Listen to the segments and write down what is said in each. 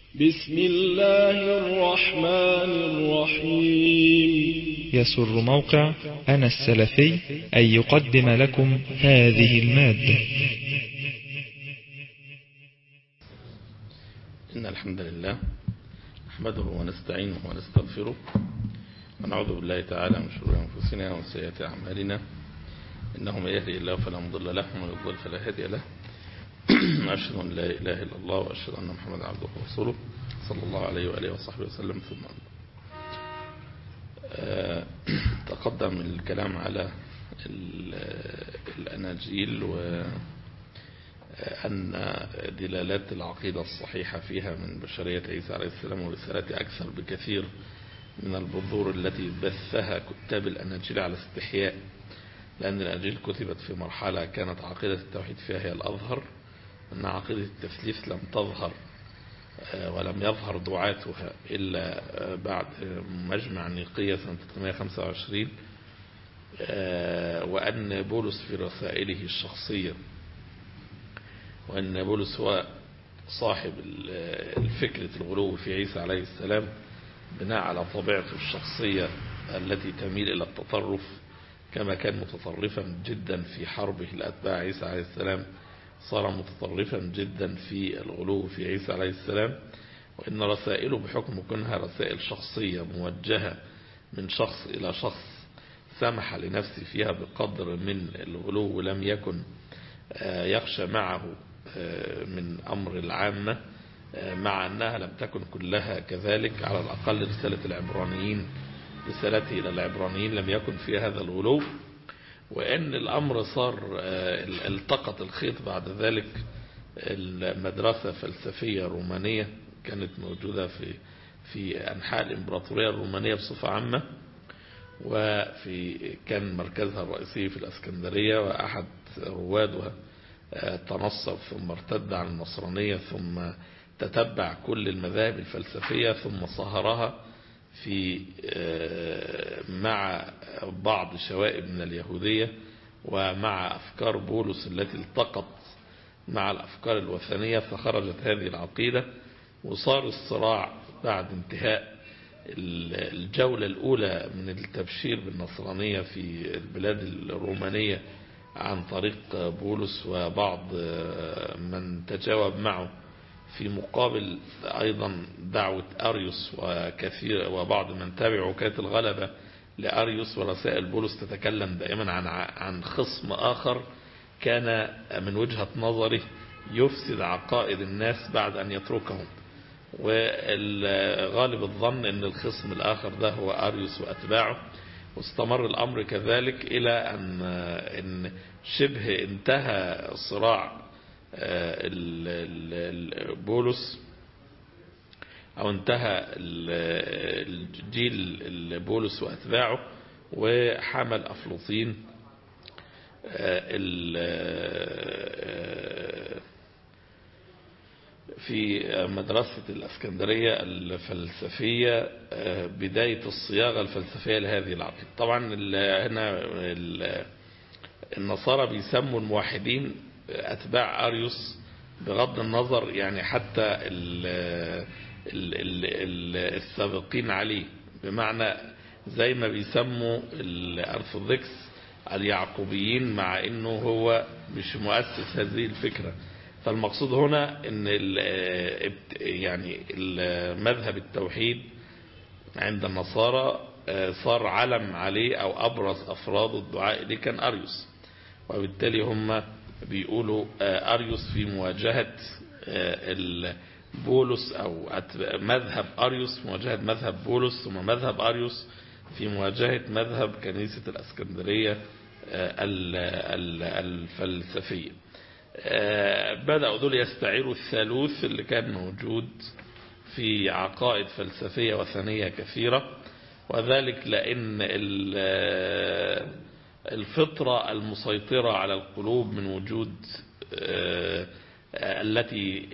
بسم الله الرحمن الرحيم. يسر موقع أنا السلفي أن يقدم لكم هذه المادة. إن الحمد لله نحمده ونستعينه ونستغفره ونعوذ بالله تعالى من شرور أنفسنا ومن سيئات أعمالنا، إنه من يهدي الله فلا مضل له ومن يضلل فلا هادي له. أشهد أن لا إله إلا الله وأشهد أن محمدا عبده ورسوله صلى الله عليه وآله وصحبه وسلم. ثم تقدم الكلام على الأناجيل وأن دلالات العقيدة الصحيحة فيها من بشرية عيسى عليه السلام ورسالته أكثر بكثير من البذور التي بثها كتاب الأناجيل على استحياء، لأن الأناجيل كتبت في مرحلة كانت عقيدة التوحيد فيها هي الأظهر، أن عقيدة التثليث لم تظهر ولم يظهر دعاتها إلا بعد مجمع نيقية سنة 325، وأن بولس في رسائله الشخصية، وأن بولس هو صاحب الفكرة الغلو في عيسى عليه السلام بناء على طبيعته الشخصية التي تميل إلى التطرف، كما كان متطرفا جدا في حربه لأتباع عيسى عليه السلام صار متطرفا جدا في الغلو في عيسى عليه السلام. وإن رسائله بحكم كونها رسائل شخصية موجهة من شخص إلى شخص سمح لنفسه فيها بقدر من الغلو ولم يكن يخشى معه من أمر العامة، مع أنها لم تكن كلها كذلك. على الأقل رسالة العبرانيين، رسالته إلى العبرانيين لم يكن فيها هذا الغلو. وأن الأمر صار التقط الخيط بعد ذلك المدرسة فلسفية رومانية كانت موجودة في أنحاء الإمبراطورية الرومانية بصفة عامة، كان مركزها الرئيسي في الأسكندرية، وأحد روادها تنصب ثم ارتد عن النصرانية ثم تتبع كل المذاهب الفلسفية ثم صهرها مع بعض شوائب من اليهودية ومع أفكار بولس التي التقت مع الأفكار الوثنية، فخرجت هذه العقيدة. وصار الصراع بعد انتهاء الجولة الأولى من التبشير بالنصرانية في البلاد الرومانية عن طريق بولس وبعض من تجاوب معه، في مقابل أيضا دعوة أريوس وكثير وبعض من تابعوا كانت الغلبة لأريوس. ورسائل بولس تتكلم دائما عن خصم آخر كان من وجهة نظره يفسد عقائد الناس بعد أن يتركهم، والغالب الظن أن الخصم الآخر ده هو أريوس وأتباعه. واستمر الأمر كذلك إلى أن شبه انتهى صراع بولس، أو انتهى الجيل بولس وأتباعه، وحمل أفلاطين في مدرسة الأسكندرية الفلسفية بداية الصياغة الفلسفية لهذه العقيدة. طبعا هنا النصارى بيسموا الموحدين أتباع أريوس بغض النظر، يعني حتى السابقين عليه، بمعنى زي ما بيسموا الأرثوذكس اليعقوبيين، مع أنه هو مش مؤسس هذه الفكرة. فالمقصود هنا أن يعني مذهب التوحيد عند النصارى صار علم عليه، أو أبرز أفراد الدعاء إليه كان أريوس، وبالتالي هم بيقولوا أريوس في مواجهة بولس، أو مذهب أريوس في مواجهة مذهب بولس، ثم مذهب أريوس في مواجهة مذهب كنيسة الأسكندرية الفلسفية. بدأوا دول يستعيروا الثالوث اللي كان موجود في عقائد فلسفية وثنية كثيرة، وذلك لأن الفطرة المسيطرة على القلوب من وجود التي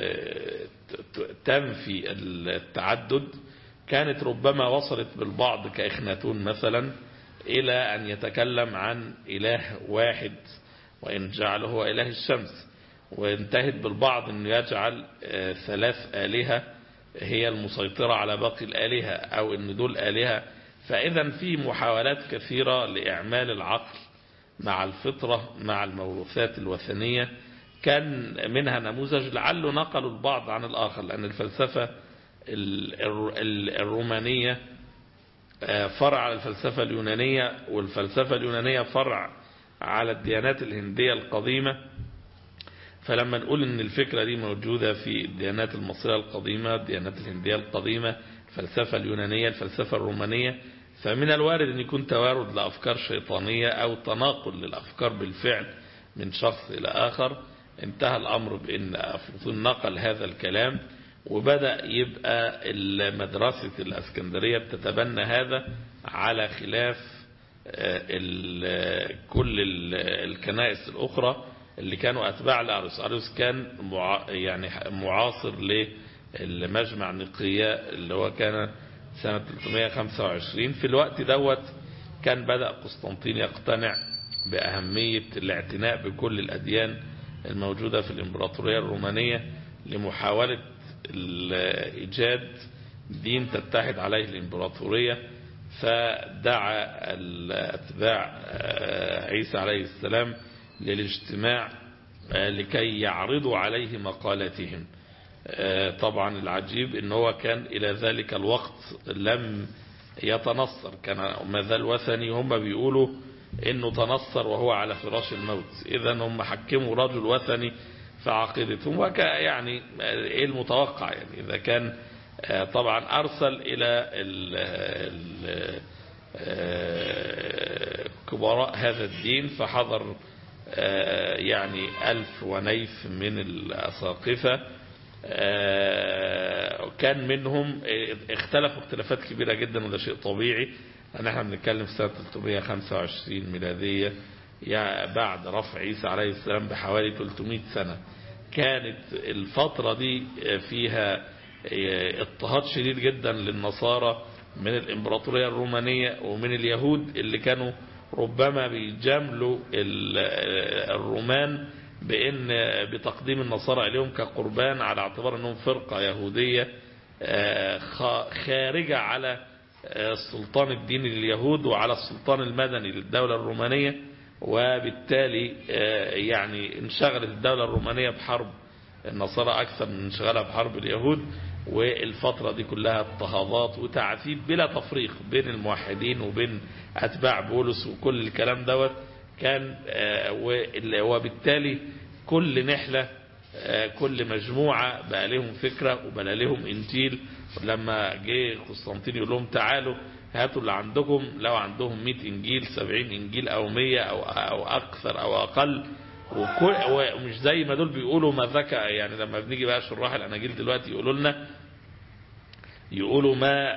تنفي التعدد كانت ربما وصلت بالبعض كإخناتون مثلا إلى أن يتكلم عن إله واحد وإن جعله هو إله الشمس، وانتهت بالبعض أن يجعل 3 آلهة هي المسيطرة على باقي الآلهة أو أن دول آلهة. فإذا في محاولات كثيرة لإعمال العقل مع الفطرة مع الموروثات الوثنية، كان منها نموذج لعله نقلوا البعض عن الآخر، لأن الفلسفة الرومانية فرع على الفلسفة اليونانية، والفلسفة اليونانية فرع على الديانات الهندية القديمة. فلما نقول ان الفكرة دي موجودة في الديانات المصرية القديمة، الديانات الهندية القديمة، الفلسفة اليونانية، الفلسفة الرومانية، فمن الوارد ان يكون توارد لأفكار شيطانية او تناقل للأفكار بالفعل من شخص إلى آخر. انتهى الأمر بأن أفلاطون نقل هذا الكلام، وبدأ يبقى مدرسة الأسكندرية بتتبنى هذا على خلاف كل الكنائس الأخرى اللي كانوا أتباع لأريوس. أريوس كان يعني معاصر للمجمع نقية اللي هو كان سنة 325. في الوقت دوت كان بدأ قسطنطين يقتنع بأهمية الاعتناء بكل الأديان الموجودة في الإمبراطورية الرومانية لمحاولة إيجاد دين تتحد عليه الإمبراطورية. فدعا الأتباع عيسى عليه السلام للاجتماع لكي يعرضوا عليه مقالاتهم. طبعا العجيب ان هو كان الى ذلك الوقت لم يتنصر، كان ما زال وثني. هم بيقولوا انه تنصر وهو على فراش الموت، اذا هم حكموا رجل وثني في عقيدتهم. يعني ايه المتوقع؟ يعني اذا كان طبعا ارسل الى كبراء هذا الدين، فحضر يعني 1000 ونيف من الأساقفة. كان منهم اختلفوا اختلافات كبيرة جدا، وده شيء طبيعي لأن احنا بنتكلم في سنة 325 ميلادية، يعني بعد رفع عيسى عليه السلام بحوالي 300 سنة. كانت الفترة دي فيها اضطهاد شديد جدا للنصارى من الإمبراطورية الرومانية ومن اليهود اللي كانوا ربما بيجاملوا الرومان بتقديم النصارى إليهم كقربان، على اعتبار أنهم فرقة يهودية خارجة على السلطان الديني لليهود وعلى السلطان المدني للدولة الرومانية. وبالتالي يعني انشغلت الدولة الرومانية بحرب النصارى أكثر من انشغالها بحرب اليهود. والفترة دي كلها اضطهادات وتعذيب بلا تفريق بين الموحدين وبين أتباع بولس وكل الكلام دوت كان. وبالتالي كل نحلة كل مجموعة بقى لهم فكرة وبقى لهم إنجيل. لما جه قسطنطين يقول لهم تعالوا هاتوا اللي عندكم، لو عندهم 100 إنجيل 70 إنجيل أو 100 أو أكثر أو أقل، ومش زي ما دول بيقولوا ما ذكى. يعني لما بنيجي بقى شراح الأناجيل دلوقتي يقولوا ما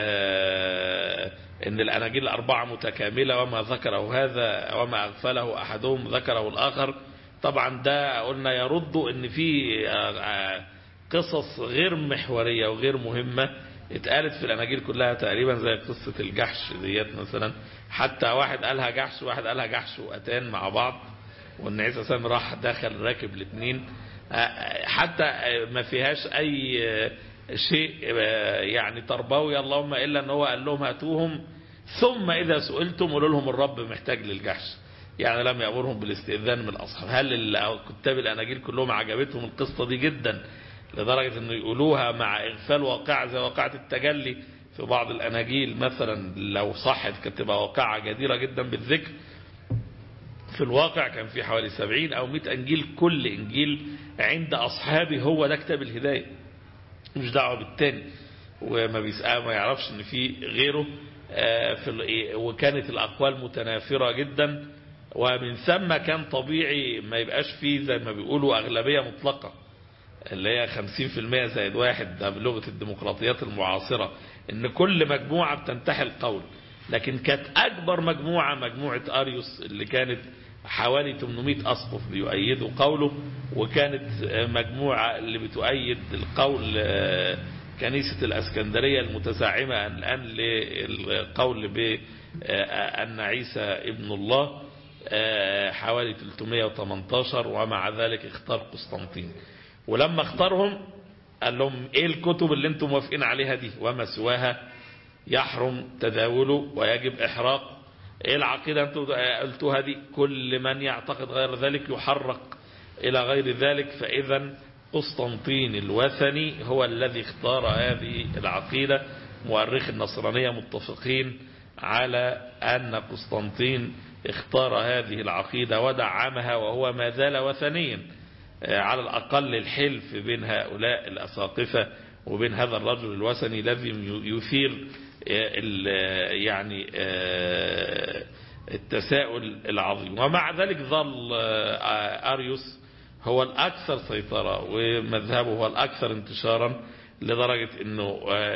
ان الأناجيل الأربعة متكاملة، وما ذكره هذا وما أغفله أحدهم ذكره الآخر. طبعا ده قلنا يرد ان في قصص غير محورية وغير مهمة اتقالت في الأناجيل كلها تقريبا، زي قصة الجحش ديت مثلا. حتى واحد قالها جحش وواحد قالها جحش وأتان مع بعض، وان عيسى سام راح دخل راكب الاثنين. حتى ما فيهاش اي شيء يعني تربوي، اللهم الا ان هو قال لهم هاتوهم ثم اذا سئلتم قولوا لهم الرب محتاج للجحش. يعني لم يأمرهم بالاستئذان من الاصحاب. هل كتاب الاناجيل كلهم عجبتهم القصة دي جدا لدرجة انه يقولوها مع اغفال واقعة زي واقعة التجلي في بعض الاناجيل مثلا؟ لو صحت كانت تبقى واقعة جديرة جدا بالذكر. في الواقع كان في حوالي 70 أو 100 إنجيل، كل إنجيل عند أصحابه هو ده كتاب الهداية، مش دعوة بالتاني، ما يعرفش ان في غيره. وكانت الأقوال متنافرة جدا، ومن ثم كان طبيعي ما يبقاش فيه زي ما بيقولوا أغلبية مطلقة اللي هي 50% زائد واحد، ده بلغة الديمقراطيات المعاصرة، ان كل مجموعة بتنتحي القول. لكن كانت أكبر مجموعة أريوس اللي كانت حوالي 800 أسقف بيؤيدوا قوله، وكانت مجموعة اللي بتؤيد القول كنيسة الأسكندرية المتزعمة الآن للقول بأن عيسى ابن الله، حوالي 318. ومع ذلك اختار قسطنطين، ولما اختارهم قال لهم ايه الكتب اللي انتم موافقين عليها دي؟ وما سواها يحرم تداوله ويجب احراق. ايه العقيدة انتم قلتوها دي؟ كل من يعتقد غير ذلك يحرق الى غير ذلك. فاذا قسطنطين الوثني هو الذي اختار هذه العقيدة. مؤرخ النصرانية متفقين على أن قسطنطين اختار هذه العقيدة ودعمها، وهو ما زال وثنيا. على الأقل الحلف بين هؤلاء الأساقفة وبين هذا الرجل الوثني الذي يثير يعني التساؤل العظيم. ومع ذلك ظل أريوس هو الأكثر سيطرة ومذهبه هو الأكثر انتشارا، لدرجة أنه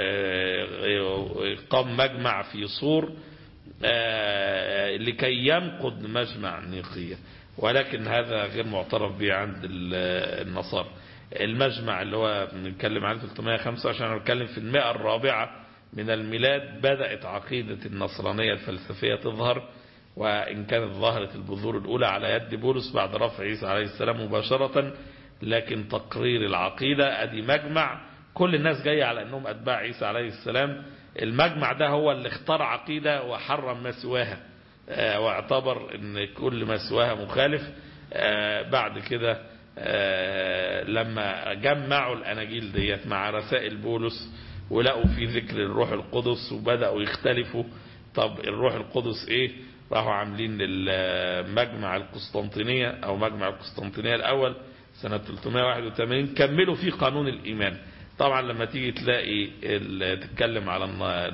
قام مجمع في صور لكي ينقض مجمع نيقية، ولكن هذا غير معترف به عند النصارى. المجمع اللي هو بنتكلم عنه 305 عشان نتكلم في 100 من الميلاد بدأت عقيدة النصرانية الفلسفية تظهر، وإن كانت ظهرت البذور الأولى على يد بولس بعد رفع عيسى عليه السلام مباشرة، لكن تقرير العقيدة أدي مجمع كل الناس جاية على أنهم أتباع عيسى عليه السلام. المجمع ده هو اللي اختار عقيدة وحرم ما سواها، واعتبر أن كل ما سواها مخالف. بعد كده لما جمعوا الأناجيل ديت مع رسائل بولس ولقوا في ذكر الروح القدس وبدأوا يختلفوا، طب الروح القدس ايه؟ راحوا عاملين المجمع القسطنطينية او مجمع القسطنطينية الاول سنة 381 كملوا فيه قانون الايمان. طبعا لما تيجي تلاقي تتكلم على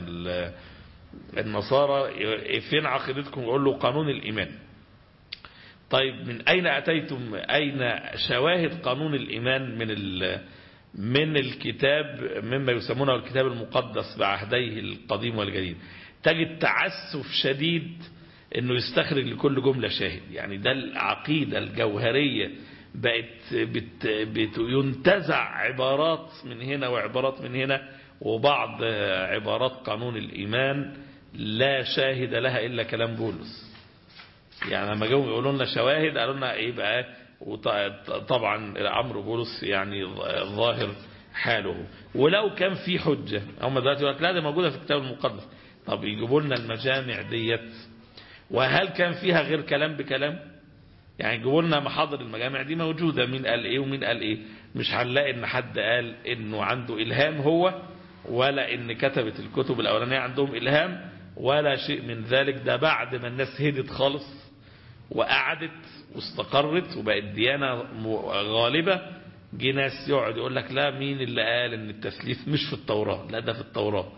النصارى فين عقيدتكم؟ يقول له قانون الايمان. طيب من اين اتيتم؟ اين شواهد قانون الايمان؟ من الكتاب، مما يسمونه الكتاب المقدس بعهديه القديم والجديد. تجد تعسف شديد انه يستخرج لكل جملة شاهد. يعني ده العقيدة الجوهرية بقت ينتزع عبارات من هنا وعبارات من هنا، وبعض عبارات قانون الإيمان لا شاهد لها إلا كلام بولس. يعني لما جاءوا يقولوا لنا شواهد قالوا لنا ايه بقى؟ وطبعا امر بولس يعني ظاهر حاله. ولو كان في حجة هم دلوقتي يقول لك لا ده موجودة في الكتاب المقدس، طب يجيبوا لنا المجامع ديت وهل كان فيها غير كلام بكلام؟ يعني يجيبوا لنا محاضر المجامع دي موجودة، مين قال ايه ومين قال ايه. مش هنلاقي ان حد قال انه عنده الهام هو، ولا ان كتبة الكتب الاولانية عندهم الهام، ولا شيء من ذلك. ده بعد ما الناس هدت خالص وقعدت واستقرت وبقت ديانة غالبة، جه ناس يقعد يقول لك لا مين اللي قال ان التثليث مش في التوراة؟ لا ده في التوراة.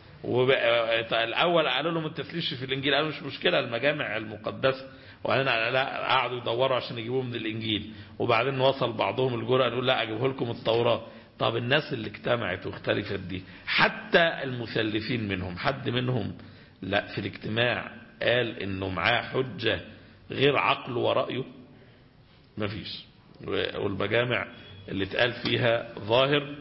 الأول قالوا لهم التثليث في الإنجيل، قالوا مش مشكلة المجامع المقدسة، وأنا لا قعدوا يدوروا عشان يجيبوه من الإنجيل. وبعدين وصل بعضهم الجرأة يقول لا أجيبه لكم التوراة. طب الناس اللي اجتمعت واختلفت دي حتى المثلثين منهم حد منهم لا في الاجتماع قال انه معاه حجة غير عقله ورأيه؟ مفيش. والمجامع اللي اتقال فيها ظاهر.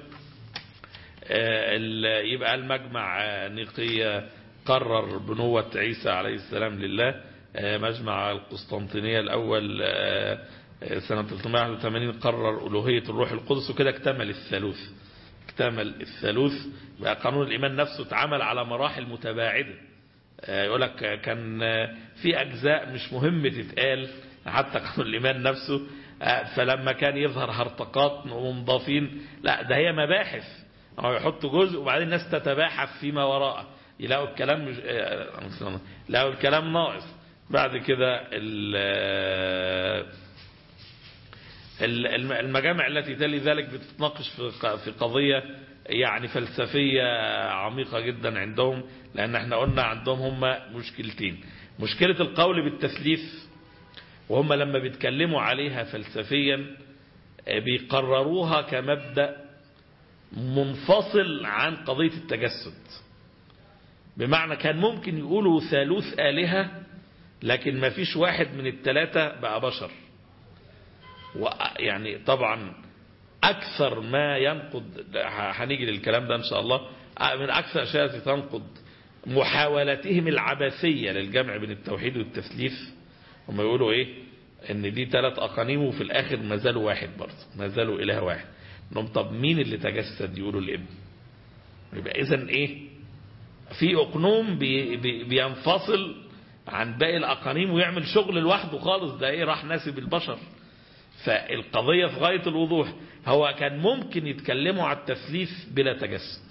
يبقى المجمع نيقية قرر بنوة عيسى عليه السلام لله. مجمع القسطنطينية الأول سنة 381 قرر ألوهية الروح القدس، وكده اكتمل الثالوث. بقى قانون الإيمان نفسه اتعمل على مراحل متباعدة. يقول لك كان في أجزاء مش مهم تتقال حتى قانون الإيمان نفسه، فلما كان يظهر هرطقات ومضافين لا ده هي مباحث، أو يحطوا جزء وبعدين الناس تتباحث فيما وراءه، يلاقوا الكلام مش يلاقوا الكلام ناقص. بعد كده المجامع التي تلي ذلك بتتناقش في قضية يعني فلسفية عميقة جدا عندهم، لأن احنا قلنا عندهم هم مشكلتين. مشكلة القول بالتثليث، وهم لما بيتكلموا عليها فلسفيا بيقرروها كمبدأ منفصل عن قضية التجسد. بمعنى كان ممكن يقولوا ثالوث آلهة لكن ما فيش واحد من الثلاثة بقى بشر. ويعني طبعا أكثر ما ينقض، هنيجي للكلام ده إن شاء الله، من أكثر الأشياء التي تنقض محاولتهم العبثية للجمع بين التوحيد والتثليث، هم يقولوا إيه؟ إن دي 3 أقانيم وفي الآخر ما زالوا واحد برضه، ما زالوا إله واحد. انهم طب مين اللي تجسد؟ يقولوا الابن. يبقى اذن ايه؟ في اقنوم بينفصل عن باقي الاقانيم ويعمل شغل لوحده خالص، ده ايه؟ راح ناسب البشر. فالقضية في غاية الوضوح. هو كان ممكن يتكلموا على التثليث بلا تجسد،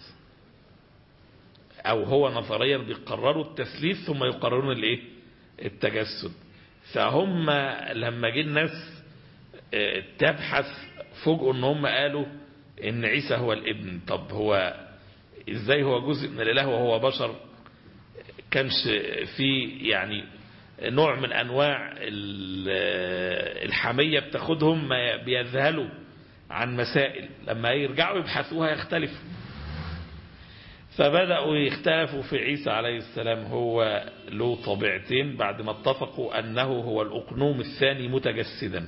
او هو نظريا بيقرروا التثليث ثم يقررون الايه؟ التجسد. فهم لما جه الناس تبحث فوجئوا ان هم قالوا ان عيسى هو الابن. طب هو ازاي هو جزء من الاله وهو بشر؟ كانش في يعني نوع من انواع الحمية بتاخدهم ما بيذهلوا عن مسائل لما يرجعوا يبحثوها يختلفوا. فبدأوا يختلفوا في عيسى عليه السلام. هو له طبيعتين بعد ما اتفقوا أنه هو الأقنوم الثاني متجسدا.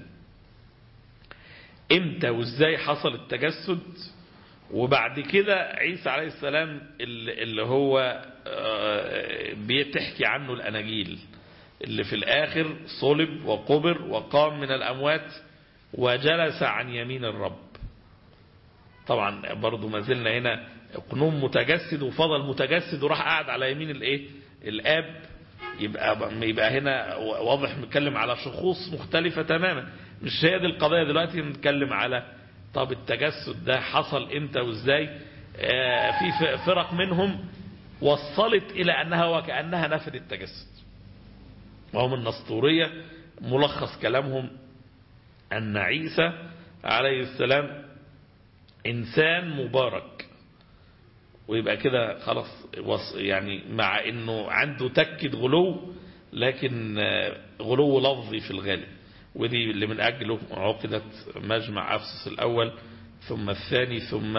امتى وازاي حصل التجسد؟ وبعد كده عيسى عليه السلام اللي هو بتحكي عنه الأناجيل، اللي في الآخر صلب وقبر وقام من الأموات وجلس عن يمين الرب. طبعا برضو ما زلنا هنا اقنوم متجسد وفضل متجسد وراح قاعد على يمين الايه؟ الاب. يبقى هنا واضح نتكلم على شخوص مختلفة تماما. مش هي دي القضية دلوقتي. نتكلم على طب التجسد ده حصل امتى وازاي. في فرق منهم وصلت الى انها وكأنها نفت التجسد، وهم النسطورية. ملخص كلامهم ان عيسى عليه السلام انسان مبارك، ويبقى كده خلاص. يعني مع انه عنده تكد غلو، لكن غلو لفظي في الغالب. ودي اللي من اجله عقدت مجمع افسس الاول ثم الثاني ثم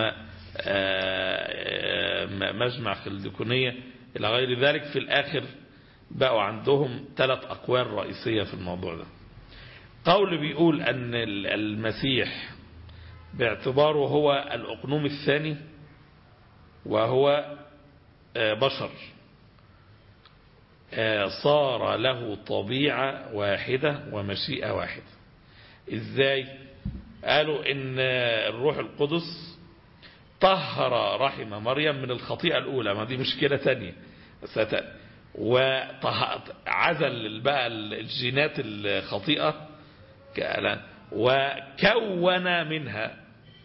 مجمع خلدكونية الى غير ذلك. في الاخر بقوا عندهم 3 اقوال رئيسية في الموضوع ده. قول بيقول ان المسيح باعتباره هو الأقنوم الثاني وهو بشر صار له طبيعة واحدة ومشيئة واحدة. ازاي؟ قالوا ان الروح القدس طهر رحم مريم من الخطيئة الأولى، ما دي مشكلة تانية، وعزل بقى الجينات الخطيئة وكون منها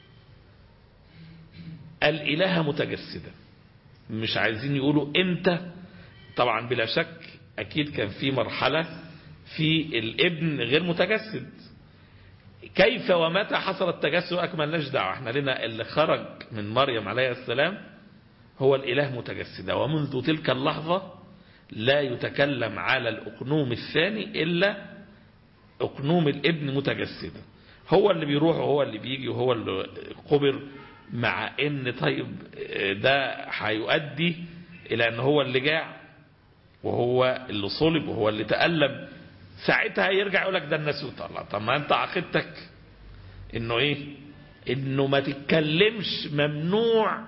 الإله متجسدا. مش عايزين يقولوا امتى. طبعا بلا شك أكيد كان في مرحلة في الابن غير متجسد. كيف ومتى حصل التجسد أكملناش دعوة. احنا لنا اللي خرج من مريم عليه السلام هو الإله متجسدا، ومنذ تلك اللحظة لا يتكلم على الأقنوم الثاني إلا أقنوم الابن متجسدا. هو اللي بيروح وهو اللي بيجي وهو اللي قبر. مع ان طيب ده هيؤدي الى ان هو اللي جاع وهو اللي صلب وهو اللي تألم. ساعتها يرجع يقول لك ده الناسوت. الله، طب ما انت عقيدتك انه ايه؟ انه ما تتكلمش، ممنوع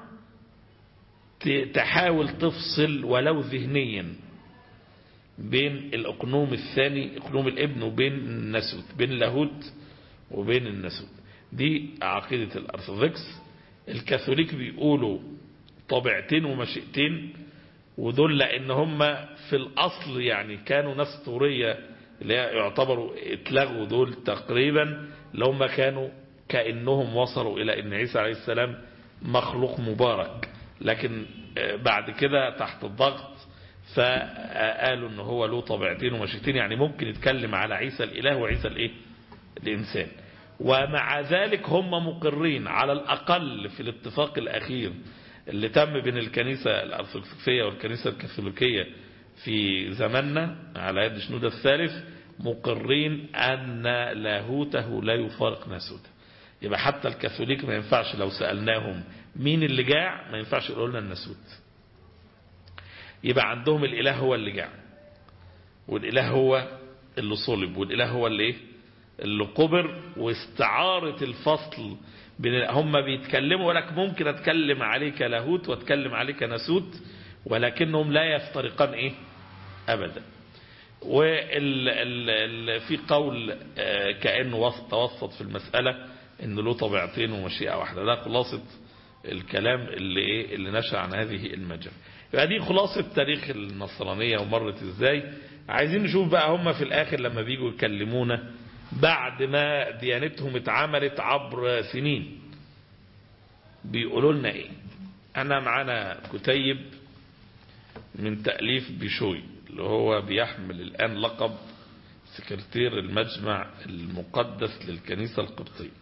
تحاول تفصل ولو ذهنيا بين الأقنوم الثاني أقنوم الابن وبين الناسوت، بين اللاهوت وبين الناسوت. دي عقيدة الأرثوذكس. الكاثوليك بيقولوا طبيعتين ومشيئتين، ودول لأن هم في الأصل يعني كانوا نسطورية اللي يعتبروا اتلغوا دول تقريبا، اللي هم كانوا كأنهم وصلوا إلى أن عيسى عليه السلام مخلوق مبارك، لكن بعد كده تحت الضغط فقالوا أنه هو له طبيعتين ومشيئتين، يعني ممكن يتكلم على عيسى الإله وعيسى الإيه؟ الإنسان. ومع ذلك هم مقرين على الأقل في الاتفاق الأخير اللي تم بين الكنيسة الأرثوذكسية والكنيسة الكاثوليكية في زماننا على يد شنودة الثالث، مقرين أن لاهوته لا يفارق ناسوته. يبقى حتى الكاثوليك ما ينفعش لو سألناهم مين اللي جاع ما ينفعش يقولوا لنا الناسوت. يبقى عندهم الإله هو اللي جاع، والإله هو اللي صلب، والإله هو اللي قبر. واستعارة الفصل هم بيتكلموا لك ممكن أتكلم عليك لاهوت وأتكلم عليك ناسوت، ولكنهم لا يفترقان أبدا. في قول كأنه توسط في المسألة إن له طبيعتين ومشيئة واحدة. ده خلاصة الكلام اللي نشأ عن هذه المجال. يبقى دي خلاصة تاريخ النصرانية ومرت إزاي. عايزين نشوف بقى هم في الآخر لما بيجوا يكلمونا بعد ما ديانتهم اتعملت عبر سنين بيقولوا لنا إيه. أنا معانا كتيب من تأليف بيشوي اللي هو بيحمل الآن لقب سكرتير المجمع المقدس للكنيسة القبطية.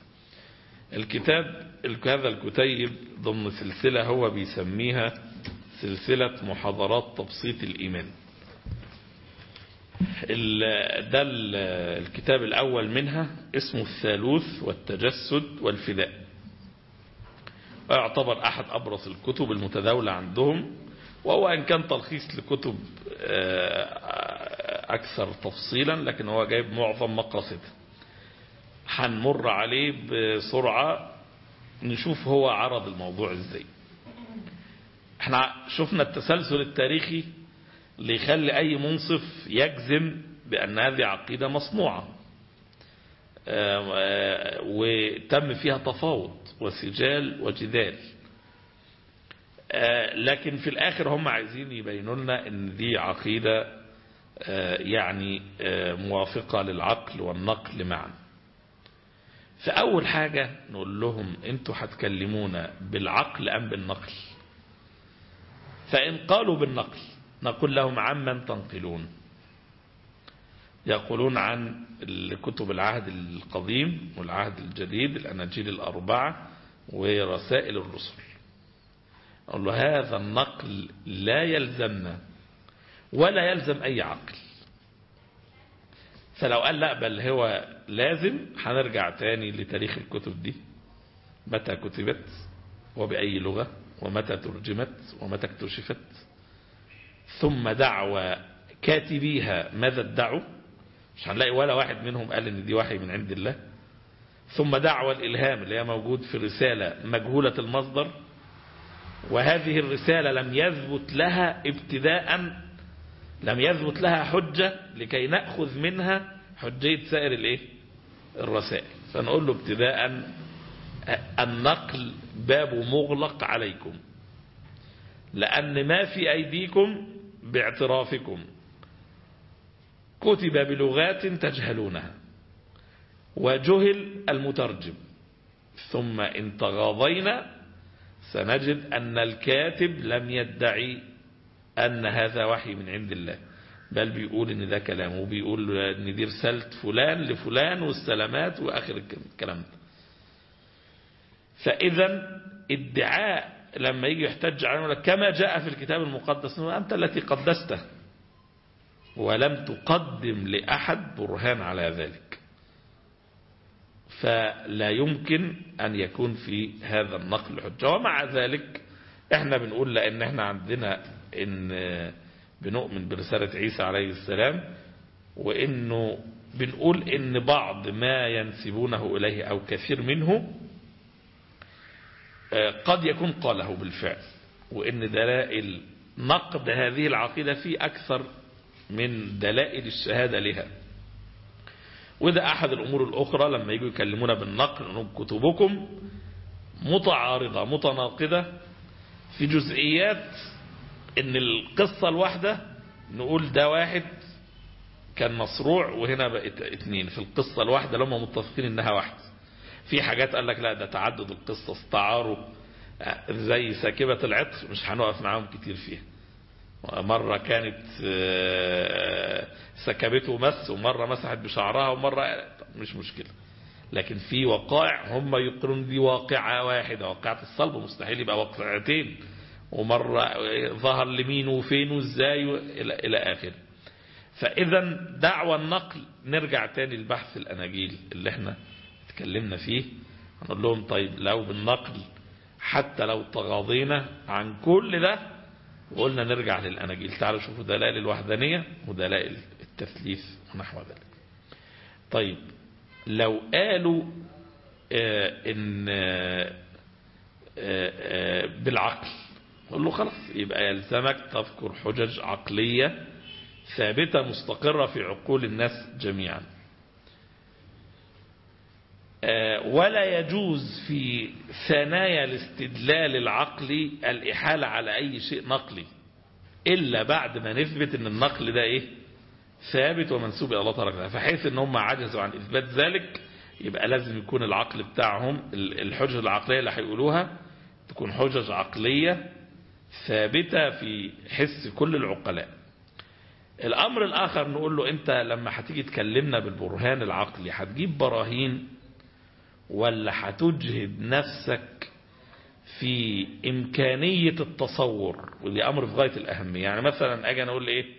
هذا الكتيب ضمن سلسلة هو بيسميها سلسلة محاضرات تبسيط الإيمان. ده الكتاب الأول منها اسمه الثالوث والتجسد والفداء، ويعتبر أحد أبرز الكتب المتداولة عندهم، وهو إن كان تلخيص لكتب أكثر تفصيلا لكن هو جايب معظم مقاصده. هنمر عليه بسرعة نشوف هو عرض الموضوع ازاي. احنا شفنا التسلسل التاريخي اللي يخلي اي منصف يجزم بان هذه عقيدة مصنوعة وتم فيها تفاوض وسجال وجدال، لكن في الاخر هم عايزين يبينوا لنا ان دي عقيدة يعني موافقة للعقل والنقل معا. فأول حاجة نقول لهم انتوا هتكلمونا بالعقل أم بالنقل؟ فإن قالوا بالنقل نقول لهم عمن تنقلون؟ يقولون عن كتب العهد القديم والعهد الجديد، الأناجيل الأربعة ورسائل الرسل. نقول له هذا النقل لا يلزمنا ولا يلزم أي عقل. فلو قال لا بل هو لازم، هنرجع تاني لتاريخ الكتب دي، متى كتبت وبأي لغة ومتى ترجمت ومتى اكتشفت، ثم دعوى كاتبيها ماذا ادعوا، مش هنلاقي ولا واحد منهم قال ان دي وحي من عند الله. ثم دعوى الإلهام اللي هي موجود في رسالة مجهولة المصدر، وهذه الرسالة لم يثبت لها ابتداء، لم يثبت لها حجة لكي نأخذ منها حجية سائر الرسائل. فنقول له ابتداء النقل باب مغلق عليكم، لأن ما في أيديكم باعترافكم كتب بلغات تجهلونها وجهل المترجم، ثم إن تغاضينا سنجد أن الكاتب لم يدعي أن هذا وحي من عند الله، بل بيقول ان ده كلامه، وبيقول ان دي رسالة فلان لفلان والسلامات واخر الكلام ده. فاذا ادعاء لما يجي يحتج عليه كما جاء في الكتاب المقدس انت التي قدسته ولم تقدم لأحد برهان على ذلك، فلا يمكن أن يكون في هذا النقل حجة. ومع ذلك احنا بنقول لأن احنا عندنا ان بنؤمن برسالة عيسى عليه السلام، وانه بنقول ان بعض ما ينسبونه اليه او كثير منه قد يكون قاله بالفعل، وان دلائل نقد هذه العقيدة في اكثر من دلائل الشهادة لها. وده احد الامور الاخرى لما يجوا يكلمونا بالنقل انهم كتبكم متعارضة متناقضة في جزئيات، ان القصة الواحدة نقول ده واحد كان مصروع وهنا بقت اتنين في القصة الواحدة لما متفقين انها واحد. في حاجات قال لك لا ده تعدد القصة استعاروا، زي ساكبة العطر مش هنقف معاهم كتير فيها، مرة كانت سكبته مس ومرة مسحت بشعرها ومرة مش مشكلة، لكن في وقائع هم يقولون دي واقعة واحدة، واقعة الصلب مستحيل يبقى واقعتين، ومرة ظهر لمين وفين وازاي إلى آخر. فإذا دعوى النقل نرجع تاني لبحث الأناجيل اللي احنا اتكلمنا فيه، هنقول لهم طيب لو بالنقل حتى لو تغاضينا عن كل ده وقلنا نرجع للأناجيل، تعالوا شوفوا دلائل الوحدانية ودلائل التثليث ونحو ذلك. طيب لو قالوا ان بالعقل، نقول له خلاص يبقى يلزمك تذكر حجج عقلية ثابتة مستقرة في عقول الناس جميعا. ولا يجوز في ثنايا الاستدلال العقلي الإحالة على أي شيء نقلي إلا بعد ما نثبت أن النقل ده إيه ثابت ومنسوب إلى الله تبارك وتعالى. فحيث أن هم عجزوا عن إثبات ذلك يبقى لازم يكون العقل بتاعهم الحجة العقلية اللي هيقولوها تكون حجج عقلية ثابتة في حس كل العقلاء. الأمر الآخر نقول له أنت لما هتيجي تكلمنا بالبرهان العقلي هتجيب براهين ولا هتجهد نفسك في إمكانية التصور، واللي أمر في غاية الأهمية. يعني مثلا أجي نقول إيه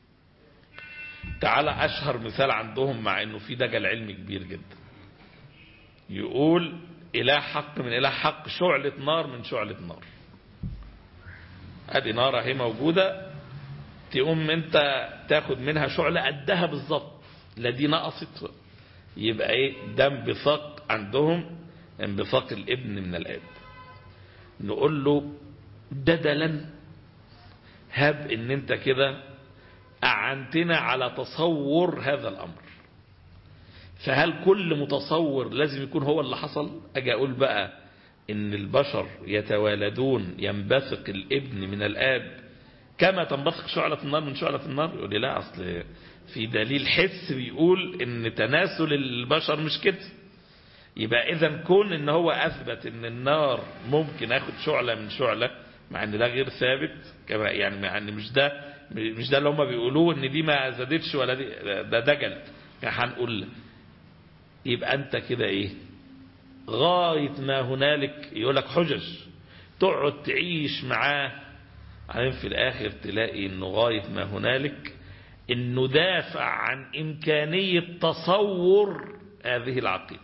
تعالى أشهر مثال عندهم مع أنه في دجل علمي كبير جدا يقول إله حق من إله حق شعلة نار من شعلة نار. هذه نار اهي موجودة تقوم انت تاخد منها شعلة قدها بالظبط لا دي نقصت. يبقى ايه ده انبثاق عندهم انبثاق الابن من الاب. نقول له ددلا هب ان انت كده اعنتنا على تصور هذا الامر. فهل كل متصور لازم يكون هو اللي حصل؟ اجي اقول بقى ان البشر يتوالدون ينبثق الابن من الاب كما تنبثق شعلة النار من شعلة النار؟ يقول لي لا، اصل في دليل حس بيقول ان تناسل البشر مش كده. يبقى اذا كون ان هو اثبت ان النار ممكن اخد شعلة من شعلة مع ان ده غير ثابت، كما يعني مع ان مش ده اللي هم بيقولوه ان دي ما زادتش ولا دي ده دجل، يعني هنقول يبقى انت كده ايه غاية ما هنالك يقول لك حجج تقعد تعيش معاه عشان في الاخر تلاقي انه غاية ما هنالك انه دافع عن امكانية تصور هذه العقيدة،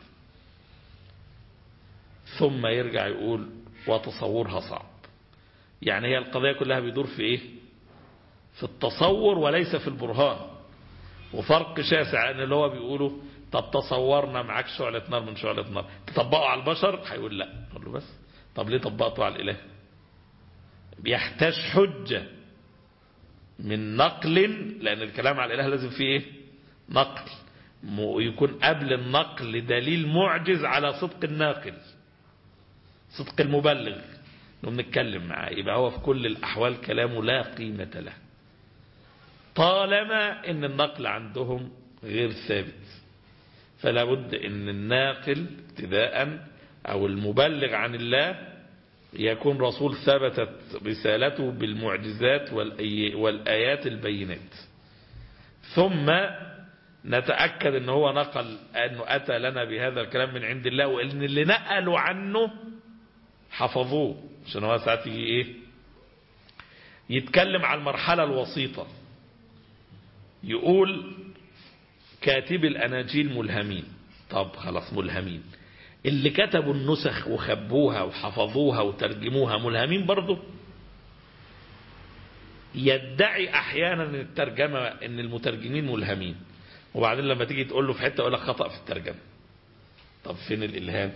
ثم يرجع يقول وتصورها صعب. يعني هي القضية كلها بيدور في ايه في التصور وليس في البرهان. وفرق شاسع عن اللي هو بيقوله طب تصورنا معاك شعلة نار من شعلة نار تطبقه على البشر، هيقول لا. اقول له بس طب ليه طبقته على الاله؟ بيحتاج حجة من نقل، لان الكلام على الاله لازم فيه ايه نقل، يكون قبل النقل دليل معجز على صدق الناقل صدق المبلغ نتكلم معاه. يبقى هو في كل الاحوال كلامه لا قيمة له طالما ان النقل عندهم غير ثابت. فلا بد ان الناقل ابتداء او المبلغ عن الله يكون رسول ثبتت رسالته بالمعجزات والآيات البينات، ثم نتأكد ان هو نقل انه اتى لنا بهذا الكلام من عند الله، وان اللي نقلوا عنه حفظوه. عشان هو ساعات يجي ايه يتكلم عن المرحلة الوسيطة يقول كاتب الأناجيل ملهمين. طب خلاص ملهمين، اللي كتبوا النسخ وخبوها وحفظوها وترجموها ملهمين برضه؟ يدعي احيانا الترجمة ان المترجمين ملهمين، وبعدين لما تيجي تقول له في حتة يقول لك خطأ في الترجمة. طب فين الالهام؟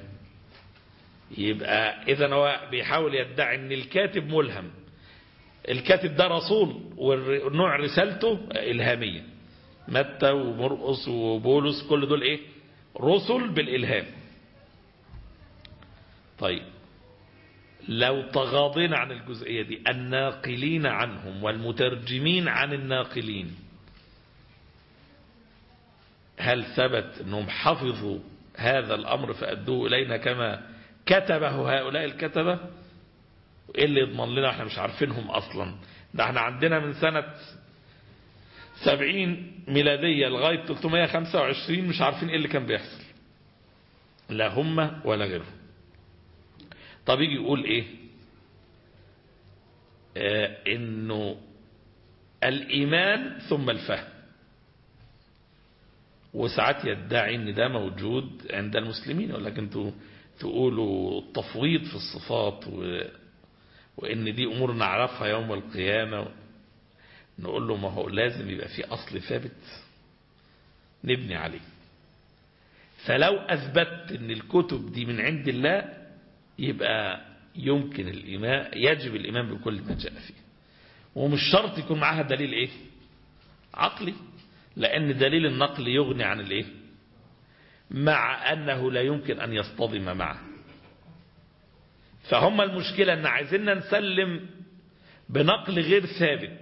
يبقى اذا هو بيحاول يدعي ان الكاتب ملهم. الكاتب ده رسول ونوع رسالته الهامية. متى ومرقس وبولس كل دول ايه رسل بالالهام. طيب لو تغاضينا عن الجزئية دي الناقلين عنهم والمترجمين عن الناقلين، هل ثبت انهم حفظوا هذا الامر فأدوه الينا كما كتبه هؤلاء الكتبة؟ ايه اللي يضمن لنا احنا مش عارفينهم اصلا؟ ده احنا عندنا من سنة 70 ميلادية لغاية 325 مش عارفين ايه اللي كان بيحصل، لا هم ولا غيرهم. طب يجي يقول ايه انه الايمان ثم الفهم، وساعات يدعي ان ده موجود عند المسلمين. يقول لك انتوا تقولوا التفويض في الصفات وان دي امور نعرفها يوم القيامة. نقول له ما هو لازم يبقى في اصل ثابت نبني عليه. فلو اثبت ان الكتب دي من عند الله يبقى يمكن الإيمان، يجب الإيمان بكل ما جاء فيه، ومش شرط يكون معها دليل ايه عقلي، لأن دليل النقل يغني عن الايه مع أنه لا يمكن أن يصطدم معه. فهم المشكلة أن عايزيننا نسلم بنقل غير ثابت،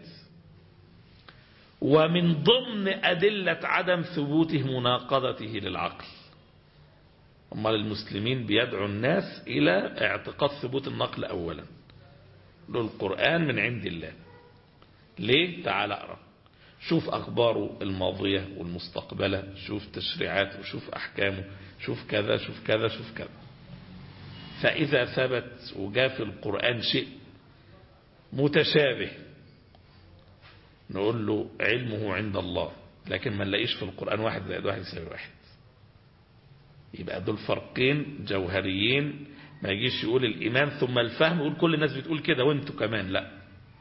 ومن ضمن أدلة عدم ثبوته مناقضته للعقل. أما المسلمين بيدعو الناس إلى اعتقاد ثبوت النقل أولا، القرآن من عند الله. ليه؟ تعال اقرأ، شوف أخباره الماضية والمستقبلة، شوف تشريعاته وشوف أحكامه، شوف كذا شوف كذا شوف كذا. فإذا ثبت وجاء في القرآن شيء متشابه نقول له علمه عند الله، لكن ما نلاقيش في القرآن 1 زائد 1 يساوي 1. يبقى دول فرقين جوهريين. ما يجيش يقول الإيمان ثم الفهم يقول كل الناس بتقول كده وانتوا كمان، لا،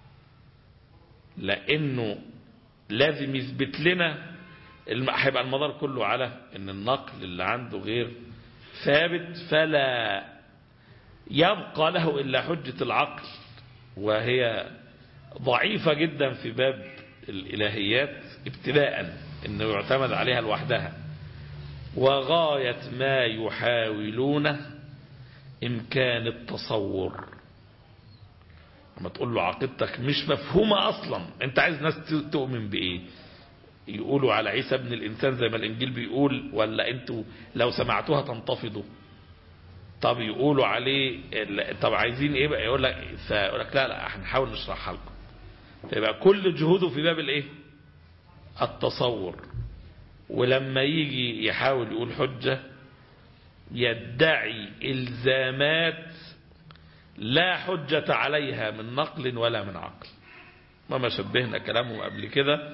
لأنه لازم يثبت لنا هيبقى المدار كله على ان النقل اللي عنده غير ثابت، فلا يبقى له إلا حجة العقل، وهي ضعيفة جدا في باب الإلهيات ابتداء، انه يعتمد عليها لوحدها. وغاية ما يحاولونه إمكان التصور. لما تقول له عقيدتك مش مفهومة أصلا، أنت عايز ناس تؤمن بإيه؟ يقولوا على عيسى ابن الإنسان زي ما الإنجيل بيقول، ولا أنتوا لو سمعتوها تنتفضوا؟ طب يقولوا عليه طب عايزين إيه بقى؟ يقول لك لا هنحاول نشرحها لكم. فيبقى كل جهوده في باب الإيه؟ التصور. ولما يجي يحاول يقول حجة يدعي إلزامات لا حجة عليها من نقل ولا من عقل. وما شبهنا كلامه قبل كده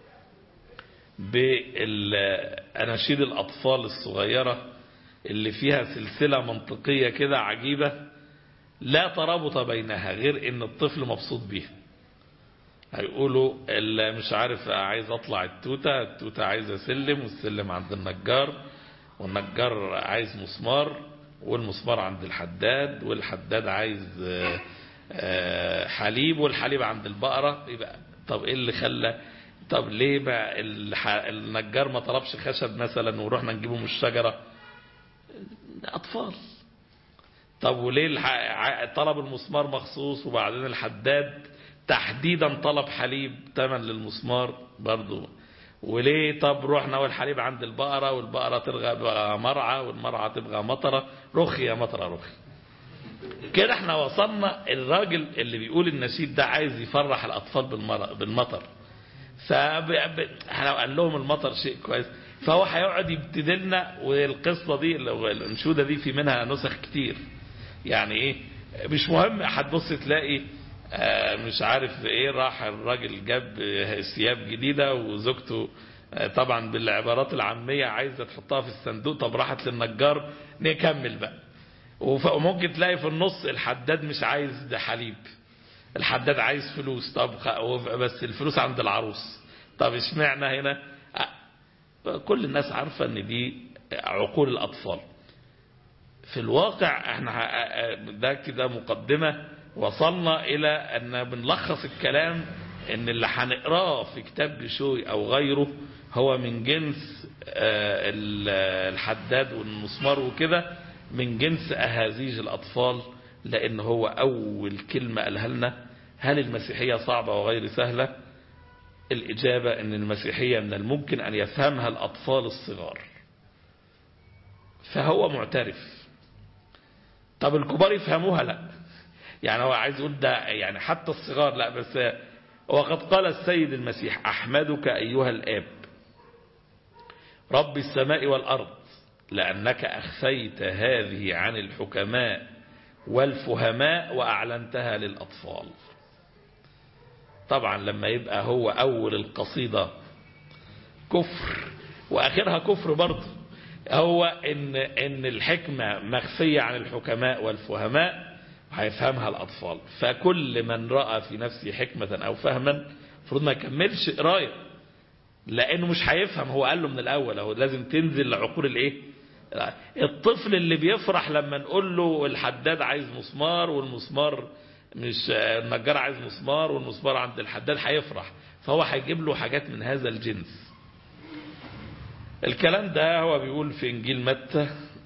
بأناشيد الأطفال الصغيرة اللي فيها سلسلة منطقية كده عجيبة لا ترابط بينها غير ان الطفل مبسوط بيها. هيقولوا اللي مش عارف عايز اطلع التوتة عايزة سلم، والسلم عند النجار، والنجار عايز مسمار، والمسمار عند الحداد، والحداد عايز حليب، والحليب عند البقرة. يبقى طب ايه اللي خلى، طب ليه بقى النجار ما طلبش خشب مثلا ورحنا نجيبه من الشجرة؟ اطفال. طب وليه طلب المسمار مخصوص وبعدين الحداد تحديدا طلب حليب تمن للمسمار برضو؟ وليه طب رحنا والحليب عند البقرة، والبقرة تبقى مرعى، والمرعى تبقى مطرة، رخي يا مطرة رخي. كده احنا وصلنا. الراجل اللي بيقول النشيد ده عايز يفرح الأطفال بالمطر، احنا قال لهم المطر شيء كويس، فهو هيقعد يبتدلنا. والقصة دي الانشودة دي في منها نسخ كتير، يعني ايه مش مهم. هتبص تلاقي مش عارف ايه، راح الراجل جاب ثياب جديدة وزوجته طبعا بالعبارات العامية عايزة تحطها في الصندوق، طب راحت للنجار نكمل بقى. وممكن تلاقي في النص الحداد مش عايز ده حليب، الحداد عايز فلوس، طب بس الفلوس عند العروس. طب اشمعنى هنا؟ كل الناس عارفة ان دي عقول الأطفال. في الواقع احنا ده كده مقدمة، وصلنا إلى أن بنلخص الكلام أن اللي هنقراه في كتاب بشوي أو غيره هو من جنس الحداد والمسمار وكده، من جنس أهازيج الأطفال. لأن هو أول كلمة قالها لنا: هل المسيحية صعبة وغير سهلة؟ الإجابة أن المسيحية من الممكن أن يفهمها الأطفال الصغار. فهو معترف. طب الكبار يفهموها؟ لا. يعني هو عايز يقول ده يعني حتى الصغار لا. بس وقد قال السيد المسيح: أحمدك أيها الآب رب السماء والأرض لأنك أخفيت هذه عن الحكماء والفهماء وأعلنتها للأطفال. طبعا لما يبقى هو أول القصيدة كفر وآخرها كفر برضه، هو إن الحكمة مخفية عن الحكماء والفهماء هيفهمها الأطفال. فكل من رأى في نفسه حكمة أو فهما المفروض ما يكملش قرايه، لأنه مش هيفهم. هو قال له من الأول هو لازم تنزل لعقول الإيه؟ الطفل اللي بيفرح لما نقول له الحداد عايز مسمار والمسمار مش النجار عايز مسمار والمسمار عند الحداد هيفرح. فهو هيجيب له حاجات من هذا الجنس. الكلام ده هو بيقول في إنجيل متى.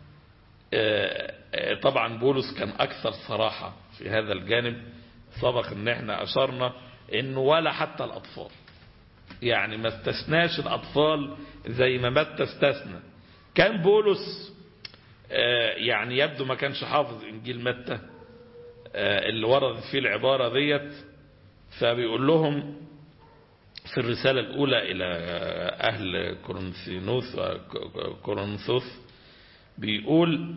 طبعا بولس كان أكثر صراحة في هذا الجانب. سبق ان احنا أشرنا انه ولا حتى الأطفال، يعني ما استثناش الأطفال زي ما متى استثنى. كان بولس يعني يبدو ما كانش حافظ إنجيل متى اللي ورد فيه العبارة ديت، فبيقول لهم في الرسالة الأولى إلى أهل كورنثوس بيقول: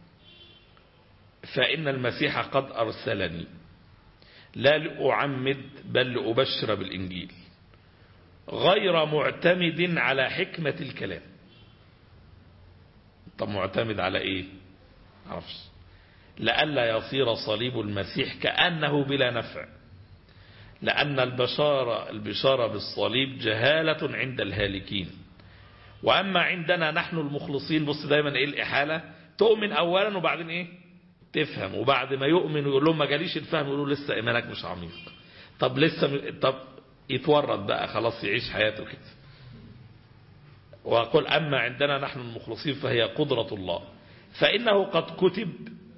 فإن المسيح قد أرسلني لا لأعمد بل لأبشر بالإنجيل غير معتمد على حكمة الكلام. طب معتمد على إيه؟ عرفش. لئلا يصير صليب المسيح كأنه بلا نفع، لأن البشارة بالصليب جهالة عند الهالكين، وأما عندنا نحن المخلصين. بص دايما إيه الإحالة؟ تؤمن أولا وبعدين إيه؟ تفهم، وبعد ما يؤمن ويقول لهم ما جاليش الفهم يقولوا لسه إيمانك مش عميق. طب لسه طب يتورط بقى خلاص يعيش حياته كده. وأقول أما عندنا نحن المخلصين فهي قدرة الله، فإنه قد كتب: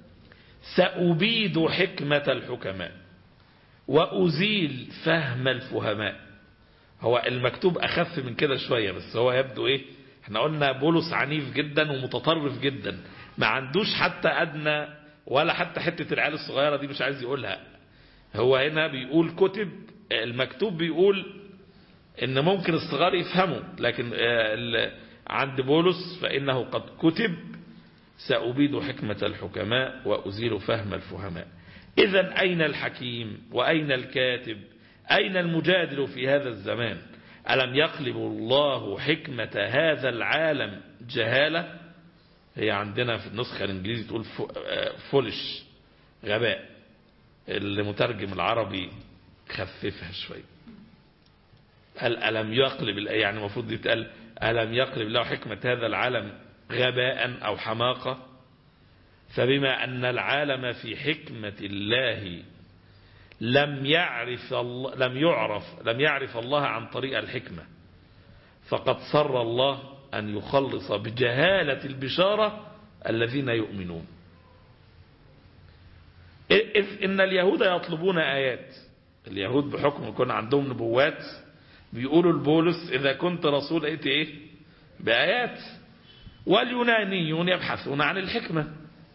سأبيد حكمة الحكماء وأزيل فهم الفهماء. هو المكتوب أخف من كده شوية، بس هو يبدو إيه؟ احنا قلنا بولس عنيف جدا ومتطرف جدا، ما عندوش حتى أدنى ولا حتى حتة العيال الصغيرة دي مش عايز يقولها. هو هنا بيقول كتب، المكتوب بيقول إن ممكن الصغار يفهموا، لكن عند بولس فإنه قد كتب: سأبيد حكمة الحكماء وأزيل فهم الفهماء. إذن أين الحكيم وأين الكاتب؟ أين المجادل في هذا الزمان؟ ألم يقلب الله حكمة هذا العالم جهالة؟ هي عندنا في النسخة الإنجليزية تقول فولش، غباء. المترجم العربي خففها شوي، قال ألم يقلب، يعني المفروض يتقال ألم يقلب الله حكمة هذا العالم غباء أو حماقة. فبما أن العالم في حكمة الله لم يعرف الله عن طريق الحكمة، فقد سر الله أن يخلص بجهالة البشارة الذين يؤمنون. إذ إن اليهود يطلبون آيات. اليهود بحكم يكون عندهم نبوات بيقولوا لبولس: إذا كنت رسول أيت إيه؟ بآيات. واليونانيون يبحثون عن الحكمة.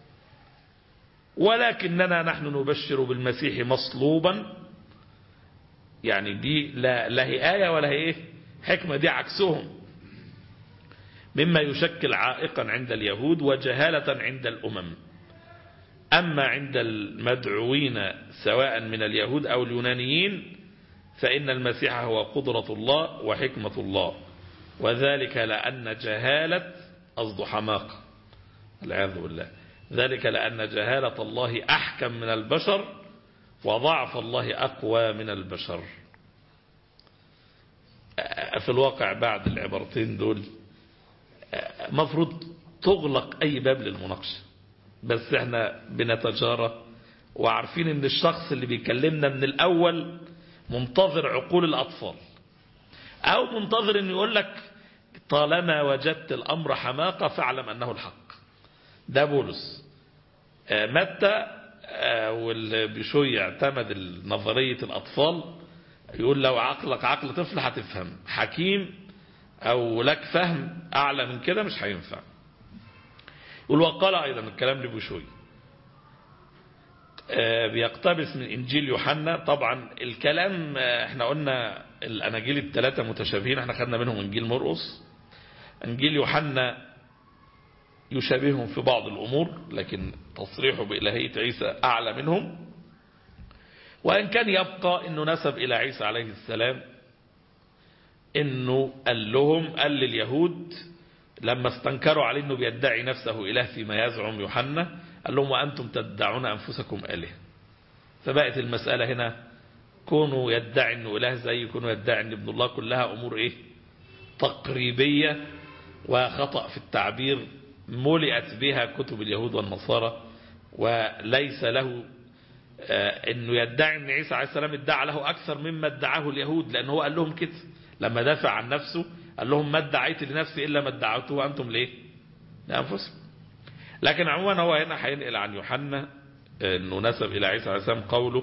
ولكننا نحن نبشر بالمسيح مصلوبا. يعني دي لا هي آية ولا هي إيه؟ حكمة، دي عكسهم، مما يشكل عائقا عند اليهود وجهالة عند الأمم. أما عند المدعوين سواء من اليهود أو اليونانيين فإن المسيح هو قدرة الله وحكمة الله، وذلك لأن جهالة قصد حماقة والعياذ بالله، ذلك لأن جهالة الله أحكم من البشر وضعف الله أقوى من البشر. في الواقع بعد العبارتين دول مفروض تغلق أي باب للمناقشة، بس احنا بنتجارى وعارفين ان الشخص اللي بيكلمنا من الأول منتظر عقول الأطفال، أو منتظر أن يقول لك طالما وجدت الأمر حماقة فاعلم أنه الحق. ده بولس. متى واللي بشوي اعتمد نظرية الأطفال، يقول لو عقلك عقل طفل هتفهم، حكيم أو لك فهم أعلى من كده مش هينفع. يقول وقال أيضا الكلام لبشوي بيقتبس من إنجيل يوحنا. طبعا الكلام احنا قلنا الأناجيل الثلاثة متشابهين، احنا خدنا منهم إنجيل مرقس. إنجيل يوحنا يشابههم في بعض الأمور، لكن تصريحه بإلهية عيسى أعلى منهم، وإن كان يبقى أنه نسب إلى عيسى عليه السلام، أنه قال لليهود لما استنكروا عليه أنه بيدعي نفسه إله فيما يزعم يوحنا، قال لهم وأنتم تدعون أنفسكم آله. فبقت المسألة هنا كونوا يدعي أنه إله زي كونوا يدعي أن ابن الله، كلها أمور إيه؟ تقريبية وخطأ في التعبير ملئت بها كتب اليهود والنصارى، وليس له أنه يدعي أن عيسى عليه السلام ادعى له أكثر مما ادعاه اليهود، لأنه هو قال لهم كده لما دافع عن نفسه، قال لهم ما ادعيت لنفسي إلا ما ادعيته أنتم ليه لأنفسكم. لكن عموما هو هنا هينقل عن يوحنا أنه نسب إلى عيسى عليه السلام قوله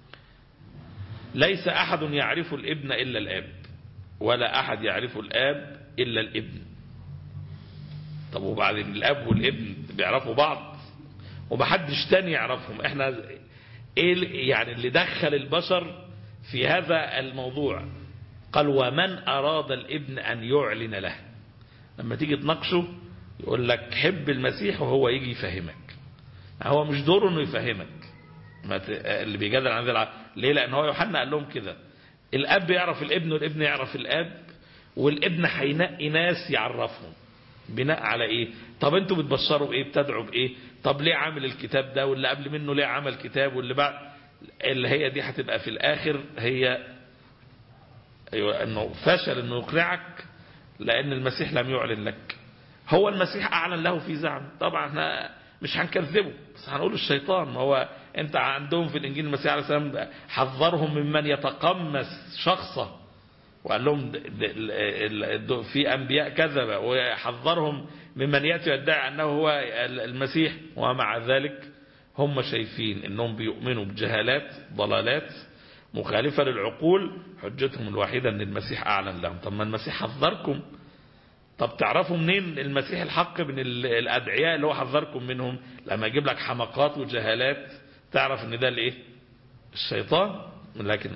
ليس أحد يعرف الابن إلا الآب ولا أحد يعرف الآب إلا الابن. طب وبعدين الآب والابن بيعرفوا بعض ومحدش تاني يعرفهم. احنا ايه يعني اللي دخل البشر في هذا الموضوع؟ قال ومن أراد الابن أن يعلن له. لما تيجي تناقشه يقول لك حب المسيح وهو يجي يفهمك. هو مش دوره انه يفهمك اللي بيجادل عن ذلك. ليه؟ لأن هو يوحنا قال لهم كده الأب يعرف الابن والابن يعرف الأب والابن هينقي ناس يعرفهم بناء على ايه؟ طب انتوا بتبشروا بايه؟ بتدعوا بايه؟ طب ليه عامل الكتاب ده واللي قبل منه ليه عمل كتاب واللي بعد اللي هي دي هتبقى في الآخر هي أيوة انه فشل انه يقنعك لأن المسيح لم يعلن لك. هو المسيح أعلن له في زعم. طبعا احنا مش هنكذبه بس هنقول الشيطان. ما هو انت عندهم في الإنجيل المسيح عليه السلام حذرهم ممن يتقمص شخصه وقال لهم في أنبياء كذبة وحذرهم ممن يأتي يدعي أنه هو المسيح. ومع ذلك هم شايفين أنهم بيؤمنوا بجهالات ضلالات مخالفة للعقول. حجتهم الوحيدة أن المسيح أعلن لهم. طب ما المسيح حذركم. طب تعرفوا منين المسيح الحق من الأدعياء اللي هو حذركم منهم؟ لما يجيب لك حماقات وجهالات تعرف أن ده الإيه؟ الشيطان. لكن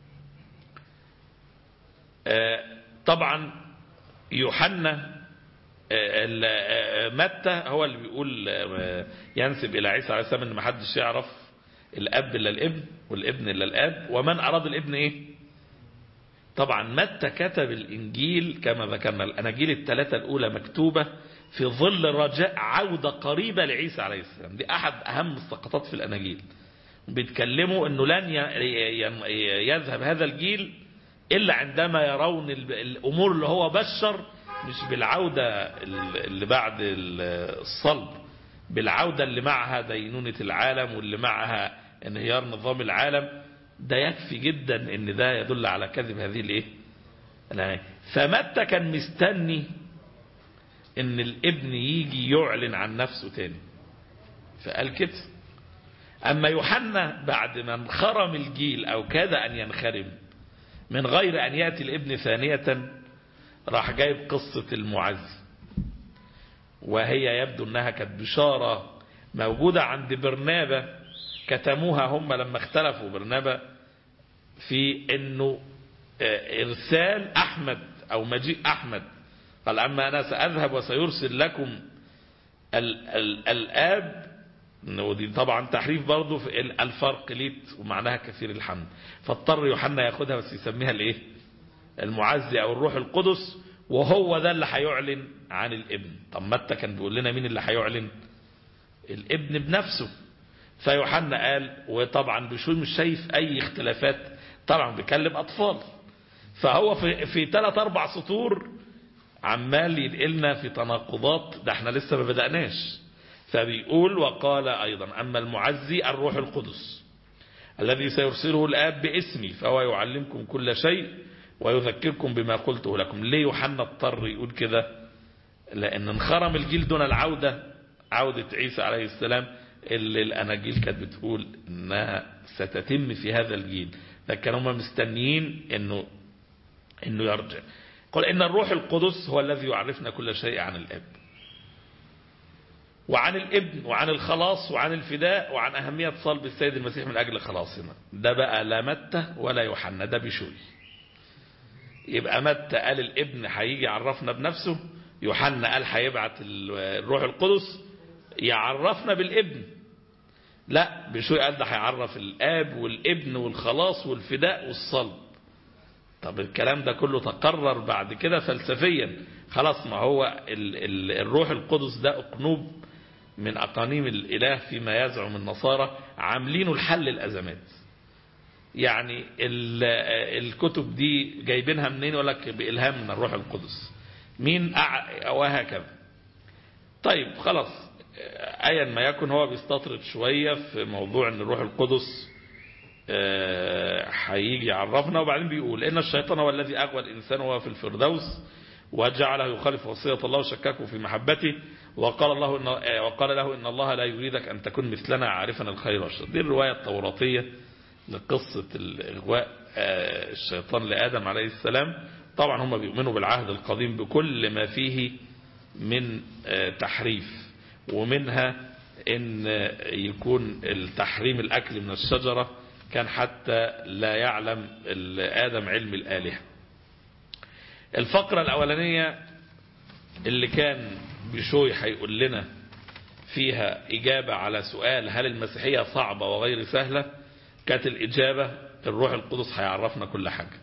طبعا يوحنا متى هو اللي بيقول ينسب إلى عيسى عليه السلام أن ما حدش يعرف الأب إلا الابن والابن إلا الأب ومن أراد الابن إيه. طبعا متى كتب الإنجيل كما ذكرنا الأناجيل الثلاثة الأولى مكتوبة في ظل رجاء عودة قريبة لعيسى عليه السلام. دي أحد أهم السقطات في الأناجيل. بيتكلموا أنه لن يذهب هذا الجيل إلا عندما يرون الأمور اللي هو بشر مش بالعودة اللي بعد الصلب، بالعودة اللي معها دينونة العالم واللي معها انهيار نظام العالم. ده يكفي جدا ان ده يدل على كذب هذه الايه. فمتى كان مستني ان الابن يجي يعلن عن نفسه تاني فقال كده. اما يوحنا بعد ما انخرم الجيل او كاد ان ينخرم من غير ان يأتي الابن ثانية راح جايب قصة المعزي. وهي يبدو انها كانت بشارة موجودة عند برنابا كتموها هم لما اختلفوا برنابا في انه ارسال احمد او مجيء احمد. قال اما انا ساذهب وسيرسل لكم الاب. ودي طبعا تحريف برضه في الفرق ليت ومعناها كثير الحمد. فاضطر يوحنا ياخدها بس يسميها الايه المعزي او الروح القدس وهو ده اللي هيعلن عن الابن. طب متى كان بيقول لنا مين اللي هيعلن؟ الابن بنفسه. فيوحنا قال وطبعا بشوي مش شايف اي اختلافات. طبعا بيكلم اطفال فهو في 3-4 سطور عمال ينقلنا في تناقضات. ده احنا لسه ما بدأناش. فبيقول وقال ايضا اما المعزي الروح القدس الذي سيرسله الاب باسمي فهو يعلمكم كل شيء ويذكركم بما قلته لكم. ليه يوحنا اضطر يقول كده؟ لان انخرم الجيل دون العودة، عودة عيسى عليه السلام اللي الاناجيل كانت بتقول انها ستتم في هذا الجيل. لكن هم مستنيين انه يرجع. قال ان الروح القدس هو الذي يعرفنا كل شيء عن الاب وعن الابن وعن الخلاص وعن الفداء وعن أهمية صلب السيد المسيح من أجل خلاصنا. ده بقى لا متى ولا يوحنا، ده بشوي. يبقى متى قال الابن هيجي يعرفنا بنفسه، يوحنا قال هيبعت الروح القدس يعرفنا بالابن. لا بشوي قال ده هيعرف الاب والابن والخلاص والفداء والصلب. طب الكلام ده كله تقرر بعد كده فلسفيا خلاص. ما هو الروح القدس ده أقنوب من أقانيم الإله فيما يزعم النصارى عاملينه الحل الأزمات. يعني الكتب دي جايبينها منين؟ يقول لك بإلهام من الروح القدس مين وهكذا. طيب خلاص أيا ما يكن هو بيستطرد شوية في موضوع أن الروح القدس هيجي يعرفنا. وبعدين بيقول إن الشيطان هو الذي أغوى الإنسان وهو في الفردوس وجعله يخالف وصية الله وشككه في محبته، وقال له إن الله لا يريدك أن تكون مثلنا عارفا الخير والشر. دي الرواية التوراتية لقصة الإغواء الشيطان لآدم عليه السلام. طبعا هم بيؤمنوا بالعهد القديم بكل ما فيه من تحريف، ومنها ان يكون التحريم الأكل من الشجرة كان حتى لا يعلم آدم علم الآلهة. الفقرة الأولانية اللي كان بشوي هيقول لنا فيها إجابة على سؤال هل المسيحية صعبة وغير سهلة، كانت الإجابة الروح القدس هيعرفنا كل حاجة.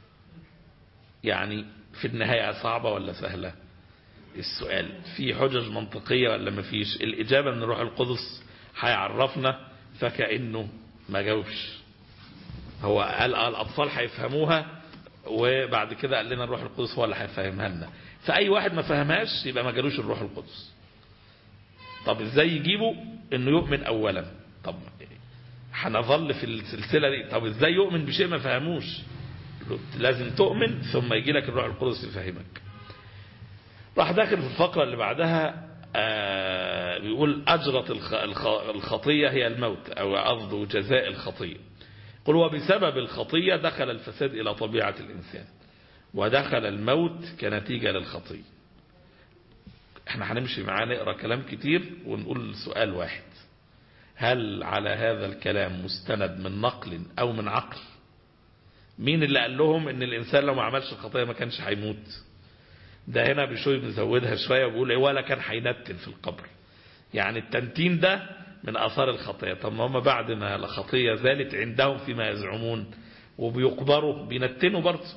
يعني في النهاية صعبة ولا سهلة؟ السؤال في حجج منطقية ولا ما فيش؟ الإجابة من الروح القدس هيعرفنا، فكأنه ما جاوبش. هو قال الأطفال هيفهموها، وبعد كده قال لنا الروح القدس هو اللي هيفهمها لنا. فأي واحد ما فهمهاش يبقى ما جالوش الروح القدس. طب ازاي يجيبوا؟ انه يؤمن اولا. طب هنظل في السلسلة دي. طب ازاي يؤمن بشيء ما فهموش؟ لازم تؤمن ثم يجي لك الروح القدس يفهمك. راح داخل في الفقرة اللي بعدها بيقول أجرت الخطية هي الموت، أو قصده جزاء الخطية. قل وبسبب الخطية دخل الفساد إلى طبيعة الإنسان، ودخل الموت كنتيجة للخطية. احنا هنمشي معاه نقرأ كلام كتير ونقول سؤال واحد: هل على هذا الكلام مستند من نقل أو من عقل؟ مين اللي قال لهم ان الإنسان لو ما عملش الخطية ما كانش هيموت؟ ده هنا بشوي بنزودها شوية وبيقول ولا كان هينتن في القبر. يعني التنتين ده من آثار الخطية. طب ما هم بعد ما الخطية زالت عندهم فيما يزعمون وبيقبروا بينتنوا برضه.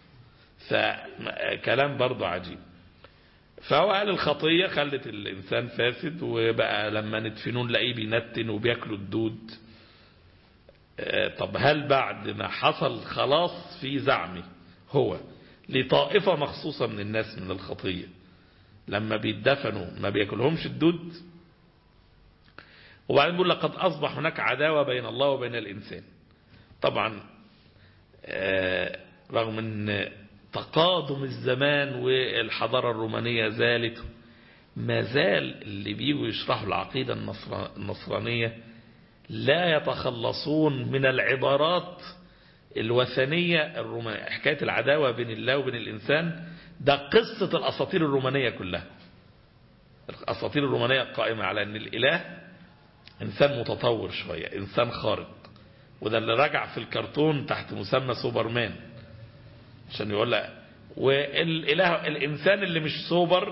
فكلام برضه عجيب. فهو قال الخطية خلت الإنسان فاسد، وبقى لما ندفنون نلاقيه بينتن وبياكلوا الدود. طب هل بعد ما حصل خلاص في زعمه هو لطائفة مخصوصة من الناس من الخطية لما بيدفنوا ما بياكلهمش الدود؟ وبعدين بيقول لقد أصبح هناك عداوة بين الله وبين الإنسان. طبعا رغم أن تقادم الزمان والحضارة الرومانية زالت، ما زال اللي بيجوا يشرحوا العقيدة النصرانية لا يتخلصون من العبارات الوثنية الرومانية. حكاية العداوة بين الله وبين الإنسان ده قصة الأساطير الرومانية كلها. الأساطير الرومانية قائمة على أن الإله إنسان متطور شوية، إنسان خارق، وده اللي رجع في الكرتون تحت مسمى سوبرمان عشان يقول لك. والإله الإنسان اللي مش سوبر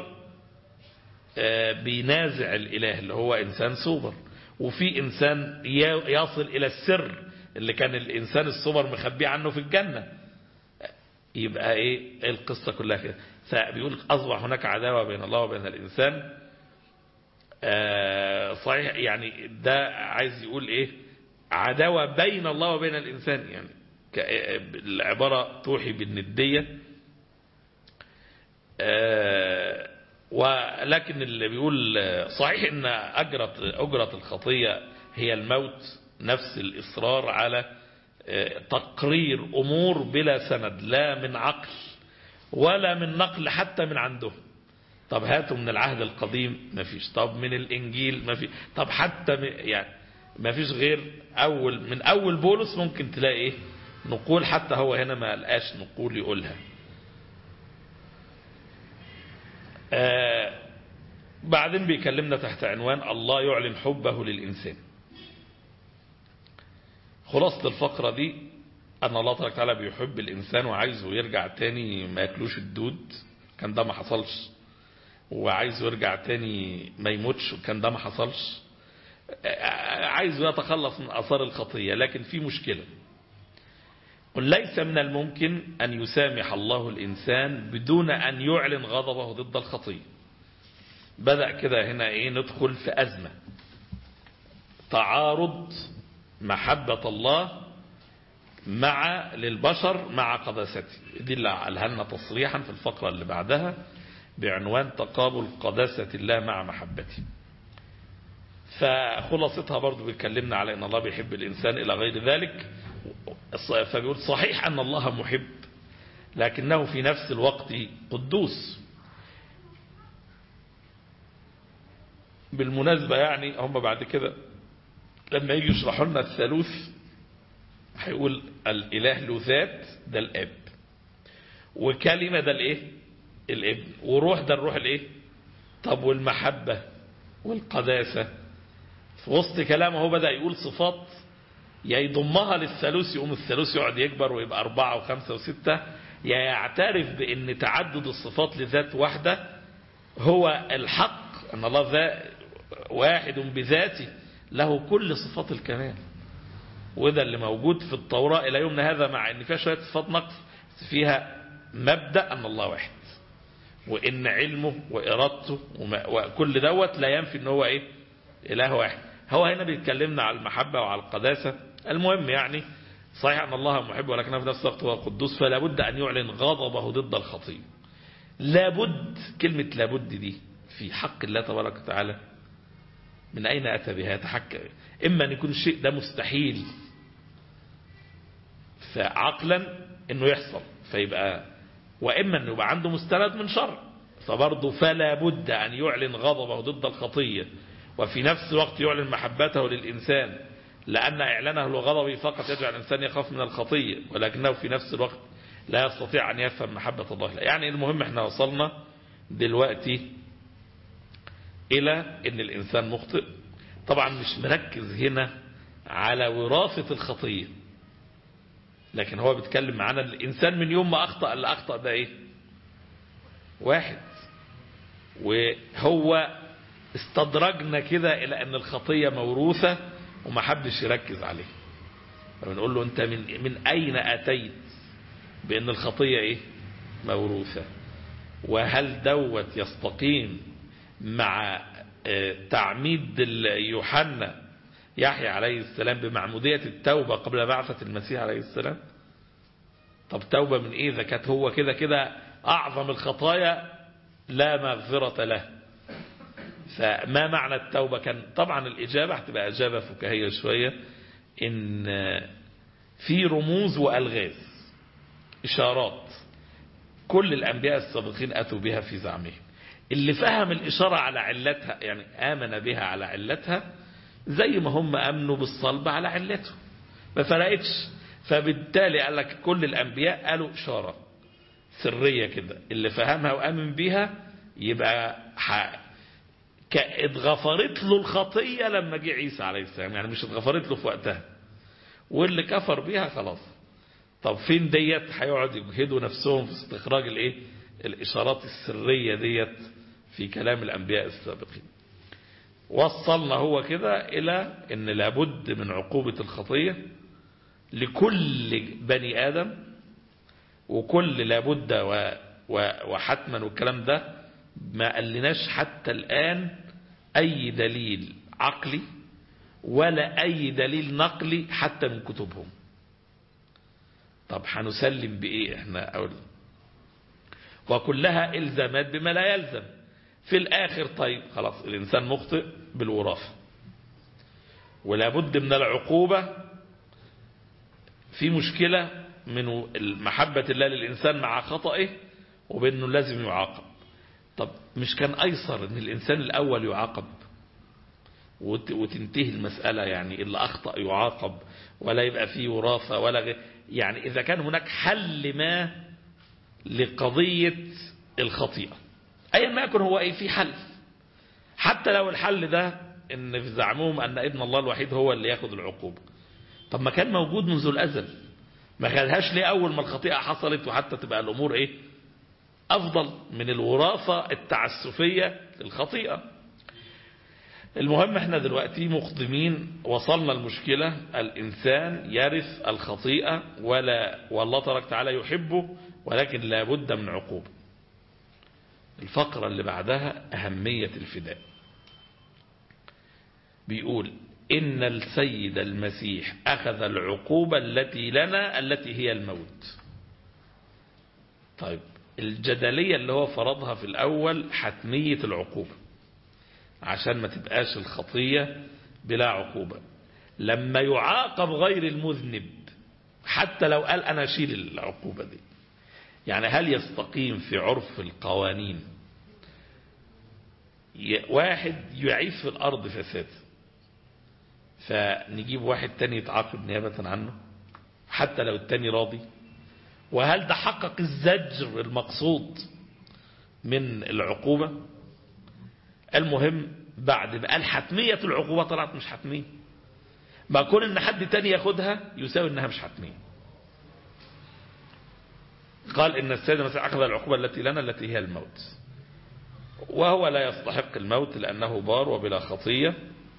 بينازع الإله اللي هو إنسان سوبر، وفي إنسان يصل إلى السر اللي كان الإنسان السوبر مخبيه عنه في الجنة. يبقى إيه القصة كلها كده. فبيقول أصبح هناك عداوة بين الله وبين الإنسان. صحيح، يعني ده عايز يقول إيه؟ عداوة بين الله وبين الإنسان، يعني العبارة توحي بالندية. ولكن اللي بيقول صحيح ان أجرة الخطية هي الموت، نفس الإصرار على تقرير أمور بلا سند، لا من عقل ولا من نقل حتى من عندهم. طب هاتوا من العهد القديم ما فيش، طب من الإنجيل ما فيش، طب حتى يعني ما فيش غير من أول بولس ممكن تلاقي إيه نقول، حتى هو هنا ما لقاش نقول يقولها. بعدين بيكلمنا تحت عنوان الله يعلن حبه للإنسان. خلاصة الفقرة دي أن الله تبارك وتعالى بيحب الإنسان وعايزه يرجع تاني ما ياكلوش الدود، كان ده ما حصلش، وعايزه يرجع تاني ما يموتش، وكان ده ما حصلش. عايزه يتخلص من آثار الخطية، لكن في مشكلة. قل ليس من الممكن أن يسامح الله الإنسان بدون أن يعلن غضبه ضد الخطية. بدأ كده هنا إيه ندخل في أزمة، تعارض محبة الله مع للبشر مع قداسته. دي اللي قالها لنا تصريحا في الفقرة اللي بعدها بعنوان تقابل قداسة الله مع محبته. فخلاصتها برضو بيتكلمنا على أن الله بيحب الإنسان إلى غير ذلك. فبيقول صحيح أن الله محب، لكنه في نفس الوقت قدوس. بالمناسبة يعني هم بعد كده لما يجي يشرحوا لنا الثالوث هيقول الإله له ذات، ده الأب، وكلمة ده الإيه؟ الابن، وروح ده الروح الإيه؟ طب والمحبة والقداسة في وسط كلامه هو بدأ يقول صفات يا يضمها للثالوث، يقوم الثالوث يقعد يكبر ويبقى 4 و5 و6، يا يعترف بأن تعدد الصفات لذات واحدة هو الحق، أن الله ذا واحد بذاته له كل صفات الكمال. وده اللي موجود في التوراة إلى يومنا هذا، مع أن فيها شوية صفات نقص، فيها مبدأ أن الله واحد، وإن علمه وإرادته وكل دوت لا ينفي أنه هو إيه؟ إله واحد. هو هنا بيتكلمنا على المحبة وعلى القداسة. المهم يعني صحيح أن الله محب، ولكنه في نفس الوقت هو قدوس، فلا بد أن يعلن غضبه ضد الخطيئة. لابد، كلمة لابد دي في حق الله تبارك وتعالى من أين أتى بها؟ يتحكم إما أن يكون الشيء ده مستحيل فعقلا أنه يحصل فيبقى، وإما أنه يبقى عنده مستند من شرع، فبرضه فلا بد أن يعلن غضبه ضد الخطية وفي نفس الوقت يعلن محبته للإنسان، لأن إعلانه لغضبه فقط يجعل الإنسان يخاف من الخطية، ولكنه في نفس الوقت لا يستطيع أن يفهم محبة الله. يعني المهم احنا وصلنا دلوقتي إلى أن الإنسان مخطئ. طبعا مش مركز هنا على وراثة الخطية، لكن هو بيتكلم معنا الإنسان من يوم ما أخطأ، اللي أخطأ ده إيه؟ واحد، وهو استدرجنا كده إلى أن الخطية موروثة ومحدش يركز عليه. فبنقول له أنت من أين أتيت بأن الخطية إيه؟ موروثة؟ وهل دوت يستقيم مع تعميد يوحنا يحيى عليه السلام بمعمودية التوبة قبل بعثة المسيح عليه السلام؟ طب توبة من إيه إذا كانت هو كده كده أعظم الخطايا لا مغفرة له؟ فما معنى التوبة؟ كان طبعا الإجابة هتبقى إجابة فكاهية شوية، إن في رموز وألغاز، إشارات كل الأنبياء السابقين أتوا بها في زعمهم. اللي فهم الإشارة على علتها يعني آمن بها على علتها، زي ما هم أمنوا بالصلب على علته، ما فرقتش. فبالتالي قال لك كل الأنبياء قالوا إشارة سرية كده، اللي فهمها وآمن بها يبقى اتغفرت له الخطية لما جه عيسى عليه السلام، يعني مش اتغفرت له في وقتها، واللي كفر بها خلاص. طب فين ديت؟ هيقعد يجهدوا نفسهم في استخراج الايه؟ الإشارات السرية ديت في كلام الأنبياء السابقين. وصلنا هو كده إلى أن لابد من عقوبة الخطية لكل بني آدم، وكل لابد وحتما، والكلام ده ما قلناش حتى الآن أي دليل عقلي ولا أي دليل نقلي حتى من كتبهم. طب هنسلم بإيه احنا؟ أقول وكلها إلزامات بما لا يلزم في الآخر. طيب خلاص الإنسان مخطئ بالوراثة، ولا بد من العقوبة. في مشكلة من محبة الله للإنسان مع خطئه وبأنه لازم يعاقب. طب مش كان أيسر أن الإنسان الأول يعاقب وتنتهي المسألة؟ يعني اللي أخطأ يعاقب ولا يبقى فيه وراثة ولا يعني إذا كان هناك حل ما لقضية الخطيئة أي ما يكون، هو في حل، حتى لو الحل ده إن في زعمهم أن ابن الله الوحيد هو اللي ياخد العقوبة. طب ما كان موجود منذ الأزل، ما خدهاش ليه أول ما الخطيئة حصلت، وحتى تبقى الأمور إيه؟ أفضل من الوراثة التعسفية للخطيئة. المهم احنا دلوقتي مقدمين، وصلنا المشكلة الإنسان يرث الخطيئة والله تبارك وتعالى يحبه، ولكن لا بد من عقوبة. الفقرة اللي بعدها أهمية الفداء. بيقول إن السيد المسيح أخذ العقوبة التي لنا التي هي الموت. طيب الجدلية اللي هو فرضها في الأول حتمية العقوبة عشان ما تبقاش الخطية بلا عقوبة. لما يعاقب غير المذنب حتى لو قال أنا أشيل العقوبة دي، يعني هل يستقيم في عرف القوانين واحد يعيش في الأرض فساد فنجيب واحد تاني يتعاقب نيابة عنه حتى لو التاني راضي؟ وهل ده حقق الزجر المقصود من العقوبة؟ المهم بعد ما قال حتمية العقوبة طلعت مش حتمية، ما كون ان حد تاني ياخدها يساوي انها مش حتمية. قال ان السيد مثلا اخذ العقوبة التي لنا التي هي الموت، وهو لا يستحق الموت لأنه بار وبلا خطية،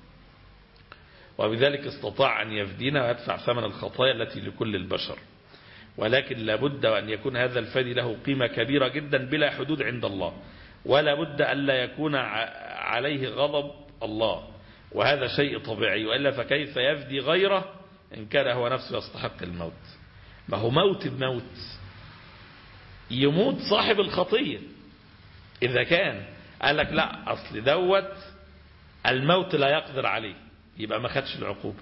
وبذلك استطاع أن يفدينا ويدفع ثمن الخطايا التي لكل البشر، ولكن لابد وأن يكون هذا الفدي له قيمة كبيرة جدا بلا حدود عند الله، ولا بد أن لا يكون عليه غضب الله، وهذا شيء طبيعي، وإلا فكيف يفدي غيره إن كان هو نفسه يستحق الموت؟ ما هو موت بموت، يموت صاحب الخطية إذا كان قال لك لا أصل دوت الموت لا يقدر عليه، يبقى ما خدش العقوبة.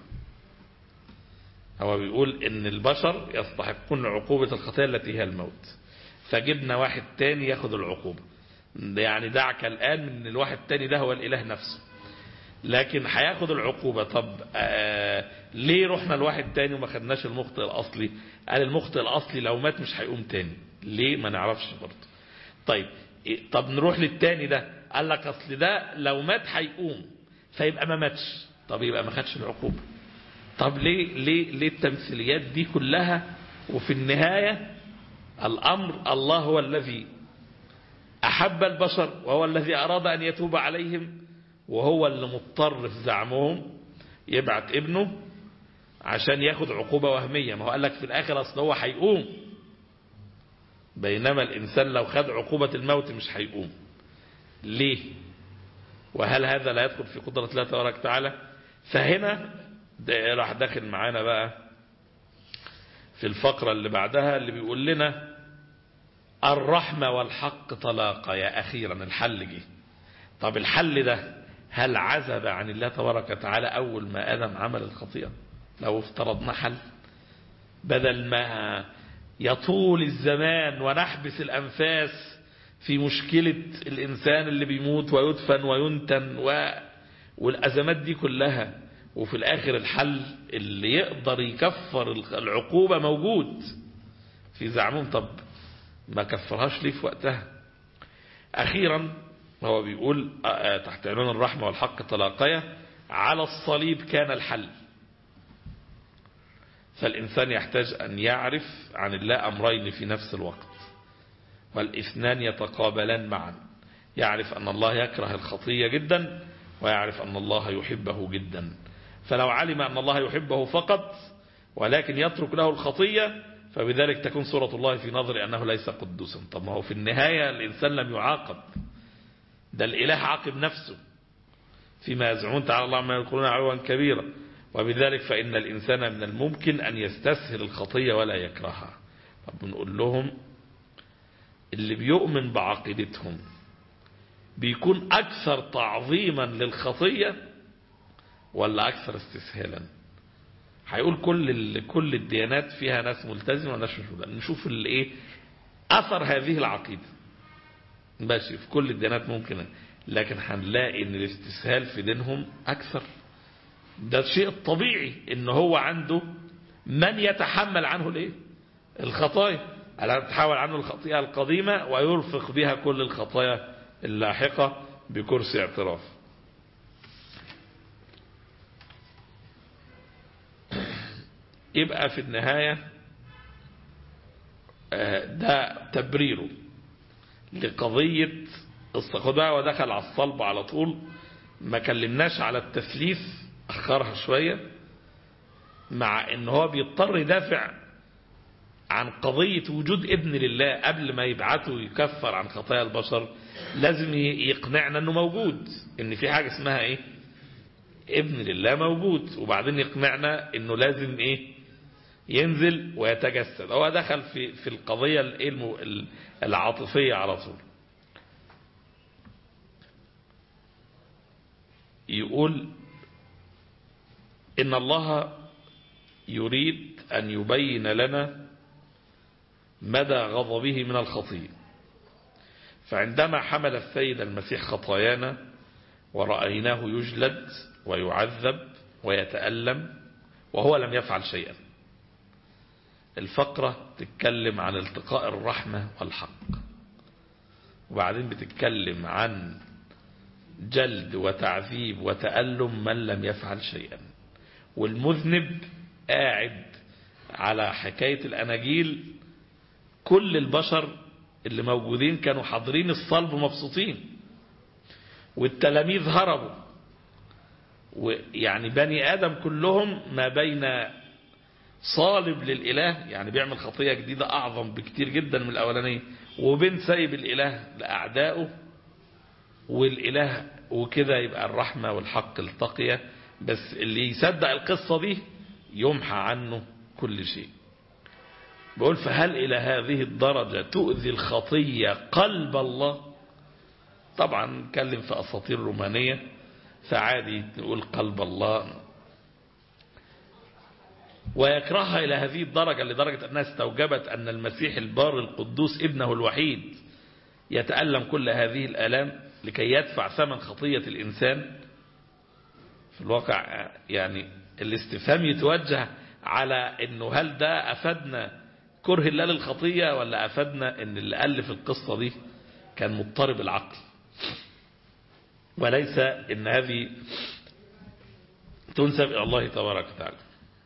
هو بيقول إن البشر يستحقون عقوبة الخطية التي هي الموت، فجبنا واحد تاني ياخد العقوبة. يعني دعك الآن من الواحد تاني ده هو الإله نفسه، لكن هياخد العقوبة. طب ليه رحنا لواحد تاني وما خدناش المخطئ الأصلي؟ قال المخطئ الأصلي لو مات مش هيقوم تاني. ليه؟ ما نعرفش برضه. طيب طب نروح للتاني ده، قال لك أصل ده لو مات هيقوم فيبقى ما ماتش، طب يبقى ما خدش العقوبة. طب ليه التمثيليات دي كلها؟ وفي النهاية الأمر الله هو الذي أحب البشر وهو الذي أراد أن يتوب عليهم، وهو اللي مضطر في زعمهم يبعت ابنه عشان ياخد عقوبة وهمية. ما هو قال لك في الآخر أصل هو هيقوم، بينما الإنسان لو خد عقوبة الموت مش هيقوم. ليه؟ وهل هذا لا يدخل في قدرة الله تبارك وتعالى؟ فهنا راح داخل معانا بقى في الفقرة اللي بعدها اللي بيقول لنا الرحمة والحق تلاقيا. أخيرا الحل جه. طب الحل ده هل عزب عن الله تبارك وتعالى أول ما آدم عمل الخطيئة؟ لو افترضنا حل، بدل ما يطول الزمان ونحبس الأنفاس في مشكلة الإنسان اللي بيموت ويدفن وينتن والأزمات دي كلها، وفي الآخر الحل اللي يقدر يكفر العقوبة موجود في زعمهم، طب ما كفرهاش ليه في وقتها؟ أخيرا هو بيقول تحت عنوان الرحمة والحق تلاقيا على الصليب كان الحل. فالإنسان يحتاج أن يعرف عن الله أمرين في نفس الوقت، والاثنان يتقابلان معا. يعرف أن الله يكره الخطية جدا، ويعرف أن الله يحبه جدا. فلو علم أن الله يحبه فقط ولكن يترك له الخطية، فبذلك تكون صورة الله في نظر أنه ليس قدوسا. طب ما هو في النهاية الإنسان لم يعاقب، ده الإله عاقب نفسه فيما يزعمون تعالى الله عما يقولون علوا كبيرا. وبذلك فإن الإنسان من الممكن أن يستسهل الخطية ولا يكرهها. طب نقول لهم اللي بيؤمن بعقيدتهم بيكون أكثر تعظيما للخطية ولا أكثر استسهالا؟ هيقول كل الديانات فيها ناس ملتزمة وناس مش ملتزمة. نشوف الايه أثر هذه العقيدة. ماشي في كل الديانات ممكن، لكن هنلاقي ان الاستسهال في دينهم أكثر. ده الشيء الطبيعي ان هو عنده من يتحمل عنه الايه الخطايا، ألا تتحول عنه الخطيئة القديمة ويرفق بها كل الخطايا اللاحقة بكرسي اعتراف. يبقى في النهاية ده تبريره لقضية الصخدة، ودخل على الصلب على طول. ما كلمناش على التثليث، أخرها شوية، مع ان هو بيضطر يدافع عن قضية وجود ابن لله قبل ما يبعته يكفر عن خطايا البشر. لازم يقنعنا انه موجود، ان في حاجة اسمها ايه ابن لله موجود، وبعدين يقنعنا انه لازم ايه ينزل ويتجسد. هو دخل في القضية العاطفية على طول. يقول إن الله يريد أن يبين لنا مدى غضبه من الخطيئة. فعندما حمل السيد المسيح خطايانا ورأيناه يجلد ويعذب ويتألم وهو لم يفعل شيئا، الفقرة تتكلم عن التقاء الرحمة والحق، وبعدين بتتكلم عن جلد وتعذيب وتألم من لم يفعل شيئا. والمذنب قاعد على حكاية الأناجيل، كل البشر اللي موجودين كانوا حاضرين الصلب مبسوطين، والتلاميذ هربوا، ويعني بني آدم كلهم ما بين صالب للإله، يعني بيعمل خطية جديدة أعظم بكتير جدا من الأولانية، وبين سايب الإله لأعدائه والإله، وكده يبقى الرحمة والحق التقية. بس اللي يصدق القصة دي يمحى عنه كل شيء. بقول فهل إلى هذه الدرجة تؤذي الخطية قلب الله؟ طبعا نتكلم في أساطير رومانية، فعادي نقول قلب الله، ويكرهها إلى هذه الدرجة، لدرجة أنها استوجبت أن المسيح البار القدوس ابنه الوحيد يتألم كل هذه الآلام لكي يدفع ثمن خطية الإنسان. في الواقع يعني الاستفهام يتوجه على أنه هل ده أفدنا كره الله للخطية، ولا أفدنا أن اللي ألف القصة دي كان مضطرب العقل، وليس أن هذه تنسب إلى الله تبارك وتعالى.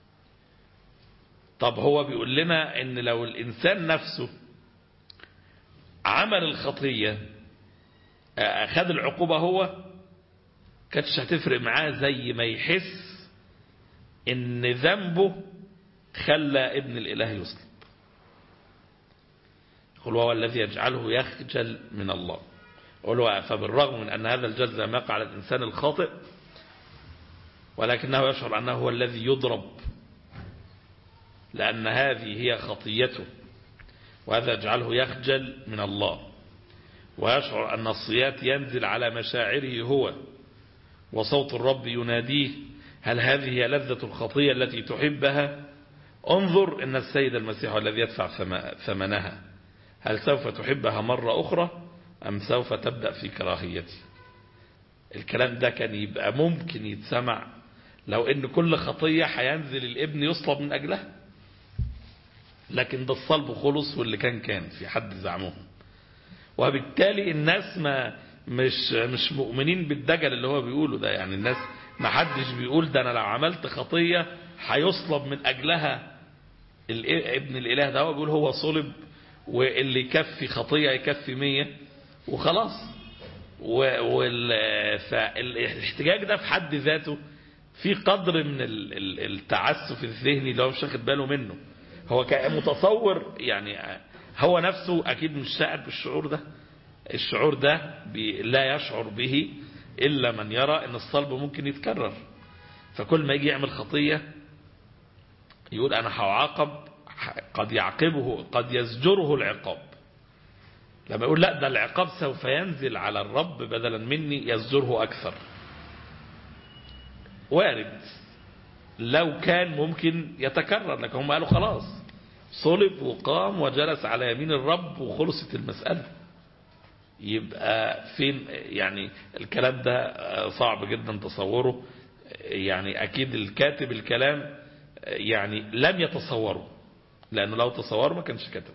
طب هو بيقول لنا أن لو الإنسان نفسه عمل الخطية أخذ العقوبة، هو كانتش هتفرق معاه، زي ما يحس أن ذنبه خلى ابن الإله يصلب. يقول هو الذي يجعله يخجل من الله. يقول فبالرغم من أن هذا الجزاء ما يقع على الإنسان الخاطئ، ولكنه يشعر أنه هو الذي يضرب، لأن هذه هي خطيته، وهذا يجعله يخجل من الله، ويشعر أن الصيات ينزل على مشاعره هو، وصوت الرب يناديه. هل هذه هي لذة الخطية التي تحبها؟ انظر إن السيد المسيح الذي يدفع ثمنها. هل سوف تحبها مرة أخرى أم سوف تبدأ في كراهيتي؟ الكلام ده كان يبقى ممكن يتسمع لو إن كل خطية هينزل الابن يصلب من أجلها، لكن ده الصلب خلص، واللي كان في حد زعمهم. وبالتالي الناس مش مؤمنين بالدجل اللي هو بيقوله ده. يعني الناس ما حدش بيقول ده أنا لو عملت خطية هيصلب من أجلها ابن الإله، ده هو بيقول هو صلب، واللي يكفي خطية يكفي 100 وخلاص. فالاحتجاج ده في حد ذاته في قدر من التعسف الذهني اللي هو مش واخد باله منه. هو متصور، يعني هو نفسه أكيد مش شاعر بالشعور ده. الشعور ده لا يشعر به إلا من يرى أن الصلب ممكن يتكرر. فكل ما يجي يعمل خطية يقول أنا هعاقب، قد يعاقبه، قد يزجره العقاب. لما يقول لا ده العقاب سوف ينزل على الرب بدلا مني، يزجره أكثر. وارد لو كان ممكن يتكرر، لكن هم قالوا خلاص صلب وقام وجلس على يمين الرب وخلصت المسألة. يبقى فين يعني الكلام ده؟ صعب جدا تصوره. يعني أكيد الكاتب الكلام يعني لم يتصوره، لأنه لو تصور ما كانش كتب.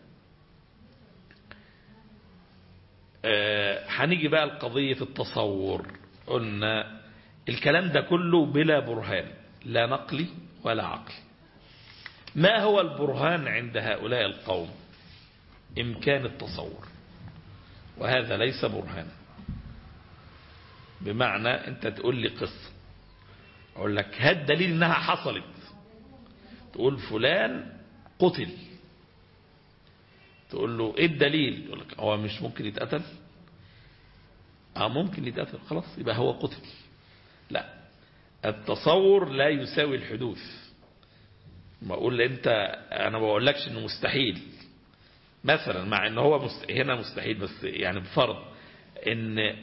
هنيجي بقى لقضية التصور. قلنا الكلام ده كله بلا برهان، لا نقلي ولا عقلي. ما هو البرهان عند هؤلاء القوم؟ إمكان التصور، وهذا ليس برهان. بمعنى أنت تقول لي قصة، أقول لك هات دليل إنها حصلت، تقول فلان قتل، تقول له إيه الدليل؟ يقول لك هو مش ممكن يتقتل؟ ممكن يتقتل، خلاص يبقى هو قتل. لا، التصور لا يساوي الحدوث. ما أقول أنت، أنا ما بقولكش إنه مستحيل مثلا، مع إنه هو هنا مستحيل، بس يعني بفرض إن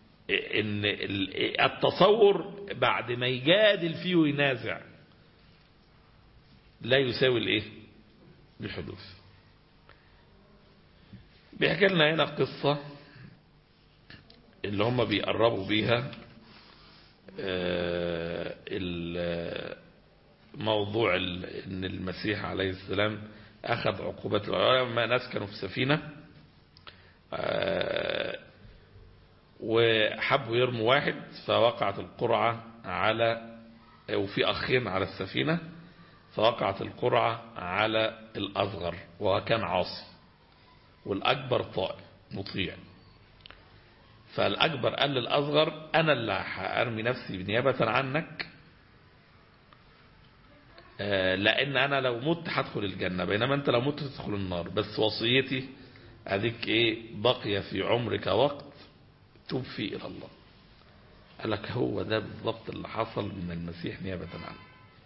التصور بعد ما يجادل فيه وينازع لا يساوي الإيه؟ الحدوث. بيحكي لنا هنا قصة اللي هم بيقربوا بيها موضوع ان المسيح عليه السلام اخذ عقوبات لما ناس كانوا في سفينة وحبوا يرموا واحد، فوقعت القرعة على، وفي أخين على السفينة، فوقعت القرعة على الأصغر وهو كان عاصي، والأكبر طائع مطيع. فالأكبر قال للأصغر أنا اللي هأرمي نفسي بنيابة عنك، لأن أنا لو مت هدخل الجنة، بينما أنت لو مت تدخل النار، بس وصيتي أديك بقي في عمرك وقت توب فيه إلى الله. قال لك هو ده بالضبط اللي حصل من المسيح نيابة عنه.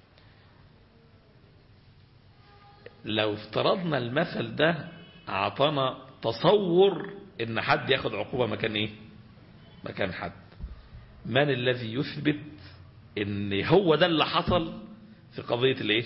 لو افترضنا المثل ده أعطانا تصور إن حد ياخد عقوبة مكان مكان حد. من الذي يثبت إن هو ده اللي حصل في قضية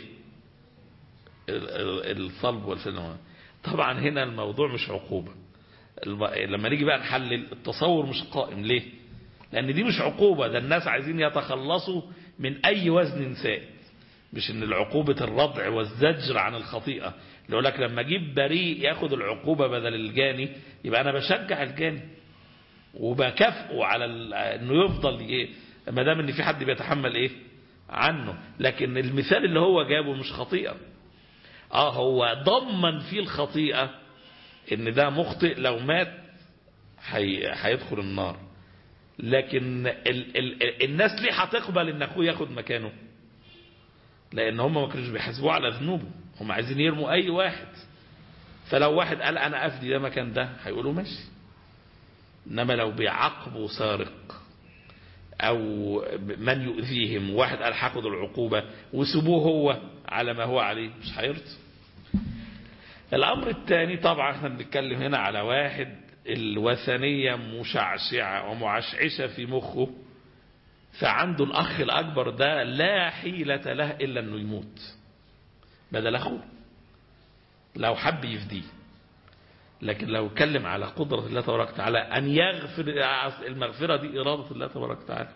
الصلب والفنوان؟ طبعا هنا الموضوع مش عقوبة. لما نيجي بقى نحلل، التصور مش قائم. ليه؟ لأن دي مش عقوبة، ده الناس عايزين يتخلصوا من أي وزن سائد، مش إن العقوبة الردع والزجر عن الخطيئة. لو لك لما أجيب بريء ياخد العقوبة بدل الجاني، يبقى أنا بشجع الجاني وبكافئه على إنه يفضل ما دام إن في حد بيتحمل عنه. لكن المثال اللي هو جابه مش خطيئة، هو ضمن فيه الخطيئة إن ده مخطئ لو مات هيدخل النار. لكن الناس ليه هتقبل ان اخوه ياخد مكانه؟ لان هم ما كانوش بيحاسبوه على ذنوبه، هم عايزين يرموا اي واحد. فلو واحد قال انا افدي ده مكان ده، هيقولوا ماشي. انما لو بيعاقبوا سارق او من يؤذيهم، واحد قال هاخد العقوبة وسيبوه هو على ما هو عليه، مش هيرضى. الامر الثاني، طبعا احنا بنتكلم هنا على واحد الوثنية مشعشعة ومعشعشة في مخه، فعنده الأخ الأكبر ده لا حيلة له إلا أنه يموت بدل أخوه لو حب يفديه. لكن لو اتكلم على قدرة الله تبارك وتعالى أن يغفر، المغفرة دي إرادة الله تبارك وتعالى،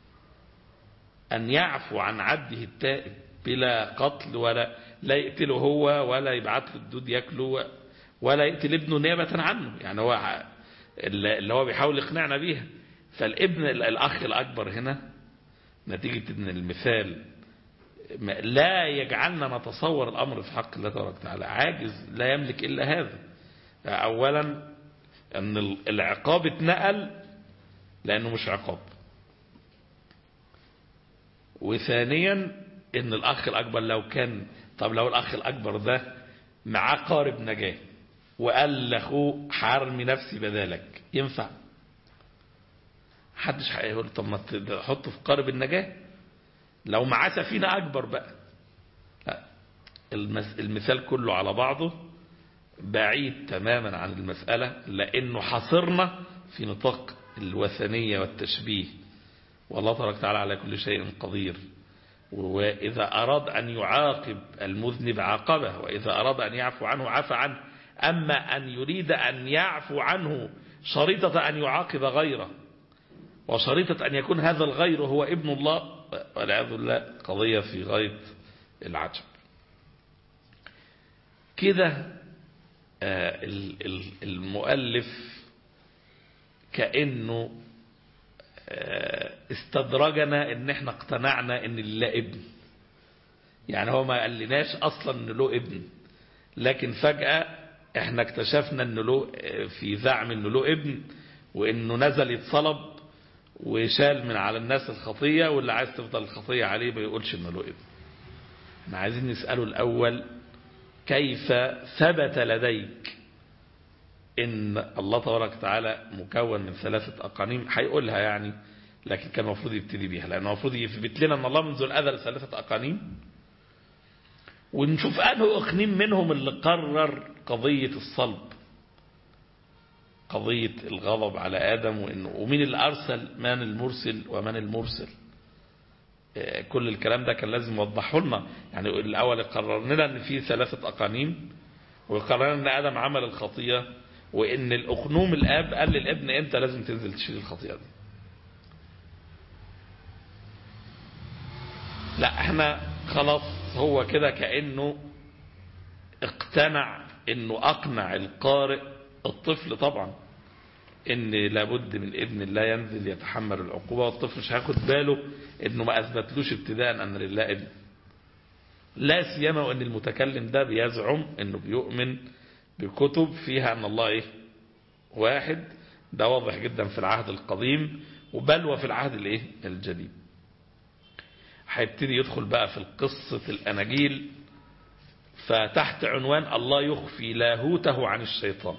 أن يعفو عن عبده التائب بلا قتل، ولا يقتله هو، ولا يبعث له الدود ياكله، ولا يقتل ابنه نيابة عنه. يعني هو اللي هو بيحاول يقنعنا بيها. فالابن الأخ الأكبر هنا نتيجة ان المثال لا يجعلنا نتصور الأمر في حق الله تبارك وتعالى، عاجز لا يملك إلا هذا. أولا أن العقاب اتنقل لأنه مش عقاب، وثانيا أن الأخ الأكبر لو كان، طب لو الأخ الأكبر ده معاه قارب نجاة وقال لأخوه حارمي نفسي بدالك، ينفع؟ محدش هيقول طب ما تحطه في قارب النجاة. لو معاه سفينة أكبر بقى، لا، المثال كله على بعضه بعيد تماما عن المسألة، لأنه حصرنا في نطاق الوثنية والتشبيه. والله تبارك وتعالى على كل شيء قدير، وإذا أراد أن يعاقب المذنب عاقبه، وإذا أراد أن يعفو عنه عفى عنه. أما أن يريد أن يعفو عنه شريطة أن يعاقب غيره، وشريطة أن يكون هذا الغير هو ابن الله، والعياذ بالله، قضية في غاية العجب. كده المؤلف كأنه استدرجنا ان احنا اقتنعنا ان لله ابن. يعني هو ما قال لناش اصلا ان له ابن، لكن فجأة احنا اكتشفنا ان له، في زعم انه له ابن، وانه نزل يتصلب وشال من على الناس الخطية، واللي عايز تفضل الخطية عليه ما يقولش انه له ابن. احنا عايزين نسأله الاول كيف ثبت لديك ان الله تبارك وتعالى مكون من 3 أقانيم؟ هيقولها يعني، لكن كان المفروض يبتدي بيها، لأنه المفروض يثبت لنا ان الله منذ الأزل 3 أقانيم، ونشوف أنه أقنيم منهم اللي قرر قضية الصلب، قضية الغضب على آدم، ومين اللي أرسل، من المرسل ومن المرسل. كل الكلام ده كان لازم يوضحه لنا. يعني الأول قررنا لنا أن في 3 أقانيم، وقررنا أن آدم عمل الخطية، وإن الأخنوم الآب قال للابن أنت لازم تنزل تشيل الخطيئة دي. لا احنا خلاص هو كده كأنه اقتنع، انه اقنع القارئ الطفل طبعا ان لابد من ابن الله ينزل يتحمل العقوبة، والطفل مش هياخد باله انه ما اثبتلوش ابتداء ان لله ابن، لا سيما وان المتكلم ده بيزعم انه بيؤمن بكتب فيها ان الله ايه واحد. ده واضح جدا في العهد القديم وبل وفي العهد الايه الجديد. هيبتدي يدخل بقى في قصة الأناجيل، فتحت عنوان الله يخفي لاهوته عن الشيطان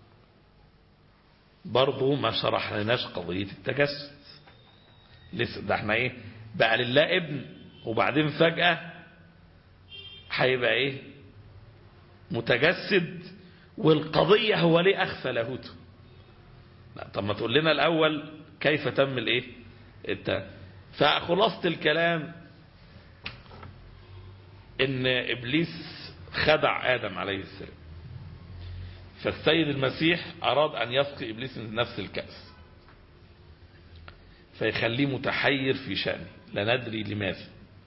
برضو ما شرح لناش قضية التجسد لسه. ده احنا ايه بقى لله ابن وبعدين فجأة هيبقى ايه متجسد، والقضية هو ليه أخفى لاهوته. لا طب ما تقول لنا الأول كيف تم الايه فخلاصة الكلام ان ابليس خدع ادم عليه السلام، فالسيد المسيح اراد ان يسقي ابليس من نفس الكأس فيخليه متحير في شأنه لا ندري لماذا.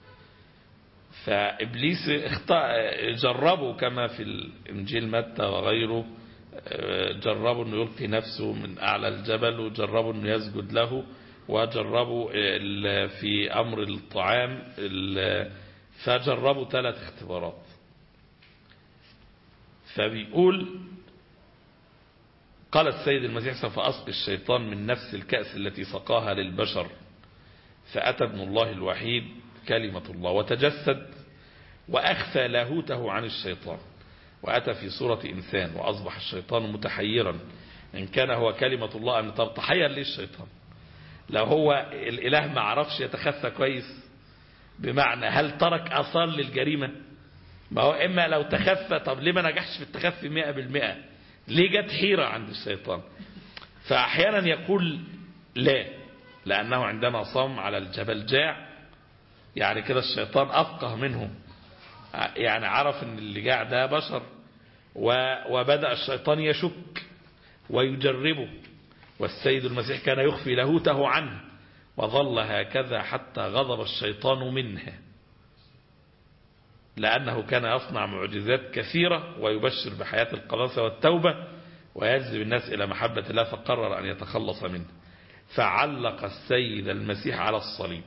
فابليس جربه كما في الانجيل متى وغيره، جربوا انه يلقي نفسه من اعلى الجبل، وجربوا انه يسجد له، وجربوا في أمر الطعام، فجربوا 3 اختبارات. فبيقول قال السيد المسيح سوف أسقي الشيطان من نفس الكأس التي سقاها للبشر، فأتى ابن الله الوحيد كلمة الله وتجسد وأخفى لاهوته عن الشيطان، وأتى في صورة إنسان، وأصبح الشيطان متحيرا إن كان هو كلمة الله أن تتحير ليه الشيطان لو هو الإله ما عرفش يتخفى كويس؟ بمعنى هل ترك أثار للجريمة؟ ما هو إما لو تخفى طب ليه ما نجحش في التخفي 100%؟ ليه جت حيرة عند الشيطان؟ فأحيانا يقول لا، لأنه عندما صام على الجبل جاع، يعني كده الشيطان أفقه منه، يعني عرف ان اللي جاع ده بشر، وبدأ الشيطان يشك ويجربه، والسيد المسيح كان يخفي لاهوته عنه، وظل هكذا حتى غضب الشيطان منه، لأنه كان يصنع معجزات كثيرة ويبشر بحياة القداسة والتوبة ويجذب الناس إلى محبة الله، فقرر أن يتخلص منه، فعلق السيد المسيح على الصليب.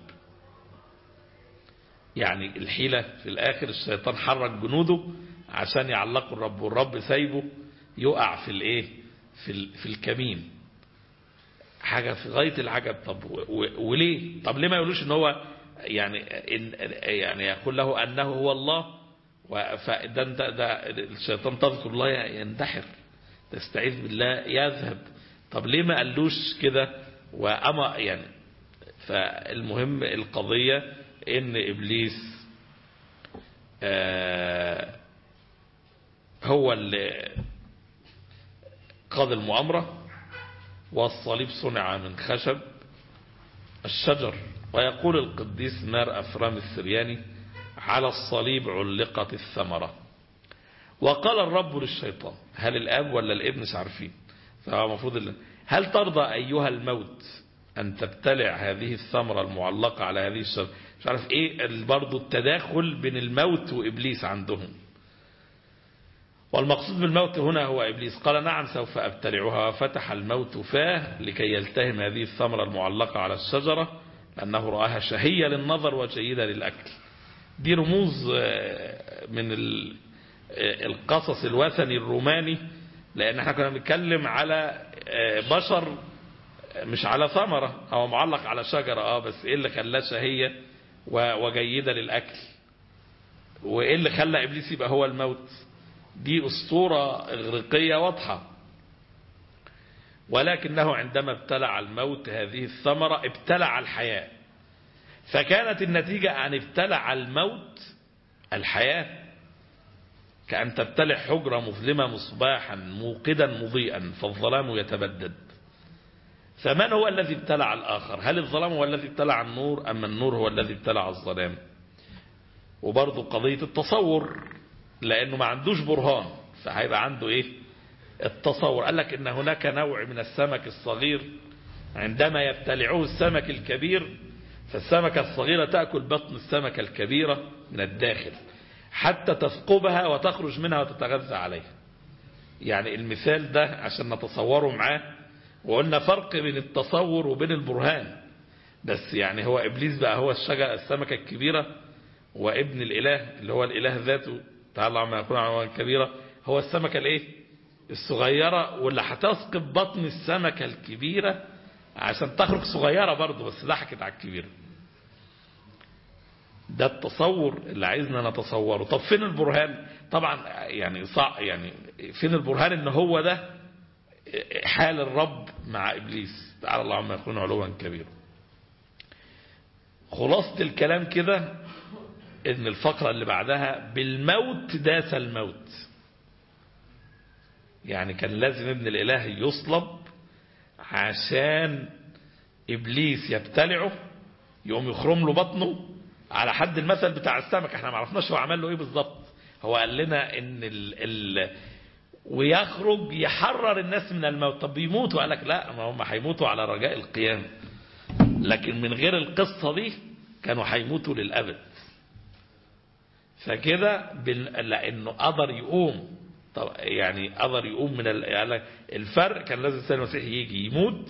يعني الحيلة في الآخر الشيطان حرك جنوده عشان يعلقوا الرب، والرب سايبه يقع في الايه في الكمين. حاجة في غاية العجب. طب وليه؟ طب ليه ما يقولوش ان هو يعني يقول له انه هو الله، ده الشيطان تذكر الله يندحر، تستعيذ بالله يذهب. طب ليه ما قالوش كده؟ وأما يعني فالمهم القضية ان ابليس هو اللي قاد المؤامرة، والصليب صنع من خشب الشجر. ويقول القديس مار أفرام السرياني على الصليب علقت الثمرة. وقال الرب للشيطان، هل الاب ولا الابن مش عارفين، فهو المفروض هل ترضى ايها الموت ان تبتلع هذه الثمرة المعلقة على هذه الشجرة؟ مش عارف ايه برضو التداخل بين الموت وابليس عندهم. والمقصود بالموت هنا هو ابليس. قال نعم سوف ابتلعها، وفتح الموت فاه لكي يلتهم هذه الثمرة المعلقة على الشجرة، لانه رآها شهية للنظر وجيدة للاكل. دي رموز من القصص الوثني الروماني، لان احنا كنا بنتكلم على بشر مش على ثمرة. هو معلق على شجرة بس ايه اللي خلاه شهية وجيدة للاكل؟ وايه اللي خلى ابليس يبقى هو الموت؟ دي اسطورة اغريقية واضحة. ولكنه عندما ابتلع الموت هذه الثمرة ابتلع الحياة، فكانت النتيجة ان ابتلع الموت الحياة، كأن تبتلع حجرة مظلمة مصباحا موقدا مضيئا فالظلام يتبدد. فمن هو الذي ابتلع الآخر؟ هل الظلام هو الذي ابتلع النور أم النور هو الذي ابتلع الظلام؟ وبرضه قضية التصور، لأنه ما عندوش برهان، فهيبقى عنده ايه التصور. قال لك إن هناك نوع من السمك الصغير عندما يبتلعه السمك الكبير، فالسمكة الصغيرة تأكل بطن السمكة الكبيرة من الداخل حتى تثقبها وتخرج منها وتتغذى عليها. يعني المثال ده عشان نتصوره معاه، وقلنا فرق بين التصور وبين البرهان. بس يعني هو إبليس بقى هو السمكة الكبيرة، وابن الإله اللي هو الإله ذاته تعالى عما يكون عن كبيرة هو السمكة الايه الصغيرة، واللي هتثقب بطن السمكة الكبيرة عشان تخرج صغيرة برضه بس ضحكت على الكبيرة. ده التصور اللي عايزنا نتصوره. طب فين البرهان؟ طبعا يعني يعني فين البرهان ان هو ده حال الرب مع إبليس تعالى الله عما يكون علوا كبيرا. خلاصة الكلام كده ان الفقرة اللي بعدها بالموت داس الموت. يعني كان لازم ابن الإله يصلب عشان إبليس يبتلعه، يقوم يخرم له بطنه على حد المثل بتاع السمك. احنا ما عرفناش هو عمل له ايه بالظبط. هو قال لنا ان ويخرج يحرر الناس من الموت. طب بيموتوا؟ قال لك لا، ما هم هيموتوا على رجاء القيام، لكن من غير القصة دي كانوا هيموتوا للأبد. فكده لأنه قدر يقوم. طب يعني قدر يقوم من الفرق كان لازم السيد المسيح يجي يموت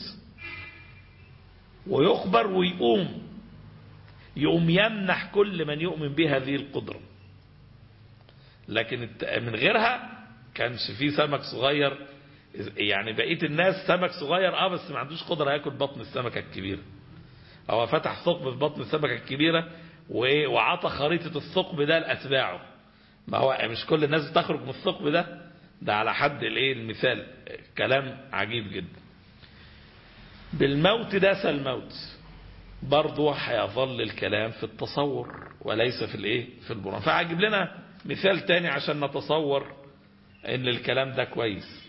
ويخبر ويقوم يمنح كل من يؤمن بهذه القدرة. لكن من غيرها كانش فيه سمك صغير. يعني بقية الناس سمك صغير بس ما عندوش قدرة ياكل بطن السمكة الكبيرة. هو فتح ثقب في بطن السمكة الكبيرة وعطى خريطة الثقب ده لأتباعه. ما هو مش كل الناس بتخرج من الثقب ده على حد المثال. كلام عجيب جدا. بالموت داس الموت. برضو هيظل الكلام في التصور وليس في البرهان. فعجب لنا مثال تاني عشان نتصور ان الكلام ده كويس.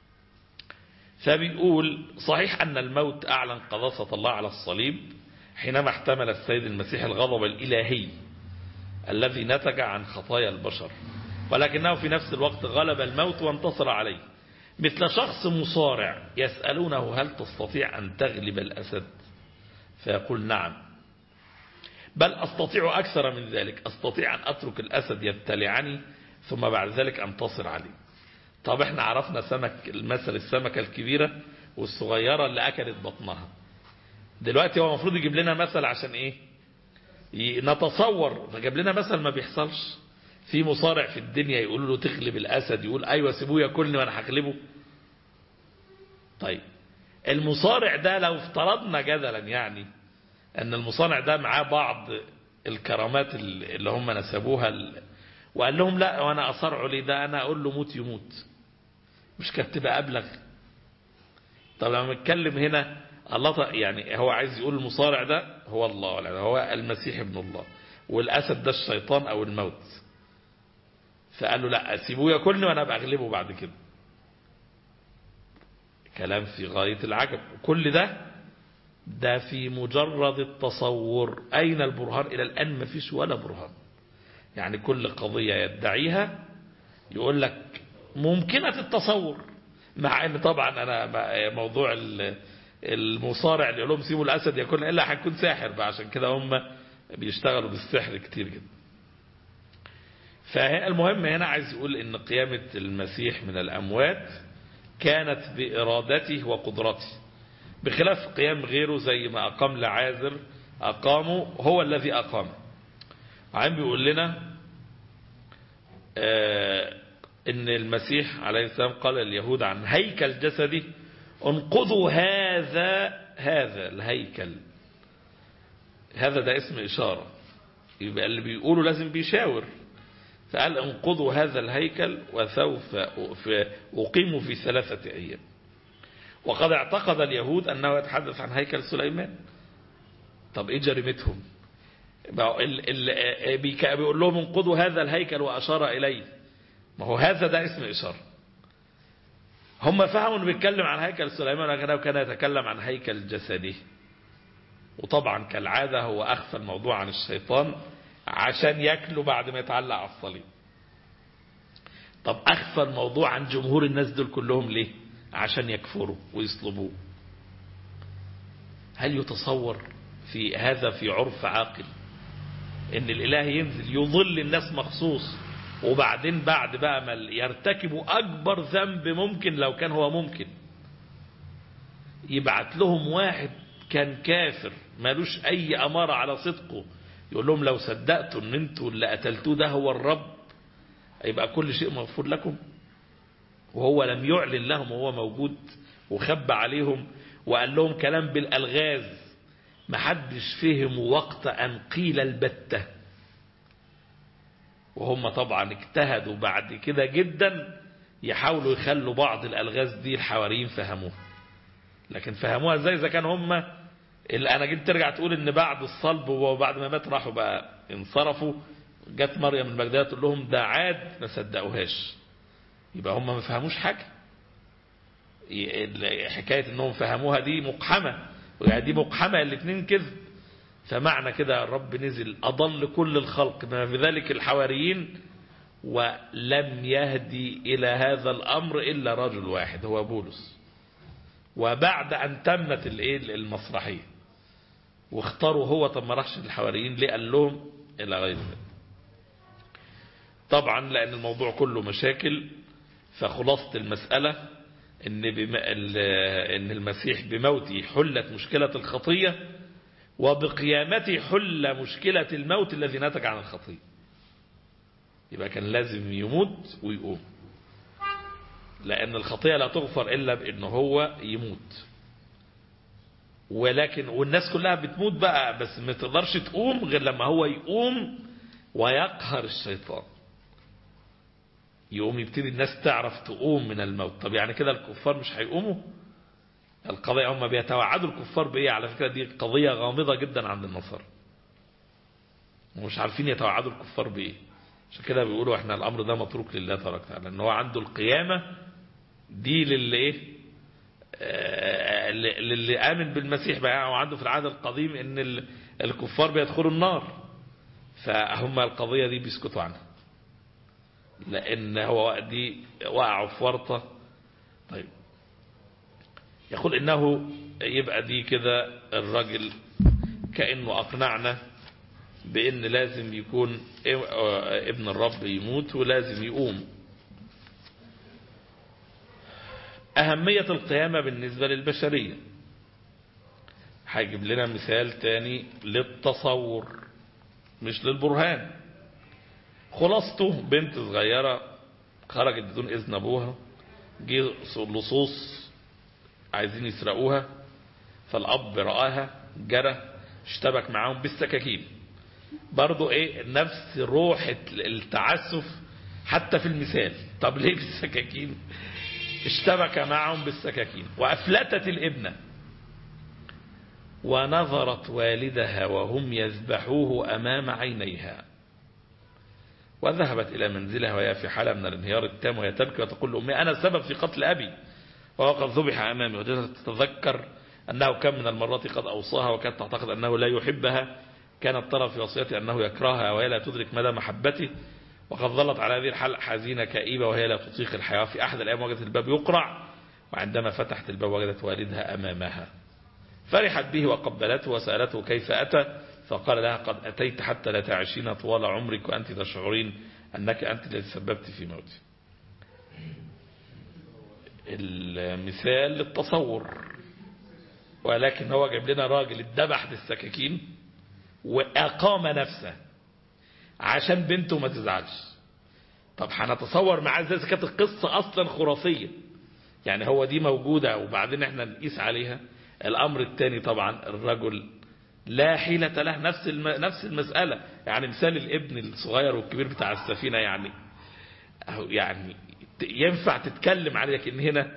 فبيقول صحيح ان الموت اعلن قداسة الله على الصليب حينما احتمل السيد المسيح الغضب الالهي الذي نتج عن خطايا البشر، ولكنه في نفس الوقت غلب الموت وانتصر عليه. مثل شخص مصارع يسألونه هل تستطيع أن تغلب الأسد؟ فيقول نعم، بل أستطيع أكثر من ذلك، أستطيع أن أترك الأسد يبتلعني ثم بعد ذلك أنتصر عليه. طب احنا عرفنا المثل السمكة الكبيرة والصغيرة اللي أكلت بطنها. دلوقتي هو المفروض يجيب لنا مثل عشان ايه نتصور. فجاب لنا مثل ما بيحصلش. في مصارع في الدنيا يقول له تغلب الأسد يقول أيوة سيبوه ياكلني وأنا هغلبه. طيب المصارع ده لو افترضنا جدلا يعني أن المصارع ده معاه بعض الكرامات اللي هم نسبوها وقال لهم لا وأنا أصارعه ليه؟ ده أنا أقول له موت يموت، مش كانت تبقى أبلغ؟ طب لما نتكلم هنا الله يعني هو عايز يقول المصارع ده هو الله ولا هو المسيح ابن الله والأسد ده الشيطان أو الموت. فقال له لا سيبوه ياكلني وانا ابقى اغلبه بعد كده. كلام في غاية العجب. كل ده في مجرد التصور. اين البرهان؟ الى الان ما فيش ولا برهان. يعني كل قضية يدعيها يقول لك ممكنة التصور، مع ان طبعا انا موضوع المصارع اللي يقول لهم سيبوا الاسد ياكلنا الا هيكون ساحر بقى، عشان كده هم بيشتغلوا بالسحر كتير جدا. فالمهم هنا عايز يقول ان قيامة المسيح من الأموات كانت بإرادته وقدرته، بخلاف قيام غيره زي ما أقام لعازر أقامه هو الذي أقامه. عم بيقول لنا ان المسيح عليه السلام قال اليهود عن هيكل جسدي انقضوا هذا الهيكل. هذا ده اسم إشارة، يبقى اللي بيقوله لازم بيشاور. فقال انقضوا هذا الهيكل وسوف أقيموا في 3 أيام. وقد اعتقد اليهود أنه يتحدث عن هيكل سليمان. طب ايه جريمتهم؟ بيقول لهم انقضوا هذا الهيكل وأشار إليه. ما هو هذا ده اسم إشارة. هم فهموا انه بيتكلم عن هيكل سليمان لكنه كان يتكلم عن هيكل جسده. وطبعا كالعادة هو أخفى الموضوع عن الشيطان عشان ياكله بعد ما يتعلق على الصليب. طب أخفى الموضوع عن جمهور الناس دول كلهم ليه؟ عشان يكفروا ويصلبوه. هل يتصور في هذا في عرف عاقل ان الاله ينزل يضل الناس مخصوص، وبعدين بعد بقى ما يرتكبوا اكبر ذنب ممكن لو كان هو ممكن، يبعت لهم واحد كان كافر مالوش اي امارة على صدقه يقول لهم لو صدقتوا ان انتوا اللي قتلتوه ده هو الرب يبقى كل شيء مغفور لكم، وهو لم يعلن لهم وهو موجود وخبى عليهم وقال لهم كلام بالألغاز محدش فهم وقت أن قيل البتة، وهم طبعا اجتهدوا بعد كده جدا يحاولوا يخلوا بعض الألغاز دي الحواريين فهموها، لكن فهموها ازاي إذا كان هم اللي أنا جيت ترجع تقول إن بعد الصلب وبعد ما مات راحوا بقى انصرفوا، جت مريم المجدلية تقول لهم ده عاد ما صدقوهاش، يبقى هم ما فهموش حاجة. حكاية انهم فهموها دي مقحمة، يعني دي مقحمة الاثنين كذب. فمعنى كده الرب نزل أضل كل الخلق بما في ذلك الحواريين، ولم يهدي إلى هذا الأمر إلا رجل واحد هو بولس، وبعد أن تمت المسرحية واختاروا هو، طب ما راحش الحواريين ليه قال لهم إلى غير ذلك. طبعا لأن الموضوع كله مشاكل، فخلاصة المسألة إن المسيح بموته حلت مشكلة الخطية، وبقيامته حل مشكلة الموت الذي نتج عن الخطية. يبقى كان لازم يموت ويقوم، لأن الخطية لا تغفر إلا بأنه هو يموت. والناس كلها بتموت بقى، بس ما تقدرش تقوم غير لما هو يقوم ويقهر الشيطان، يقوم يبتدي الناس تعرف تقوم من الموت. طب يعني كده الكفار مش هيقوموا؟ القضية هم بيتوعدوا الكفار بإيه؟ على فكرة دي قضية غامضة جدا عند النصارى، ومش عارفين يتوعدوا الكفار بإيه. عشان كده بيقولوا احنا الأمر ده متروك لله تبارك وتعالى، لأن هو عنده القيامة دي للي آمن بالمسيح بقى، وعنده في العهد القديم ان الكفار بيدخلوا النار، فهم القضية دي بيسكتوا عنها لأن هو دي وقعوا في ورطة. طيب يقول إنه يبقى دي كده الرجل كأنه أقنعنا بأن لازم يكون ابن الرب يموت ولازم يقوم. أهمية القيامة بالنسبة للبشرية، هيجيب لنا مثال تاني للتصور مش للبرهان. خلاصته بنت صغيرة خرجت بدون إذن أبوها، جه لصوص عايزين يسرقوها، فالأب رآها جرى اشتبك معاهم بالسكاكين. برضو نفس روح التعسف حتى في المثال. طب ليه بالسكاكين؟ اشتبك معهم بالسكاكين. وأفلتت الابنة ونظرت والدها وهم يذبحوه أمام عينيها، وذهبت إلى منزلها وهي في حالة من الانهيار التام، وهي تبكي وتقول لأمي أنا السبب في قتل أبي وهو قد ذبح أمامي. وتتذكر أنه كم من المرات قد أوصاها وكانت تعتقد أنه لا يحبها، كانت ترى في وصيته أنه يكرهها وهي لا تدرك مدى محبته، وقد ظلت على هذه الحال حزينة كئيبة وهي لا تطيق الحياة. في أحد الأيام وجدت الباب يقرع، وعندما فتحت الباب وجدت والدها أمامها، فرحت به وقبلته وسألته كيف أتى، فقال لها قد أتيت حتى لا تعيشين طوال عمرك وأنت تشعرين أنك أنت الذي سببت في موتي. المثال للتصور، ولكن هو جاب لنا راجل اتذبح بالسكاكين وأقام نفسه عشان بنته ما تزعلش. طب هنتصور معاه ازاي كانت القصة أصلا خرافية؟ يعني هو دي موجودة وبعدين احنا نقيس عليها. الأمر الثاني طبعا الرجل لا حيلة له، نفس المسألة. يعني مثال الابن الصغير والكبير بتاع السفينة، يعني ينفع تتكلم عليه، لكن هنا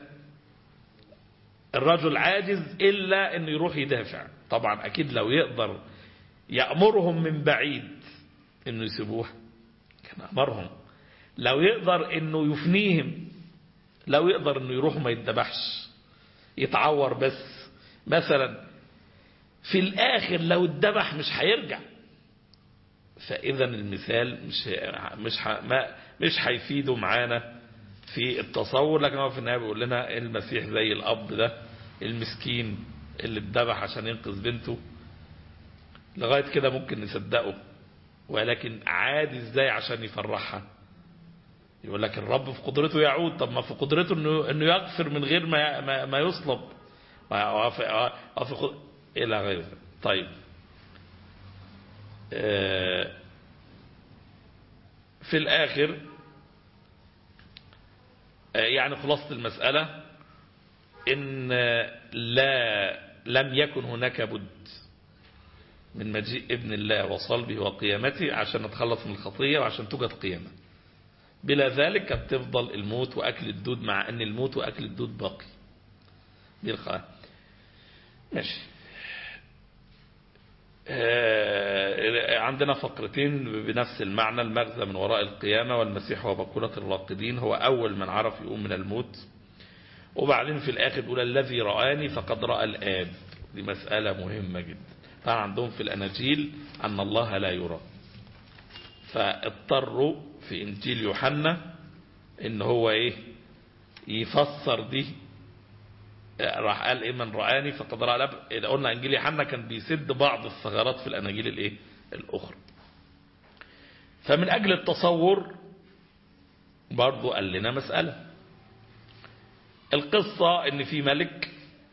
الرجل عاجز إلا أنه يروح يدافع. طبعا أكيد لو يقدر يأمرهم من بعيد أنه يسيبوها كان أمرهم، لو يقدر أنه يفنيهم، لو يقدر أنه يروح ما يتذبحش يتعور بس مثلا، في الآخر لو اتذبح مش هيرجع، فإذا المثال مش هيفيده معانا في التصور، لكن هو في النهاية بيقول لنا المسيح زي الأب ده المسكين اللي اتذبح عشان ينقذ بنته. لغاية كده ممكن نصدقه، ولكن عادي ازاي عشان يفرحها؟ يقول لك الرب في قدرته يعود. طب ما في قدرته انه يغفر من غير ما يصلب الى غير ذلك. طيب في الآخر يعني خلاصة المسألة إن لم يكن هناك بد من مجيء ابن الله وصلبه وقيامته عشان نتخلص من الخطية وعشان توجد قيامة. بلا ذلك كانت تفضل الموت وأكل الدود، مع أن الموت وأكل الدود باقي. ماشي. عندنا فقرتين بنفس المعنى، المغزى من وراء القيامة، والمسيح هو بقولة الراقدين، هو أول من عرف يقوم من الموت. وبعدين في الآخر بيقول الذي رآني فقد رأى الآب. دي مسألة مهمة جدا. طبعا عندهم في الأناجيل أن الله لا يرى، فاضطروا في إنجيل يوحنا إن هو يفسر دي. راح قال إيه؟ من رآني فقد رأى الآب. إذا قلنا إنجيل يوحنا كان بيسد بعض الثغرات في الأناجيل الأخرى. فمن أجل التصور برضو قال لنا مسألة. القصة إن في ملك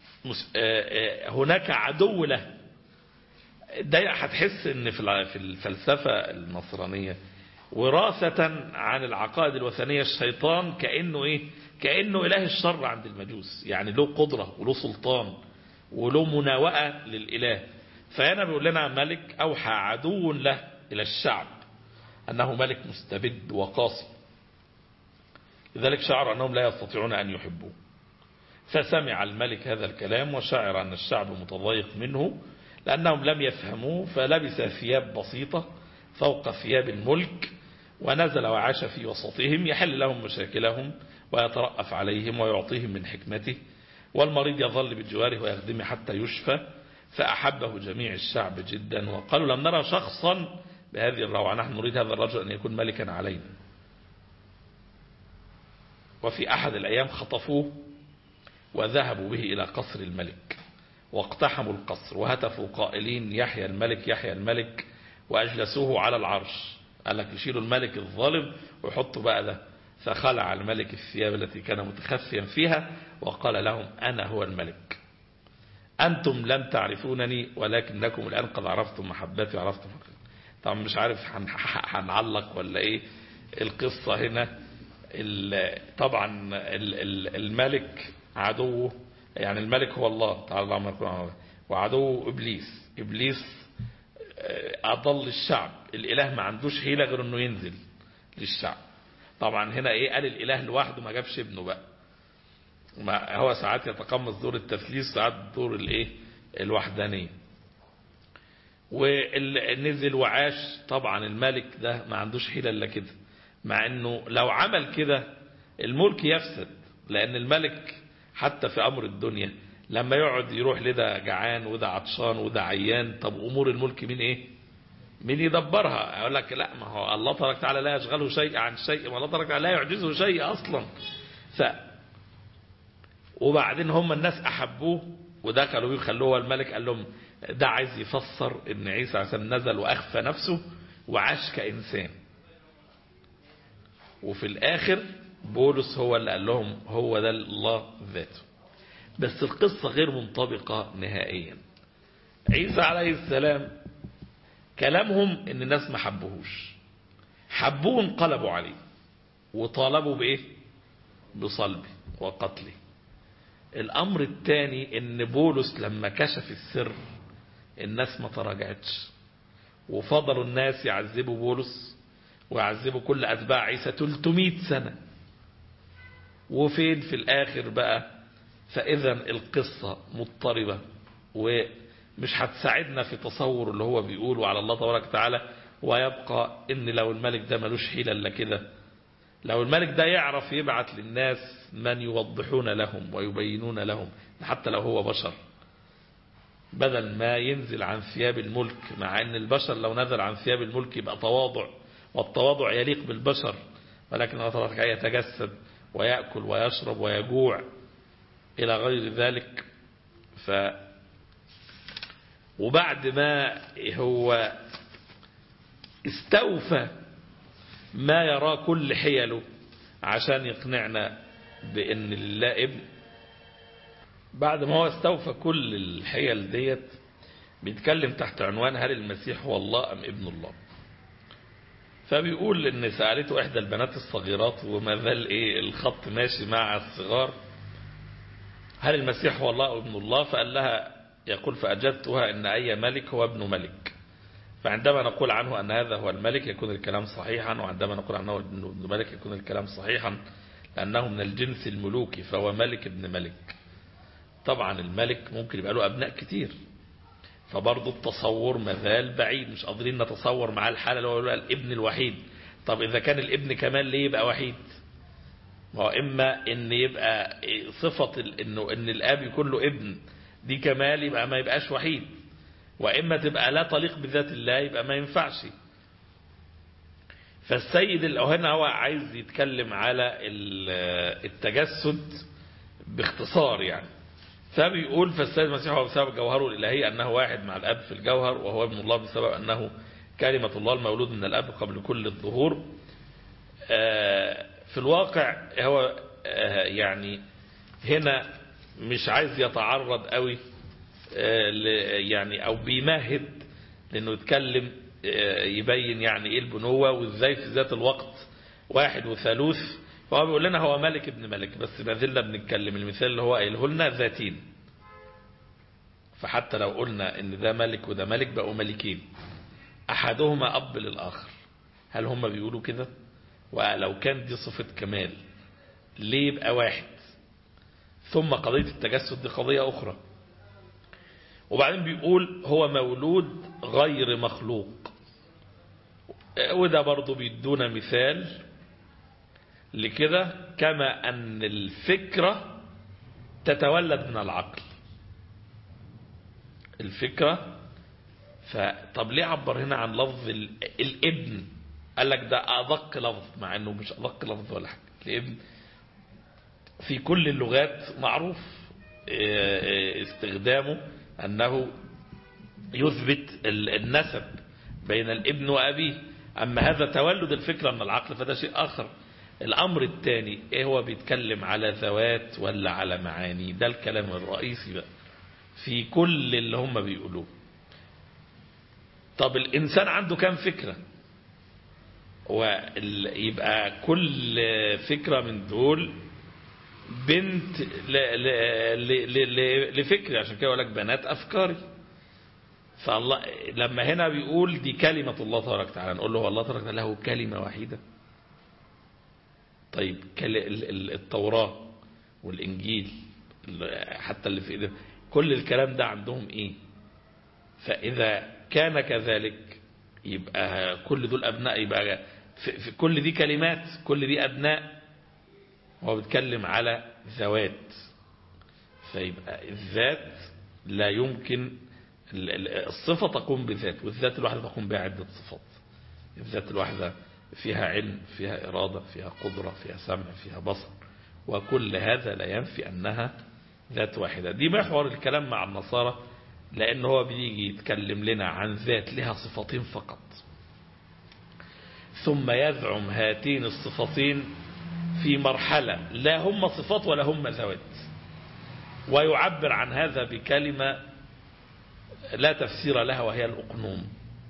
هناك عدو له. ده هتحس إن في الفلسفة النصرانية وراثة عن العقائد الوثنية الشيطان كأنه إله الشر عند المجوس، يعني له قدرة وله سلطان وله مناوئة للإله. فهنا بيقول لنا ملك أوحى عدو له إلى الشعب أنه ملك مستبد وقاسي، لذلك شعر أنهم لا يستطيعون أن يحبوه. فسمع الملك هذا الكلام وشعر أن الشعب متضايق منه لأنهم لم يفهموه، فلبس ثياب بسيطة فوق ثياب الملك ونزل وعاش في وسطهم يحل لهم مشاكلهم ويترأف عليهم ويعطيهم من حكمته، والمريض يظل بجواره ويخدمه حتى يشفى. فأحبه جميع الشعب جدا وقالوا لم نرى شخصا بهذه الروعة، نحن نريد هذا الرجل أن يكون ملكا علينا. وفي أحد الأيام خطفوه وذهبوا به إلى قصر الملك واقتحموا القصر وهتفوا قائلين يحيى الملك يحيى الملك، وأجلسوه على العرش. قال لك يشيلوا الملك الظالم ويحطوا بقى ده. فخلع الملك الثياب التي كان متخفيا فيها وقال لهم أنا هو الملك، أنتم لم تعرفونني ولكنكم الآن قد عرفتم محبتي وعرفتم حقيقتي. طبعا مش عارف هنعلق ولا إيه القصة هنا. طبعا الملك عدوه، يعني الملك هو الله تعالى الله، وعدوه إبليس أضل الشعب. الإله ما عندوش حيلة غير أنه ينزل للشعب. طبعا هنا قال الإله لوحده، ما جابش ابنه بقى. ما هو ساعات يتقمص دور التثليث، ساعات دور الوحدانية. ونزل وعاش. طبعا الملك ده ما عندوش حيلة إلا كده، مع أنه لو عمل كده الملك يفسد، لأن الملك حتى في أمر الدنيا لما يقعد يروح لده جعان وده عطشان وده عيان، طب أمور الملك مين يدبرها؟ يقول لك لا، ما هو الله تبارك وتعالى لا يشغله شيء عن شيء، والله تبارك وتعالى لا يعجزه شيء أصلا. وبعدين هم الناس أحبوه ودخلوا يخلوه الملك. قال لهم ده عايز يفسر ان عيسى عليه السلام نزل وأخفى نفسه وعاش كإنسان. وفي الآخر بولس هو اللي قال لهم هو ده الله ذاته. بس القصة غير منطبقة نهائيا. عيسى عليه السلام كلامهم ان الناس ما حبوهوش، حبوه انقلبوا عليه وطالبوا بإيه؟ بصلبه وقتله. الأمر الثاني ان بولس لما كشف السر الناس ما تراجعتش، وفضلوا الناس يعذبوا بولس ويعذبوا كل أتباع عيسى 300 سنة. وفين في الآخر بقى؟ فإذا القصة مضطربة ومش هتساعدنا في تصور اللي هو بيقوله على الله تبارك وتعالى. ويبقى ان لو الملك ده ملوش حيلة الا كده، لو الملك ده يعرف يبعث للناس من يوضحون لهم ويبينون لهم حتى لو هو بشر، بدل ما ينزل عن ثياب الملك، مع أن البشر لو نزل عن ثياب الملك يبقى تواضع، والتواضع يليق بالبشر، ولكن الله تعالى يتجسد ويأكل ويشرب ويجوع إلى غير ذلك. وبعد ما هو استوفى ما يرى كل حيله عشان يقنعنا بأن لله ابن، بعد ما هو استوفى كل الحيل ديت بيتكلم تحت عنوان هل المسيح هو الله أم ابن الله. فبيقول ان سألته احدى البنات الصغيرات، وما زال الخط ماشي مع الصغار، هل المسيح هو الله أو ابن الله؟ فقال لها، يقول فأجبتها ان اي ملك هو ابن ملك، فعندما نقول عنه ان هذا هو الملك يكون الكلام صحيحا، وعندما نقول عنه ابن ملك يكون الكلام صحيحا، لأنه من الجنس الملوكي فهو ملك ابن ملك. طبعا الملك ممكن يبقى له أبناء كتير، فبرضه التصور مازال بعيد، مش قادرين نتصور معاه الحالة اللي هو الابن الوحيد. طب إذا كان الابن كمان ليه يبقى وحيد؟ ما هو إما إن يبقى صفة إن الآب يكون له ابن دي كمال يبقى ما يبقاش وحيد، وإما تبقى لا تليق بذات الله يبقى ما ينفعش. فالسيد هنا هو عايز يتكلم على التجسد باختصار يعني. فبيقول فالسيد المسيح هو بسبب جوهره الإلهي أنه واحد مع الأب في الجوهر، وهو ابن الله بسبب أنه كلمة الله المولود من الأب قبل كل الظهور. في الواقع هو يعني هنا مش عايز يتعرض قوي يعني أو بيمهد لأنه يتكلم يبين يعني إيه البنوة وإزاي في ذات الوقت واحد وثالوث. فهو بيقول لنا هو ملك ابن ملك، بس ما زلنا بنتكلم المثال اللي هو قايله لنا ذاتين. فحتى لو قلنا ان ده ملك وده ملك بقوا ملكين، احدهما اب للاخر. هل هم بيقولوا كده؟ ولو كان دي صفة كمال ليه يبقى واحد؟ ثم قضية التجسد دي قضية اخرى. وبعدين بيقول هو مولود غير مخلوق، وده برضو بيدونا مثال لكده، كما أن الفكرة تتولد من العقل. الفكرة طب ليه عبر هنا عن لفظ الابن؟ قال لك ده أدق لفظ، مع أنه مش أدق لفظ ولا حاجة. الابن في كل اللغات معروف استخدامه أنه يثبت النسب بين الابن وأبيه. أما هذا تولد الفكرة من العقل فده شيء آخر. الأمر الثاني إيه هو بيتكلم على ذوات ولا على معاني؟ ده الكلام الرئيسي بقى في كل اللي هم بيقولوه. طب الإنسان عنده كام فكرة؟ ويبقى كل فكرة من دول بنت لفكرة، عشان كده يقول لك بنات أفكاري. فالله لما هنا بيقول دي كلمة الله تبارك وتعالى، نقول له الله تبارك وتعالى له كلمة واحدة. طيب التوراة والإنجيل حتى اللي في إيدهم كل الكلام ده عندهم إيه؟ فإذا كان كذلك يبقى كل دول أبناء، يبقى في كل دي كلمات، كل دي أبناء. هو بيتكلم على ذوات، فيبقى الذات لا يمكن الصفة تقوم بذات، والذات الواحدة تقوم بها عدة صفات. الذات الواحدة فيها علم، فيها إرادة، فيها قدرة، فيها سمع، فيها بصر، وكل هذا لا ينفي أنها ذات واحدة. دي محور الكلام مع النصارى، لأنه هو بيجي يتكلم لنا عن ذات لها صفتين فقط، ثم يزعم هاتين الصفتين في مرحلة لا هم صفات ولا هم ذوات، ويعبر عن هذا بكلمة لا تفسير لها وهي الأقنوم.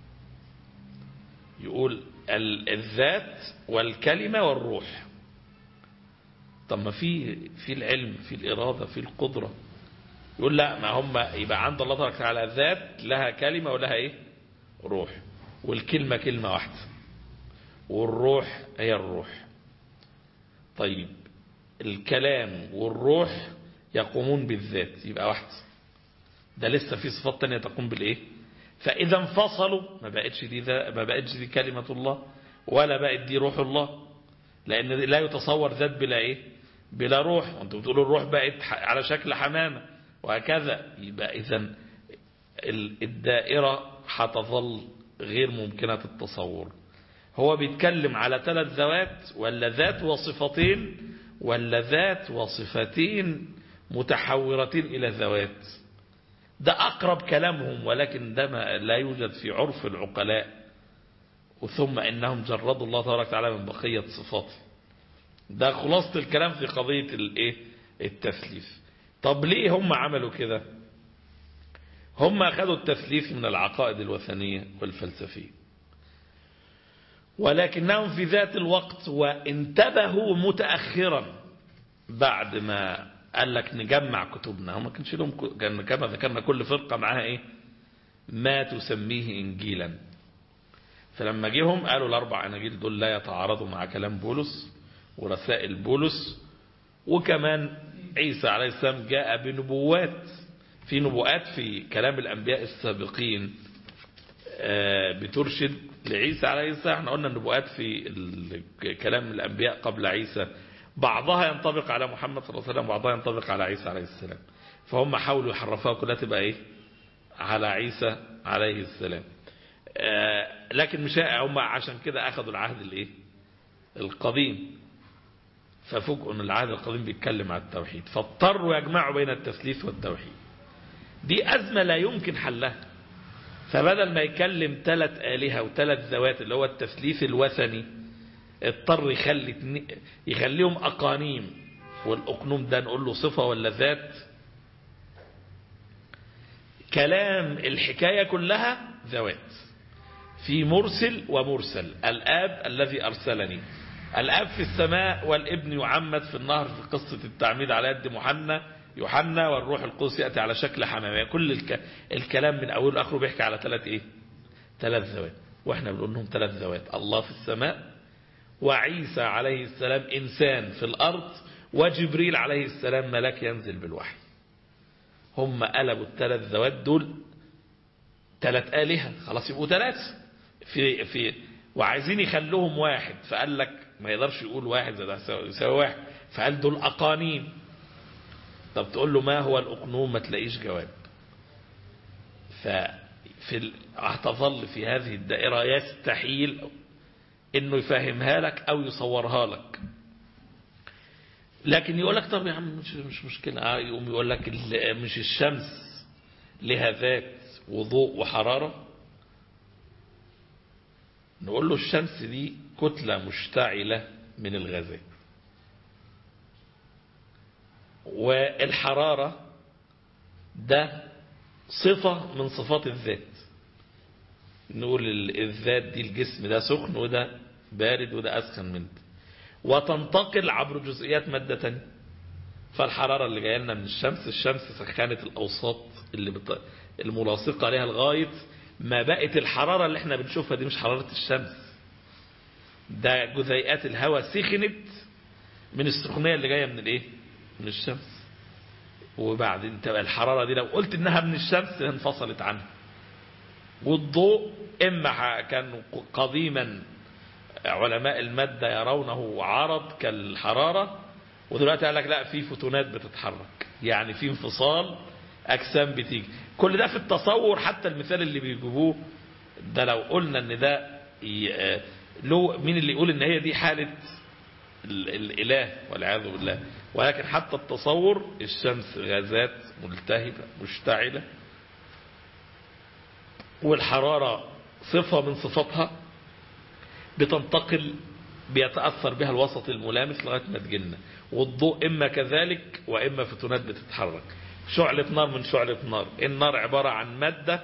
يقول الذات والكلمة والروح. طب ما في العلم، في الإرادة، في القدرة. يقول لا، ما هم يبقى عند الله تبارك وتعالى ذات لها كلمة ولها ايه؟ روح. والكلمة كلمة واحدة، والروح هي الروح. طيب الكلام والروح يقومون بالذات، يبقى واحدة. ده لسه في صفات تانية تقوم بالايه؟ فإذا انفصلوا ما بقتش دي كلمة الله، ولا بقت دي روح الله، لأن لا يتصور ذات بلا ايه؟ بلا روح. وانتم بتقولوا الروح بقت على شكل حمامة وهكذا. يبقى إذن الدائرة هتظل غير ممكنة التصور. هو بيتكلم على 3 ذوات، ولا ذات وصفتين، ولا ذات وصفتين متحورتين إلى ذوات. ده أقرب كلامهم، ولكن ده ما لا يوجد في عرف العقلاء. وثم إنهم جردوا الله تبارك وتعالى من بقية صفاته. ده خلاصة الكلام في قضية التثليث. طب ليه هم عملوا كده؟ هم أخذوا التثليث من العقائد الوثنية والفلسفية، ولكنهم في ذات الوقت وانتبهوا متأخرا بعد ما قال لك نجمع كتبنا. هم كانش لهم كما ذكرنا كل فرقة معها ما تسميه إنجيلا. فلما جيهم قالوا ال4 أناجيل دول لا يتعارضوا مع كلام بولس ورسائل بولس. وكمان عيسى عليه السلام جاء بنبوات، في نبوءات في كلام الأنبياء السابقين بترشد لعيسى عليه السلام. احنا قلنا النبوءات في كلام الأنبياء قبل عيسى بعضها ينطبق على محمد صلى الله عليه وسلم، وبعضها ينطبق على عيسى عليه السلام. فهم حاولوا يحرفوها كلها تبقى على عيسى عليه السلام. لكن مش هم عشان كده أخذوا العهد القديم، ففوجئوا ان العهد القديم بيتكلم عن التوحيد، فاضطروا يجمعوا بين التثليث والتوحيد. دي أزمة لا يمكن حلها. فبدل ما يكلم 3 آلهة و3 ذوات اللي هو التثليث الوثني، اضطر يخليهم أقانيم. والأقنوم ده نقول له صفة ولا ذات؟ كلام الحكاية كلها ذوات. في مرسل ومرسل. الآب الذي أرسلني، الآب في السماء، والابن يعمد في النهر في قصة التعميد على يد يوحنا، والروح القدس يأتي على شكل حمامة. كل الكلام من أول آخره بيحكي على 3 ذوات. وإحنا بنقول لهم 3 ذوات: الله في السماء، وعيسى عليه السلام إنسان في الأرض، وجبريل عليه السلام ملاك ينزل بالوحي. هم قلبوا ال3 ذوات دول 3 آلهة، خلاص يبقوا 3 وعايزين يخلوهم واحد. فقال لك ما يقدرش يقول 1 يساوي 1، فقال دول أقانيم. طب تقول له ما هو الأقنوم؟ ما تلاقيش جواب. هتظل في هذه الدائرة يستحيل انه يفهمها لك او يصورها لك. لكن يقول لك طب يا عم مش مشكلة. يقوم يقول لك مش الشمس لها ذات وضوء وحرارة؟ نقول له الشمس دي كتلة مشتعلة من الغازات، والحرارة ده صفة من صفات الذات. نقول الذات دي الجسم ده سخن وده بارد وده أسخن منه، وتنتقل عبر جزئيات مادة تانية. فالحرارة اللي جايه لنا من الشمس سخنت الأوساط الملاصقة لها لغاية ما بقت الحرارة اللي احنا بنشوفها دي مش حرارة الشمس، ده جزيئات الهواء سخنت من السخونية اللي جاية من الشمس. وبعدين تبقى الحرارة دي لو قلت انها من الشمس انفصلت عنها. والضوء اما كانوا قديما علماء المادة يرونه عرض كالحرارة، ودلوقتي قال لك لا، في فوتونات بتتحرك، يعني في انفصال اجسام بتيجي. كل ده في التصور. حتى المثال اللي بيجيبوه ده لو قلنا ان ده مين اللي يقول ان هي دي حالة الاله والعياذ بالله. ولكن حتى التصور، الشمس غازات ملتهبة مشتعلة، والحرارة صفة من صفاتها بتنتقل، بيتأثر بها الوسط الملامس لغاية ما تجينا. والضوء إما كذلك وإما فوتونات بتتحرك. شعلة نار من شعلة نار. النار عبارة عن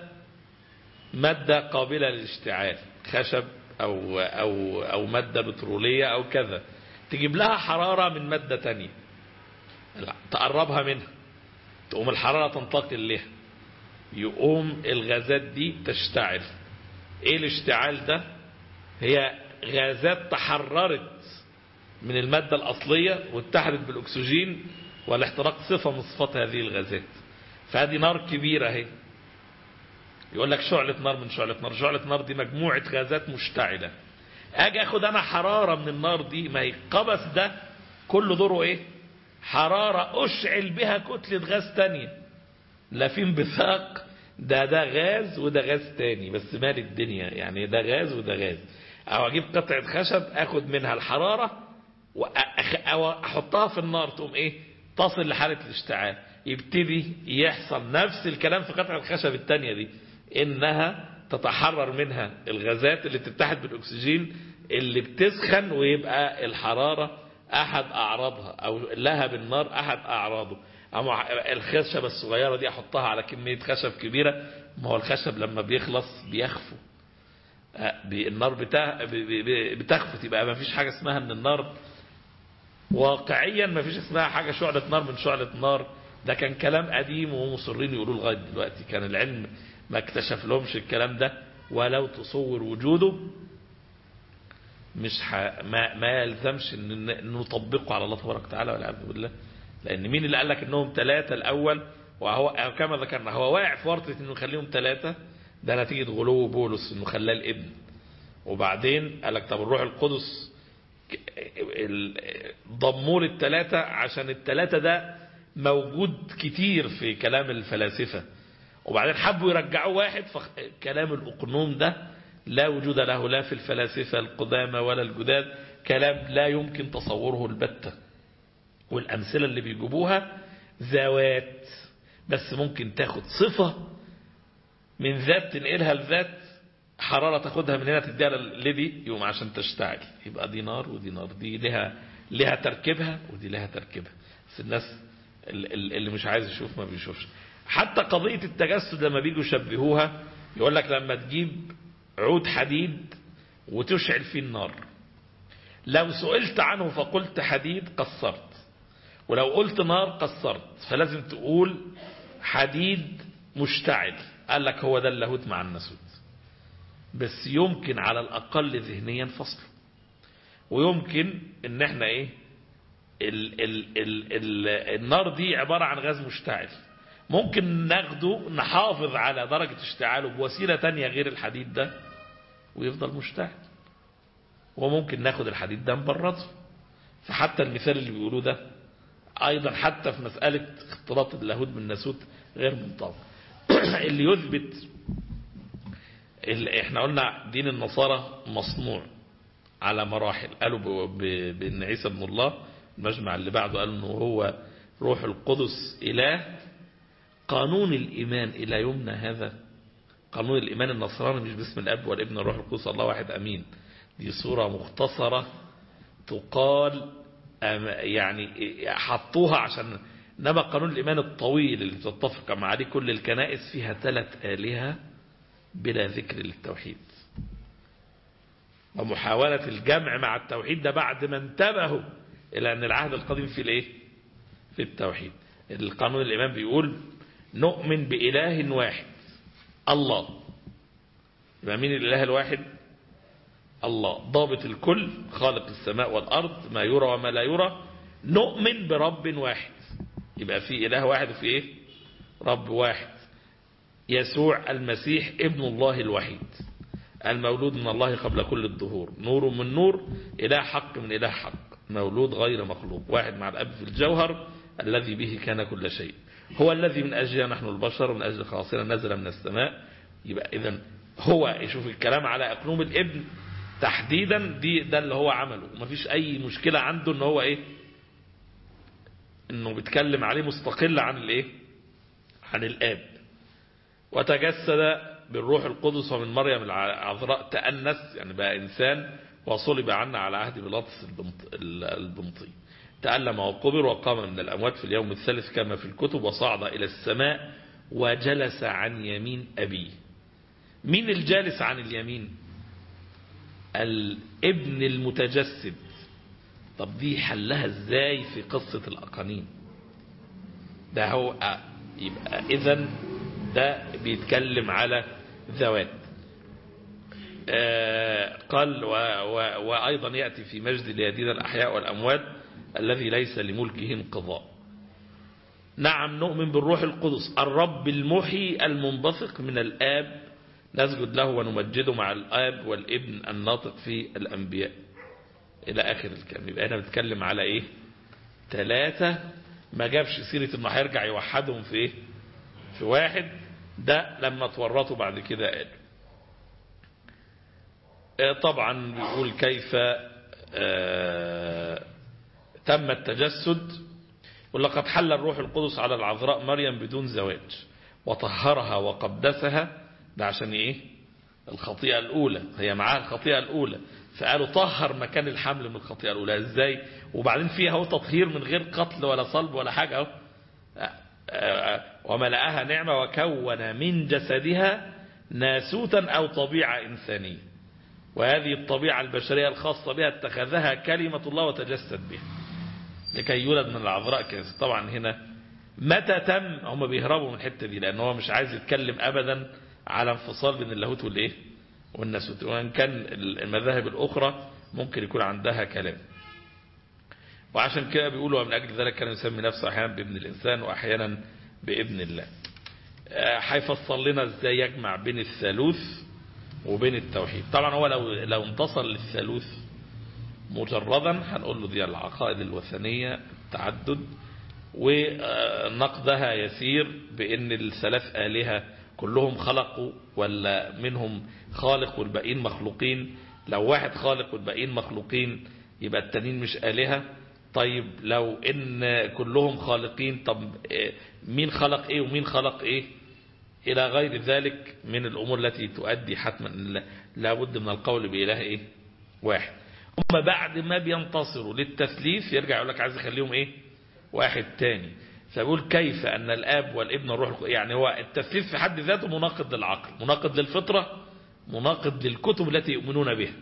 مادة قابلة للاشتعال، خشب أو مادة بترولية أو كذا، تجيب لها حرارة من مادة تانية تقربها منها، تقوم الحرارة تنتقل لها، يقوم الغازات دي تشتعل. ايه الاشتعال ده؟ هي غازات تحررت من المادة الأصلية واتحدت بالأكسجين، والاحتراق صفة من صفات هذه الغازات. فهذه نار كبيرة اهي. يقول لك شعلة نار من شعلة نار. شعلة نار دي مجموعة غازات مشتعلة. اجي اخد انا حرارة من النار دي، ما هي القبس ده كل دوره ايه؟ حرارة اشعل بها كتلة غاز تانية، لا في انبثاق ده غاز وده غاز تاني بس مال الدنيا، يعني ده غاز وده غاز. او اجيب قطعة خشب اخد منها الحرارة او احطها في النار تقوم ايه تصل لحالة الاشتعال، يبتدي يحصل نفس الكلام في قطعة الخشب التانية دي، انها تتحرر منها الغازات اللي بتتحد بالاكسجين اللي بتسخن، ويبقى الحرارة احد اعراضها او لهب النار احد اعراضه. اما الخشبة الصغيرة دي احطها على كمية خشب كبيرة، ما هو الخشب لما بيخلص بيخفو، النار بتخفت. يبقى ما فيش حاجة اسمها ان النار واقعيا، ما فيش اسمها حاجة شعلة نار من شعلة نار. ده كان كلام قديم ومصرين يقولوا لغاية دلوقتي، كان العلم ما اكتشف لهمش الكلام ده، ولو تصور وجوده مش ما يلزمش ان نطبقه على الله تبارك وتعالى والعياذ بالله. لان مين اللي قال لك انهم 3 الاول؟ وهو كما ذكرنا هو واقع في ورطة انه يخليهم 3، ده نتيجة غلو بولس انه خلاه الابن. وبعدين قال لك طب الروح القدس ضمور ال3 عشان ال3 ده موجود كتير في كلام الفلاسفة، وبعدين حبوا يرجعوا واحد، فكلام الأقنوم ده لا وجود له لا في الفلاسفة القدامى ولا الجداد، كلام لا يمكن تصوره البتة. والأمثلة اللي بيجيبوها ذوات، بس ممكن تاخد صفة من ذات تنقلها لذات، حرارة تاخدها من هنا تديها لدي يوم عشان تشتعل، يبقى دي نار ودي نار، دي لها تركيبها ودي لها تركيبها. بس الناس اللي مش عايز يشوف ما بيشوفش. حتى قضية التجسد لما بيجوا يشبهوها يقول لك لما تجيب عود حديد وتشعل فيه النار، لو سئلت عنه فقلت حديد قصرت، ولو قلت نار قصرت، فلازم تقول حديد مشتعل. قال لك هو ده اللاهوت مع الناسوت، بس يمكن على الأقل ذهنيا فصله، ويمكن ان احنا ايه النار دي عبارة عن غاز مشتعل، ممكن ناخده نحافظ على درجة اشتعاله بوسيلة تانية غير الحديد ده ويفضل مشتعل، وممكن ناخد الحديد ده نبرده. فحتى المثال اللي بيقولوه ده ايضا حتى في مسألة اختلاط اللاهوت بالناسوت غير منطبق. اللي يثبت احنا قلنا دين النصارى مصنوع على مراحل، قالوا بان عيسى ابن الله، المجمع اللي بعده قالوا انه هو روح القدس اله. قانون الايمان الى يومنا هذا، قانون الايمان النصراني مش باسم الاب والابن والروح القدس الله واحد امين، دي صورة مختصرة تقال يعني حطوها عشان، انما قانون الايمان الطويل اللي تتفق مع عليه كل الكنائس فيها 3 آلهة بلا ذكر للتوحيد، ومحاولة الجمع مع التوحيد ده بعد ما انتبهوا إلى أن العهد القديم في الايه؟ في التوحيد. القانون الإيمان بيقول نؤمن بإله واحد الله. يبقى مين الإله الواحد؟ الله ضابط الكل، خالق السماء والأرض، ما يرى وما لا يرى. نؤمن برب واحد، يبقى في إله واحد وفي إيه؟ رب واحد، يسوع المسيح ابن الله الوحيد المولود من الله قبل كل الظهور، نور من نور، إله حق من إله حق، مولود غير مخلوق، واحد مع الأب في الجوهر الذي به كان كل شيء، هو الذي من أجلنا نحن البشر ومن أجل خلاصنا نزل من السماء. يبقى إذن هو يشوف الكلام على أقنوم الابن تحديدا، ده اللي هو عمله، ومفيش أي مشكلة عنده إن هو إيه، إنه بيتكلم عليه مستقل عن الإيه، عن الآب. وتجسد بالروح القدس ومن مريم العذراء تأنس، يعني بقى إنسان، وصلب عنا على عهد بيلاطس البنطي، تألم وقبر وقام من الأموات في اليوم الثالث كما في الكتب، وصعد إلى السماء وجلس عن يمين أبيه. مين الجالس عن اليمين؟ الابن المتجسد. طب دي حلها ازاي في قصة الأقانيم؟ ده هو يبقى إذن ده بيتكلم على ذوات. قال وأيضا يأتي في مجد اليدين الأحياء والأموات الذي ليس لملكه انقضاء. نعم نؤمن بالروح القدس الرب المحيي المنبثق من الآب، نسجد له ونمجده مع الآب والابن الناطق في الأنبياء إلى آخر الكلام. يبقى أنا بتكلم على إيه؟ 3، ما جابش سيرة إنه هيرجع يوحدهم في إيه؟ في واحد، ده لما تورطوا بعد كده قالوا. طبعا بيقول كيف تم التجسد. ولقد حل الروح القدس على العذراء مريم بدون زواج وطهرها وقدسها. ده عشان ايه؟ الخطيئة الأولى، هي معاها الخطيئة الأولى، فقالوا طهر مكان الحمل من الخطيئة الأولى. ازاي؟ وبعدين فيها هو تطهير من غير قتل ولا صلب ولا حاجة. وملأها نعمة وكون من جسدها ناسوتا أو طبيعة إنسانية، وهذه الطبيعة البشرية الخاصة بها اتخذها كلمة الله وتجسد بها لكي يولد من العذراء كنيسة. طبعا هنا متى تم؟ هم بيهربوا من الحتة دي لأنه هو مش عايز يتكلم أبدا على انفصال بين اللاهوت والإيه والناسوت، وإن كان المذاهب الأخرى ممكن يكون عندها كلام. وعشان كده بيقولوا من أجل ذلك كان يسمي نفسه أحيانا بابن الإنسان وأحيانا بابن الله. هيفصل لنا ازاي يجمع بين الثالوث وبين التوحيد. طبعا هو لو انتصر للثالوث مجردا هنقول له دي العقائد الوثنية التعدد، ونقدها يسير بأن الثلاث آلهة كلهم خلقوا ولا منهم خالق والباقيين مخلوقين. لو واحد خالق والباقيين مخلوقين يبقى التانيين مش آلهة. طيب لو ان كلهم خالقين، طب مين خلق ايه ومين خلق ايه الى غير ذلك من الامور التي تؤدي حتما لابد من القول بإله ايه واحد. هم بعد ما بينتصروا للتثليث يرجع يقول لك عايز يخليهم ايه واحد تاني. فبقول كيف ان الاب والابن والروح، يعني هو التثليث في حد ذاته مناقض للعقل، مناقض للفطرة، مناقض للكتب التي يؤمنون بها،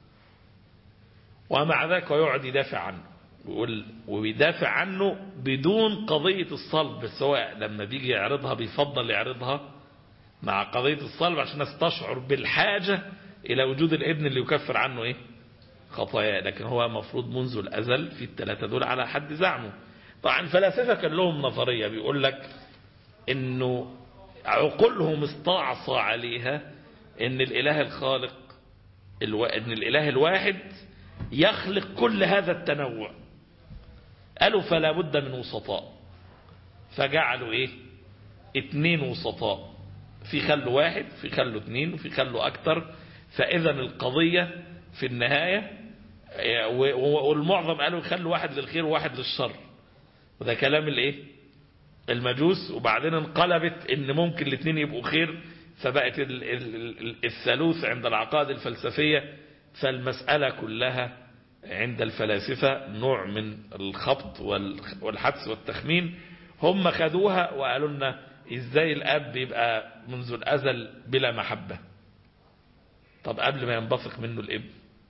ومع ذلك يقعد يدافع عنه ويدافع عنه بدون قضية الصلب. سواء لما بيجي يعرضها بيفضل يعرضها مع قضية الصلب عشان نستشعر بالحاجة إلى وجود الابن اللي يكفر عنه إيه خطاياه. لكن هو مفروض منذ الأزل في الثلاثة دول على حد زعمه. طبعا الفلاسفة كان لهم نظرية بيقول لك إنه عقولهم استعصى عليها إن الإله الخالق إن الإله الواحد يخلق كل هذا التنوع. قالوا فلا بد من وسطاء، فجعلوا ايه 2 وسطاء، في خلوا واحد، في خلوا 2، وفي خلوا اكتر. فاذا القضية في النهاية، والمعظم قالوا يخلوا واحد للخير وواحد للشر، وده كلام الايه المجوس. وبعدين انقلبت ان ممكن الاثنين يبقوا خير، فبقت الثالوث عند العقائد الفلسفية. فالمسألة كلها عند الفلاسفة نوع من الخبط والحدس والتخمين. هم خدوها وقالوا لنا ازاي الاب يبقى منذ الازل بلا محبة؟ طب قبل ما ينبثق منه الابن،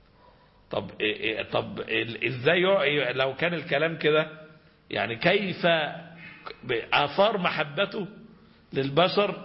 طب ازاي لو كان الكلام كده، يعني كيف آثار محبته للبشر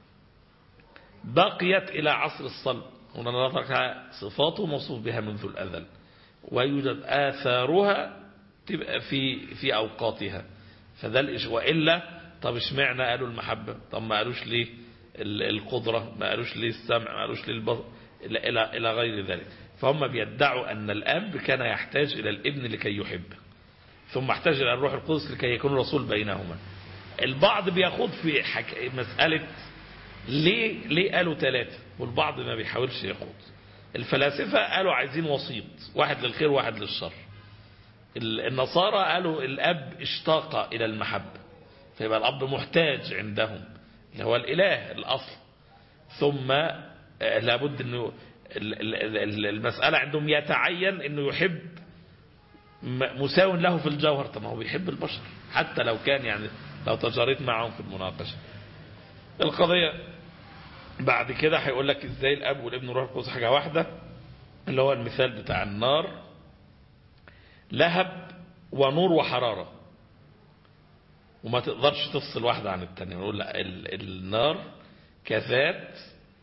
بقيت الى عصر الصلب؟ ونرى صفاته موصوف بها منذ الأزل، ويوجد آثارها تبقى في أوقاتها. فده وإلا طب اشمعنى قالوا المحبة؟ طب ما قالوش ليه القدرة؟ ما قالوش ليه السمع؟ ما قالوش ليه البصر؟ إلى غير ذلك. فهم بيدعوا أن الأب كان يحتاج إلى الابن لكي يحبه، ثم احتاج إلى الروح القدس لكي يكون رسول بينهما. البعض بيخوض في مسألة ليه قالوا 3، والبعض ما بيحاولش يخوض. الفلاسفة قالوا عايزين وسيط، واحد للخير وواحد للشر. النصارى قالوا الأب اشتاق إلى المحبة، فيبقى الأب محتاج عندهم اللي هو الإله الأصل. ثم لابد أنه المسألة عندهم يتعين أنه يحب مساو له في الجوهر. طب ما هو بيحب البشر حتى لو كان يعني لو تجاريت معهم في المناقشة. القضية بعد كده هيقول لك ازاي الاب والابن والروح القدس حاجه واحده، اللي هو المثال بتاع النار لهب ونور وحراره، وما تقدرش تفصل واحده عن الثانيه. نقول لا، النار كذات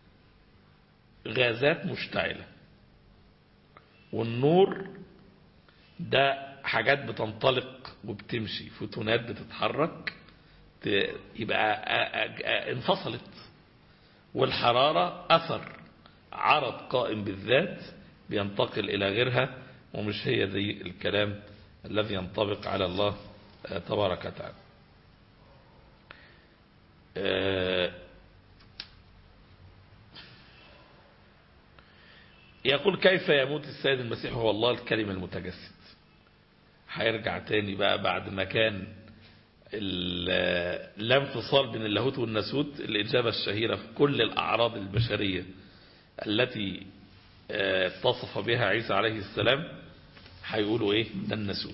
غازات مشتعله، والنور ده حاجات بتنطلق وبتمشي، فوتونات بتتحرك يبقى انفصلت. والحرارة أثر عرض قائم بالذات بينتقل إلى غيرها، ومش هي زي الكلام الذي ينطبق على الله تبارك وتعالى. يقول كيف يموت السيد المسيح وهو الله الكلمة المتجسد؟ هيرجع تاني بقى بعد ما كان لا انفصال بين اللاهوت والناسوت، الإجابة الشهيرة في كل الأعراض البشرية التي اتصف بها عيسى عليه السلام هيقولوا ايه؟ ده الناسوت.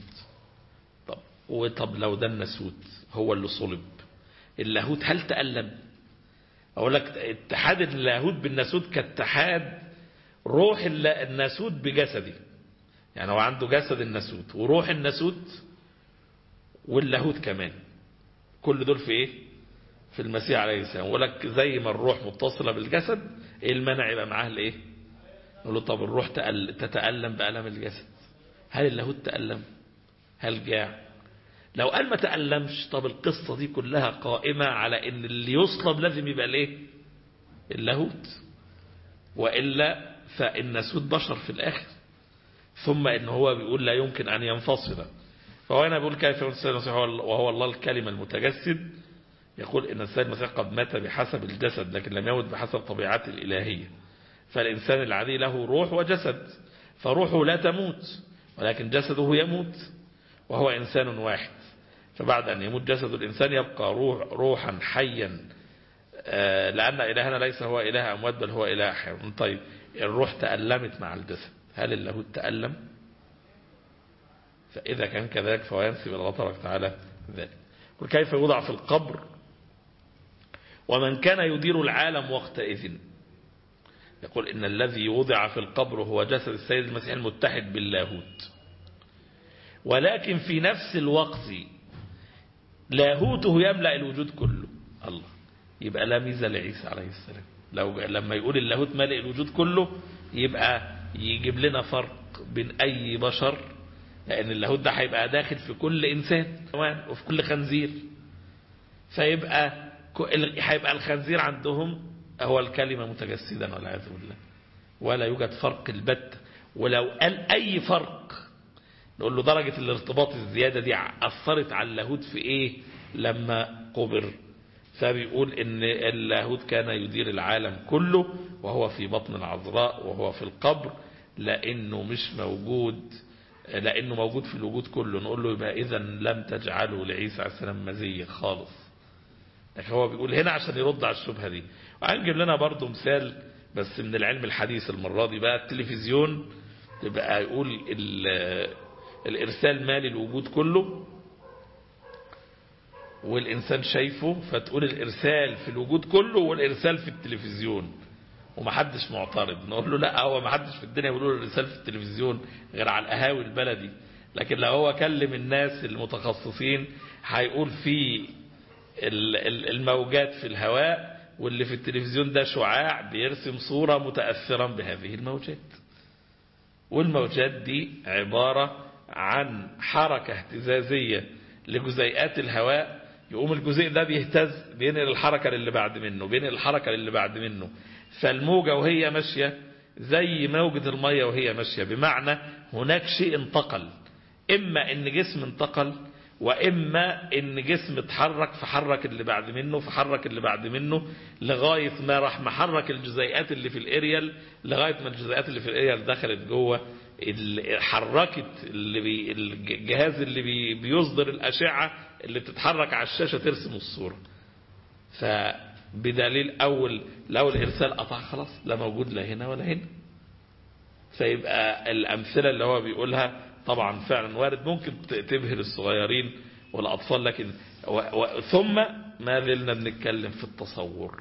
طب لو ده الناسوت هو اللي صلب، اللاهوت هل تألم؟ اقول لك اتحاد اللاهوت بالناسوت كاتحاد روح الناسوت بجسدي، يعني هو عنده جسد الناسوت وروح الناسوت واللاهوت كمان، كل دول في ايه؟ في المسيح عليه السلام. يقول لك زي ما الروح متصلة بالجسد، ايه المنع يبقى معاه الايه؟ نقول له طب الروح تتألم بألم الجسد، هل اللاهوت تألم؟ هل جاع؟ لو قال ما تألمش، طب القصة دي كلها قائمة على ان اللي يصلب لازم يبقى الايه؟ اللاهوت، وإلا فالناسوت بشر في الآخر. ثم ان هو بيقول لا يمكن ان ينفصل. فهو هنا بيقول كيف يموت السيد المسيح وهو الله الكلمة المتجسد؟ يقول ان السيد المسيح قد مات بحسب الجسد، لكن لم يمت بحسب طبيعته الإلهية. فالإنسان العادي له روح وجسد، فروحه لا تموت ولكن جسده يموت، وهو إنسان واحد. فبعد أن يموت جسد الإنسان يبقى روحا حيا، لأن إلهنا ليس هو إله أموات بل هو إله حي. طيب الروح تألمت مع الجسد، هل اللاهوت تألم؟ فإذا كان كذلك فهو ينسب إلى الله تبارك وتعالى ذلك. وكيف يوضع في القبر؟ ومن كان يدير العالم وقتئذ. يقول إن الذي وضع في القبر هو جسد السيد المسيح المتحد باللاهوت، ولكن في نفس الوقت لاهوته يملأ الوجود كله. الله، يبقى لا ميزة لعيسى عليه السلام. لما يقول اللاهوت ملأ الوجود كله، يبقى يجيب لنا فرق بين أي بشر، لأن اللاهوت ده هيبقى داخل في كل إنسان وفي كل خنزير. فيبقى هيبقى الخنزير عندهم هو الكلمة متجسدا والعياذ بالله، ولا يوجد فرق البتة. ولو قال أي فرق نقول له درجة الارتباط الزيادة دي أثرت على اللاهوت في إيه لما قبر؟ فبيقول إن اللاهوت كان يدير العالم كله وهو في بطن العذراء وهو في القبر، لأنه مش موجود، لأنه موجود في الوجود كله. نقول له يبقى إذن لم تجعله لعيسى عليه السلام مزية خالص. لكن هو بيقول هنا عشان يرد على الشبهة دي. وهنجيب لنا برضو مثال بس من العلم الحديث المرة دي بقى. التلفزيون تبقى يقول الإرسال مالي الوجود كله والإنسان شايفه، فتقول الإرسال في الوجود كله والإرسال في التلفزيون ومحدش معترض. نقول له لا، هو محدش في الدنيا بيقول الإرسال في التلفزيون غير على القهاوي البلدي، لكن لو هو كلم الناس المتخصصين هيقول في الموجات في الهواء، واللي في التلفزيون ده شعاع بيرسم صورة متأثرا بهذه الموجات، والموجات دي عبارة عن حركة اهتزازية لجزيئات الهواء. يقوم الجزيء ده بيهتز، بينقل الحركة اللي بعد منه، بينقل الحركة اللي بعد منه. فالموجة وهي ماشية زي موجة المية وهي ماشية، بمعنى هناك شيء انتقل، إما إن جسم انتقل، وإما إن جسم اتحرك فحرك اللي بعد منه فحرك اللي بعد منه، لغاية ما راح محرك الجزيئات اللي في الاريال، لغاية ما الجزيئات اللي في الاريال دخلت جوه حركت الجهاز اللي بيصدر الأشعة اللي بتتحرك على الشاشة ترسم الصورة. فبدليل لو الإرسال قطع خلاص لا موجود لا هنا ولا هنا. فيبقى الأمثلة اللي هو بيقولها طبعا فعلا وارد، ممكن تبهر الصغيرين والأطفال، لكن ثم ما زلنا بنتكلم في التصور.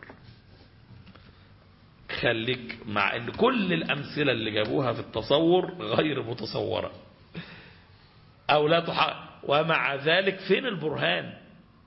خليك مع ان كل الأمثلة اللي جابوها في التصور غير متصورة أو لا تحقق، ومع ذلك فين البرهان؟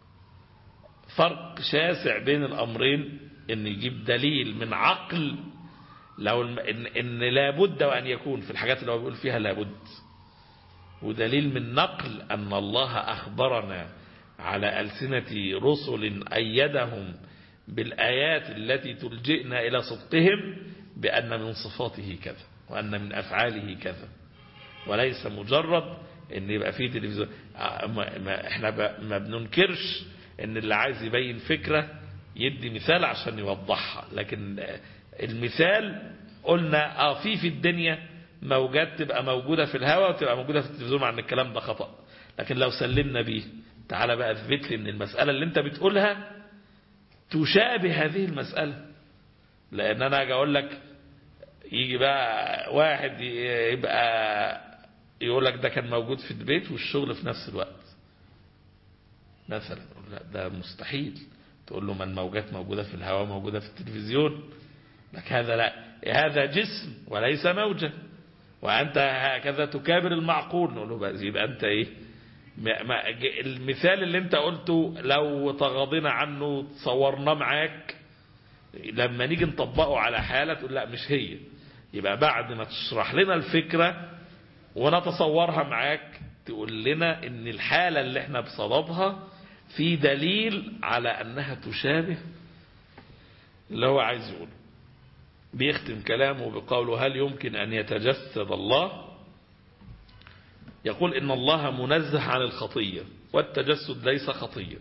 فرق شاسع بين الأمرين. ان يجيب دليل من عقل لو إن لابد وأن يكون في الحاجات اللي هو بيقول فيها لابد، ودليل من نقل أن الله أخبرنا على ألسنة رسل أيدهم بالآيات التي تلجئنا إلى صدقهم بأن من صفاته كذا وأن من أفعاله كذا، وليس مجرد أن يبقى فيه تلفزيون. احنا ما بننكرش أن اللي عايز يبين فكرة يدي مثال عشان يوضحها، لكن المثال قلنا في الدنيا موجات تبقى موجودة في الهواء وتبقى موجودة في التلفزيون، مع ان الكلام ده خطأ. لكن لو سلمنا بيه، تعالى بقى اثبت لي ان المسألة اللي انت بتقولها تشابه هذه المسألة. لان انا اجي اقول لك، يجي بقى واحد يبقى يقول لك ده كان موجود في البيت والشغل في نفس الوقت مثلا، لا ده مستحيل. تقول له ما الموجات موجودة في الهواء موجودة في التلفزيون، لك هذا لا، هذا جسم وليس موجة، وأنت هكذا تكابر المعقول. نقول له بقى يبقى أنت إيه؟ المثال اللي أنت قلته لو تغاضينا عنه تصورنا معاك، لما نيجي نطبقه على حالة تقول لا مش هي. يبقى بعد ما تشرح لنا الفكرة ونتصورها معاك تقول لنا ان الحالة اللي احنا بصددها في دليل على انها تشابه اللي هو عايز يقوله. بيختم كلامه بقوله هل يمكن ان يتجسد الله؟ يقول ان الله منزه عن الخطية، والتجسد ليس خطية،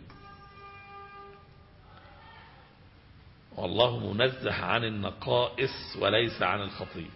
والله منزه عن النقائص وليس عن الخطية.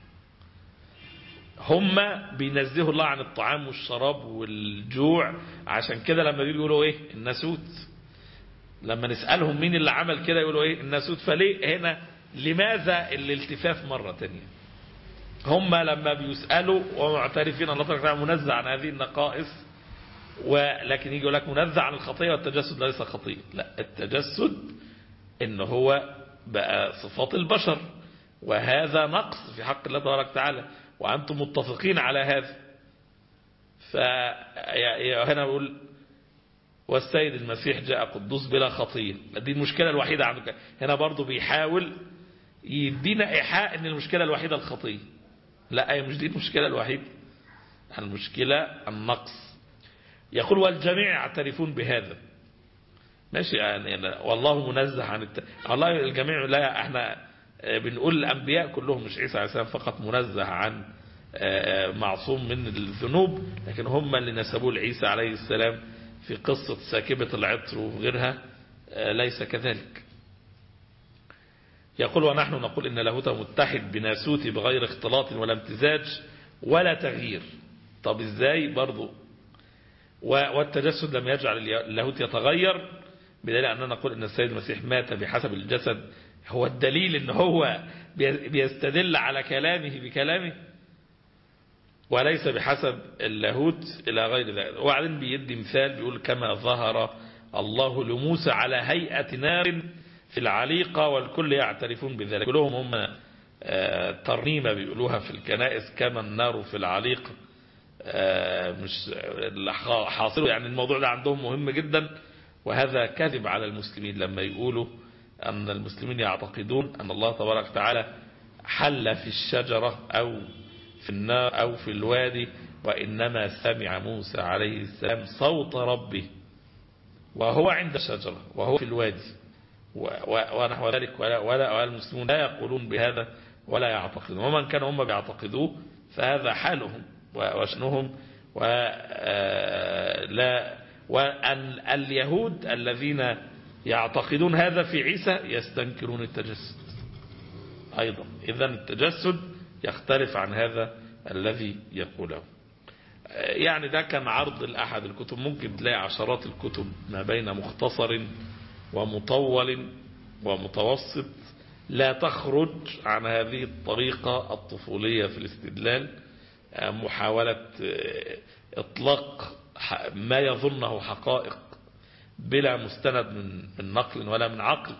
هم بينزهوا الله عن الطعام والشراب والجوع، عشان كده لما بيقولوا ايه الناسوت، لما نسألهم مين اللي عمل كده يقولوا ايه الناسوت. فليه هنا لماذا الالتفاف مرة تانية؟ هم لما بيسألوا ومعترفين الله تعالى منزه عن هذه النقائص، ولكن يجي يقول لك منزه عن الخطية والتجسد ليس خطية. لا، التجسد ان هو بقى صفات البشر، وهذا نقص في حق الله تبارك وتعالى، وأنتم متفقين على هذا. فهنا بقول والسيد المسيح جاء قدوس بلا خطية. دي المشكلة الوحيدة عنده. هنا برضو بيحاول يدينا إيحاء أن المشكلة الوحيدة الخطية. لا، هي مش دي المشكلة الوحيدة، المشكلة النقص. يقول والجميع يعترفون بهذا. ماشي يعني والله منزه عن الله الجميع. لا، احنا بنقول الأنبياء كلهم، مش عيسى عليه السلام فقط منزه عن معصوم من الذنوب، لكن هم اللي نسبوه لعيسى عليه السلام في قصة ساكبة العطر وغيرها ليس كذلك. يقول ونحن نقول إن لاهوته متحد بناسوتي بغير اختلاط ولا امتزاج ولا تغيير. طب ازاي برضو؟ والتجسد لم يجعل اللاهوت يتغير، بدليل أننا نقول إن السيد المسيح مات بحسب الجسد. هو الدليل إن هو بيستدل على كلامه بكلامه وليس بحسب اللاهوت إلى غير ذلك. وبعدين بيدي مثال بيقول كما ظهر الله لموسى على هيئة نار في العليقة والكل يعترفون بذلك. كلهم هم ترنيمة بيقولوها في الكنائس كما النار في العليقة. مش حاصله يعني الموضوع ده عندهم مهم جدا، وهذا كذب على المسلمين لما يقولوا أن المسلمين يعتقدون أن الله تبارك وتعالى حل في الشجرة أو في النار أو في الوادي، وإنما سمع موسى عليه السلام صوت ربه وهو عند الشجرة وهو في الوادي ونحو ذلك. ولا المسلمون لا يقولون بهذا ولا يعتقدون. ومن كان هم بيعتقدوه فهذا حالهم وشأنهم. وأن اليهود الذين يعتقدون هذا في عيسى يستنكرون التجسد أيضا. إذن التجسد يختلف عن هذا الذي يقوله. يعني ده كان عرض لأحد الكتب. ممكن تلاقي عشرات الكتب ما بين مختصر ومطول ومتوسط لا تخرج عن هذه الطريقة الطفولية في الاستدلال، محاولة إطلاق ما يظنه حقائق بلا مستند من نقل ولا من عقل،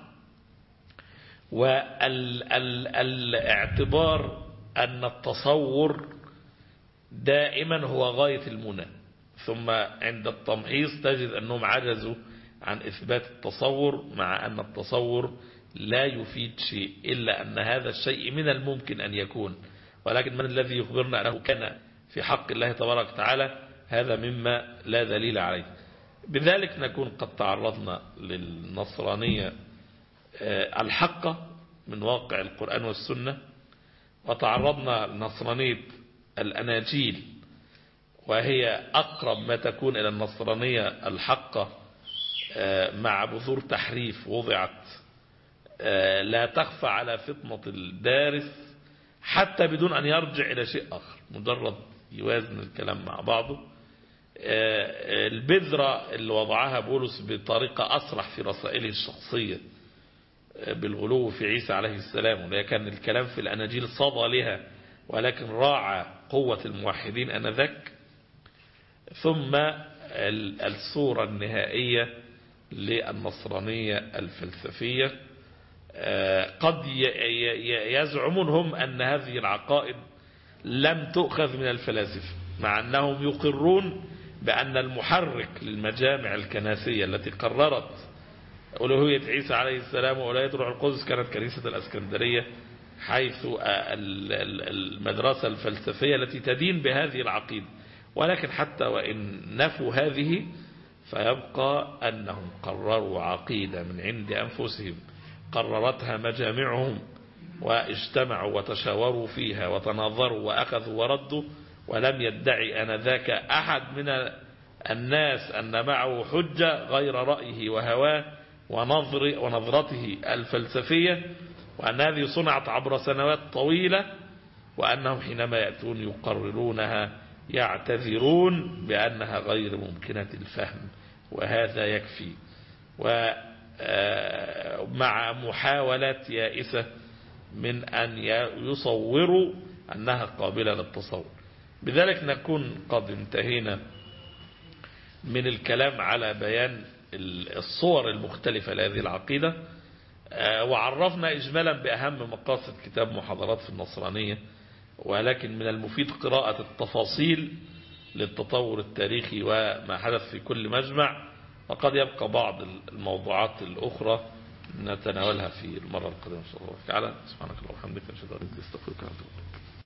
والاعتبار أن التصور دائما هو غاية المنى، ثم عند التمحيص تجد أنهم عجزوا عن إثبات التصور، مع أن التصور لا يفيد شيء إلا أن هذا الشيء من الممكن أن يكون، ولكن من الذي يخبرنا أنه كان في حق الله تبارك وتعالى؟ هذا مما لا دليل عليه. بذلك نكون قد تعرضنا للنصرانية الحقة من واقع القرآن والسنة، وتعرضنا لنصرانية الأناجيل وهي أقرب ما تكون إلى النصرانية الحقة مع بذور تحريف وضعت لا تخفى على فطنة الدارس حتى بدون أن يرجع إلى شيء آخر، مجرد يوازن الكلام مع بعضه. البذرة اللي وضعها بولس بطريقة أصرح في رسائله الشخصية بالغلو في عيسى عليه السلام، ولا كان الكلام في الأناجيل صدى لها ولكن راعى قوة الموحدين آنذاك. ثم الصورة النهائية للنصرانية الفلسفية، قد يزعمون هم أن هذه العقائد لم تؤخذ من الفلاسفة، مع أنهم يقرون بأن المحرك للمجامع الكنسية التي قررت ألوهية عيسى عليه السلام وألوهية روح القدس كانت كنيسة الأسكندرية، حيث المدرسة الفلسفية التي تدين بهذه العقيدة. ولكن حتى وإن نفوا هذه فيبقى أنهم قرروا عقيدة من عند أنفسهم قررتها مجامعهم، واجتمعوا وتشاوروا فيها وتناظروا وأخذوا وردوا، ولم يدعي آنذاك أحد من الناس أن معه حجة غير رأيه وهواه ونظرته الفلسفية، وأن هذه صنعت عبر سنوات طويلة، وأنهم حينما يأتون يقررونها يعتذرون بأنها غير ممكنة الفهم، وهذا يكفي، ومع محاولات يائسة من أن يصوروا أنها قابلة للتصور. بذلك نكون قد انتهينا من الكلام على بيان الصور المختلفة لهذه العقيدة، وعرفنا إجمالا بأهم مقاصد كتاب محاضرات في النصرانية، ولكن من المفيد قراءة التفاصيل للتطور التاريخي وما حدث في كل مجمع، وقد يبقى بعض الموضوعات الأخرى نتناولها في المرة القادمة إن شاء الله تعالى. سبحانك اللهم وبحمدك، أشهد أن لا إله إلا أنت، أستغفرك وأتوب إليك.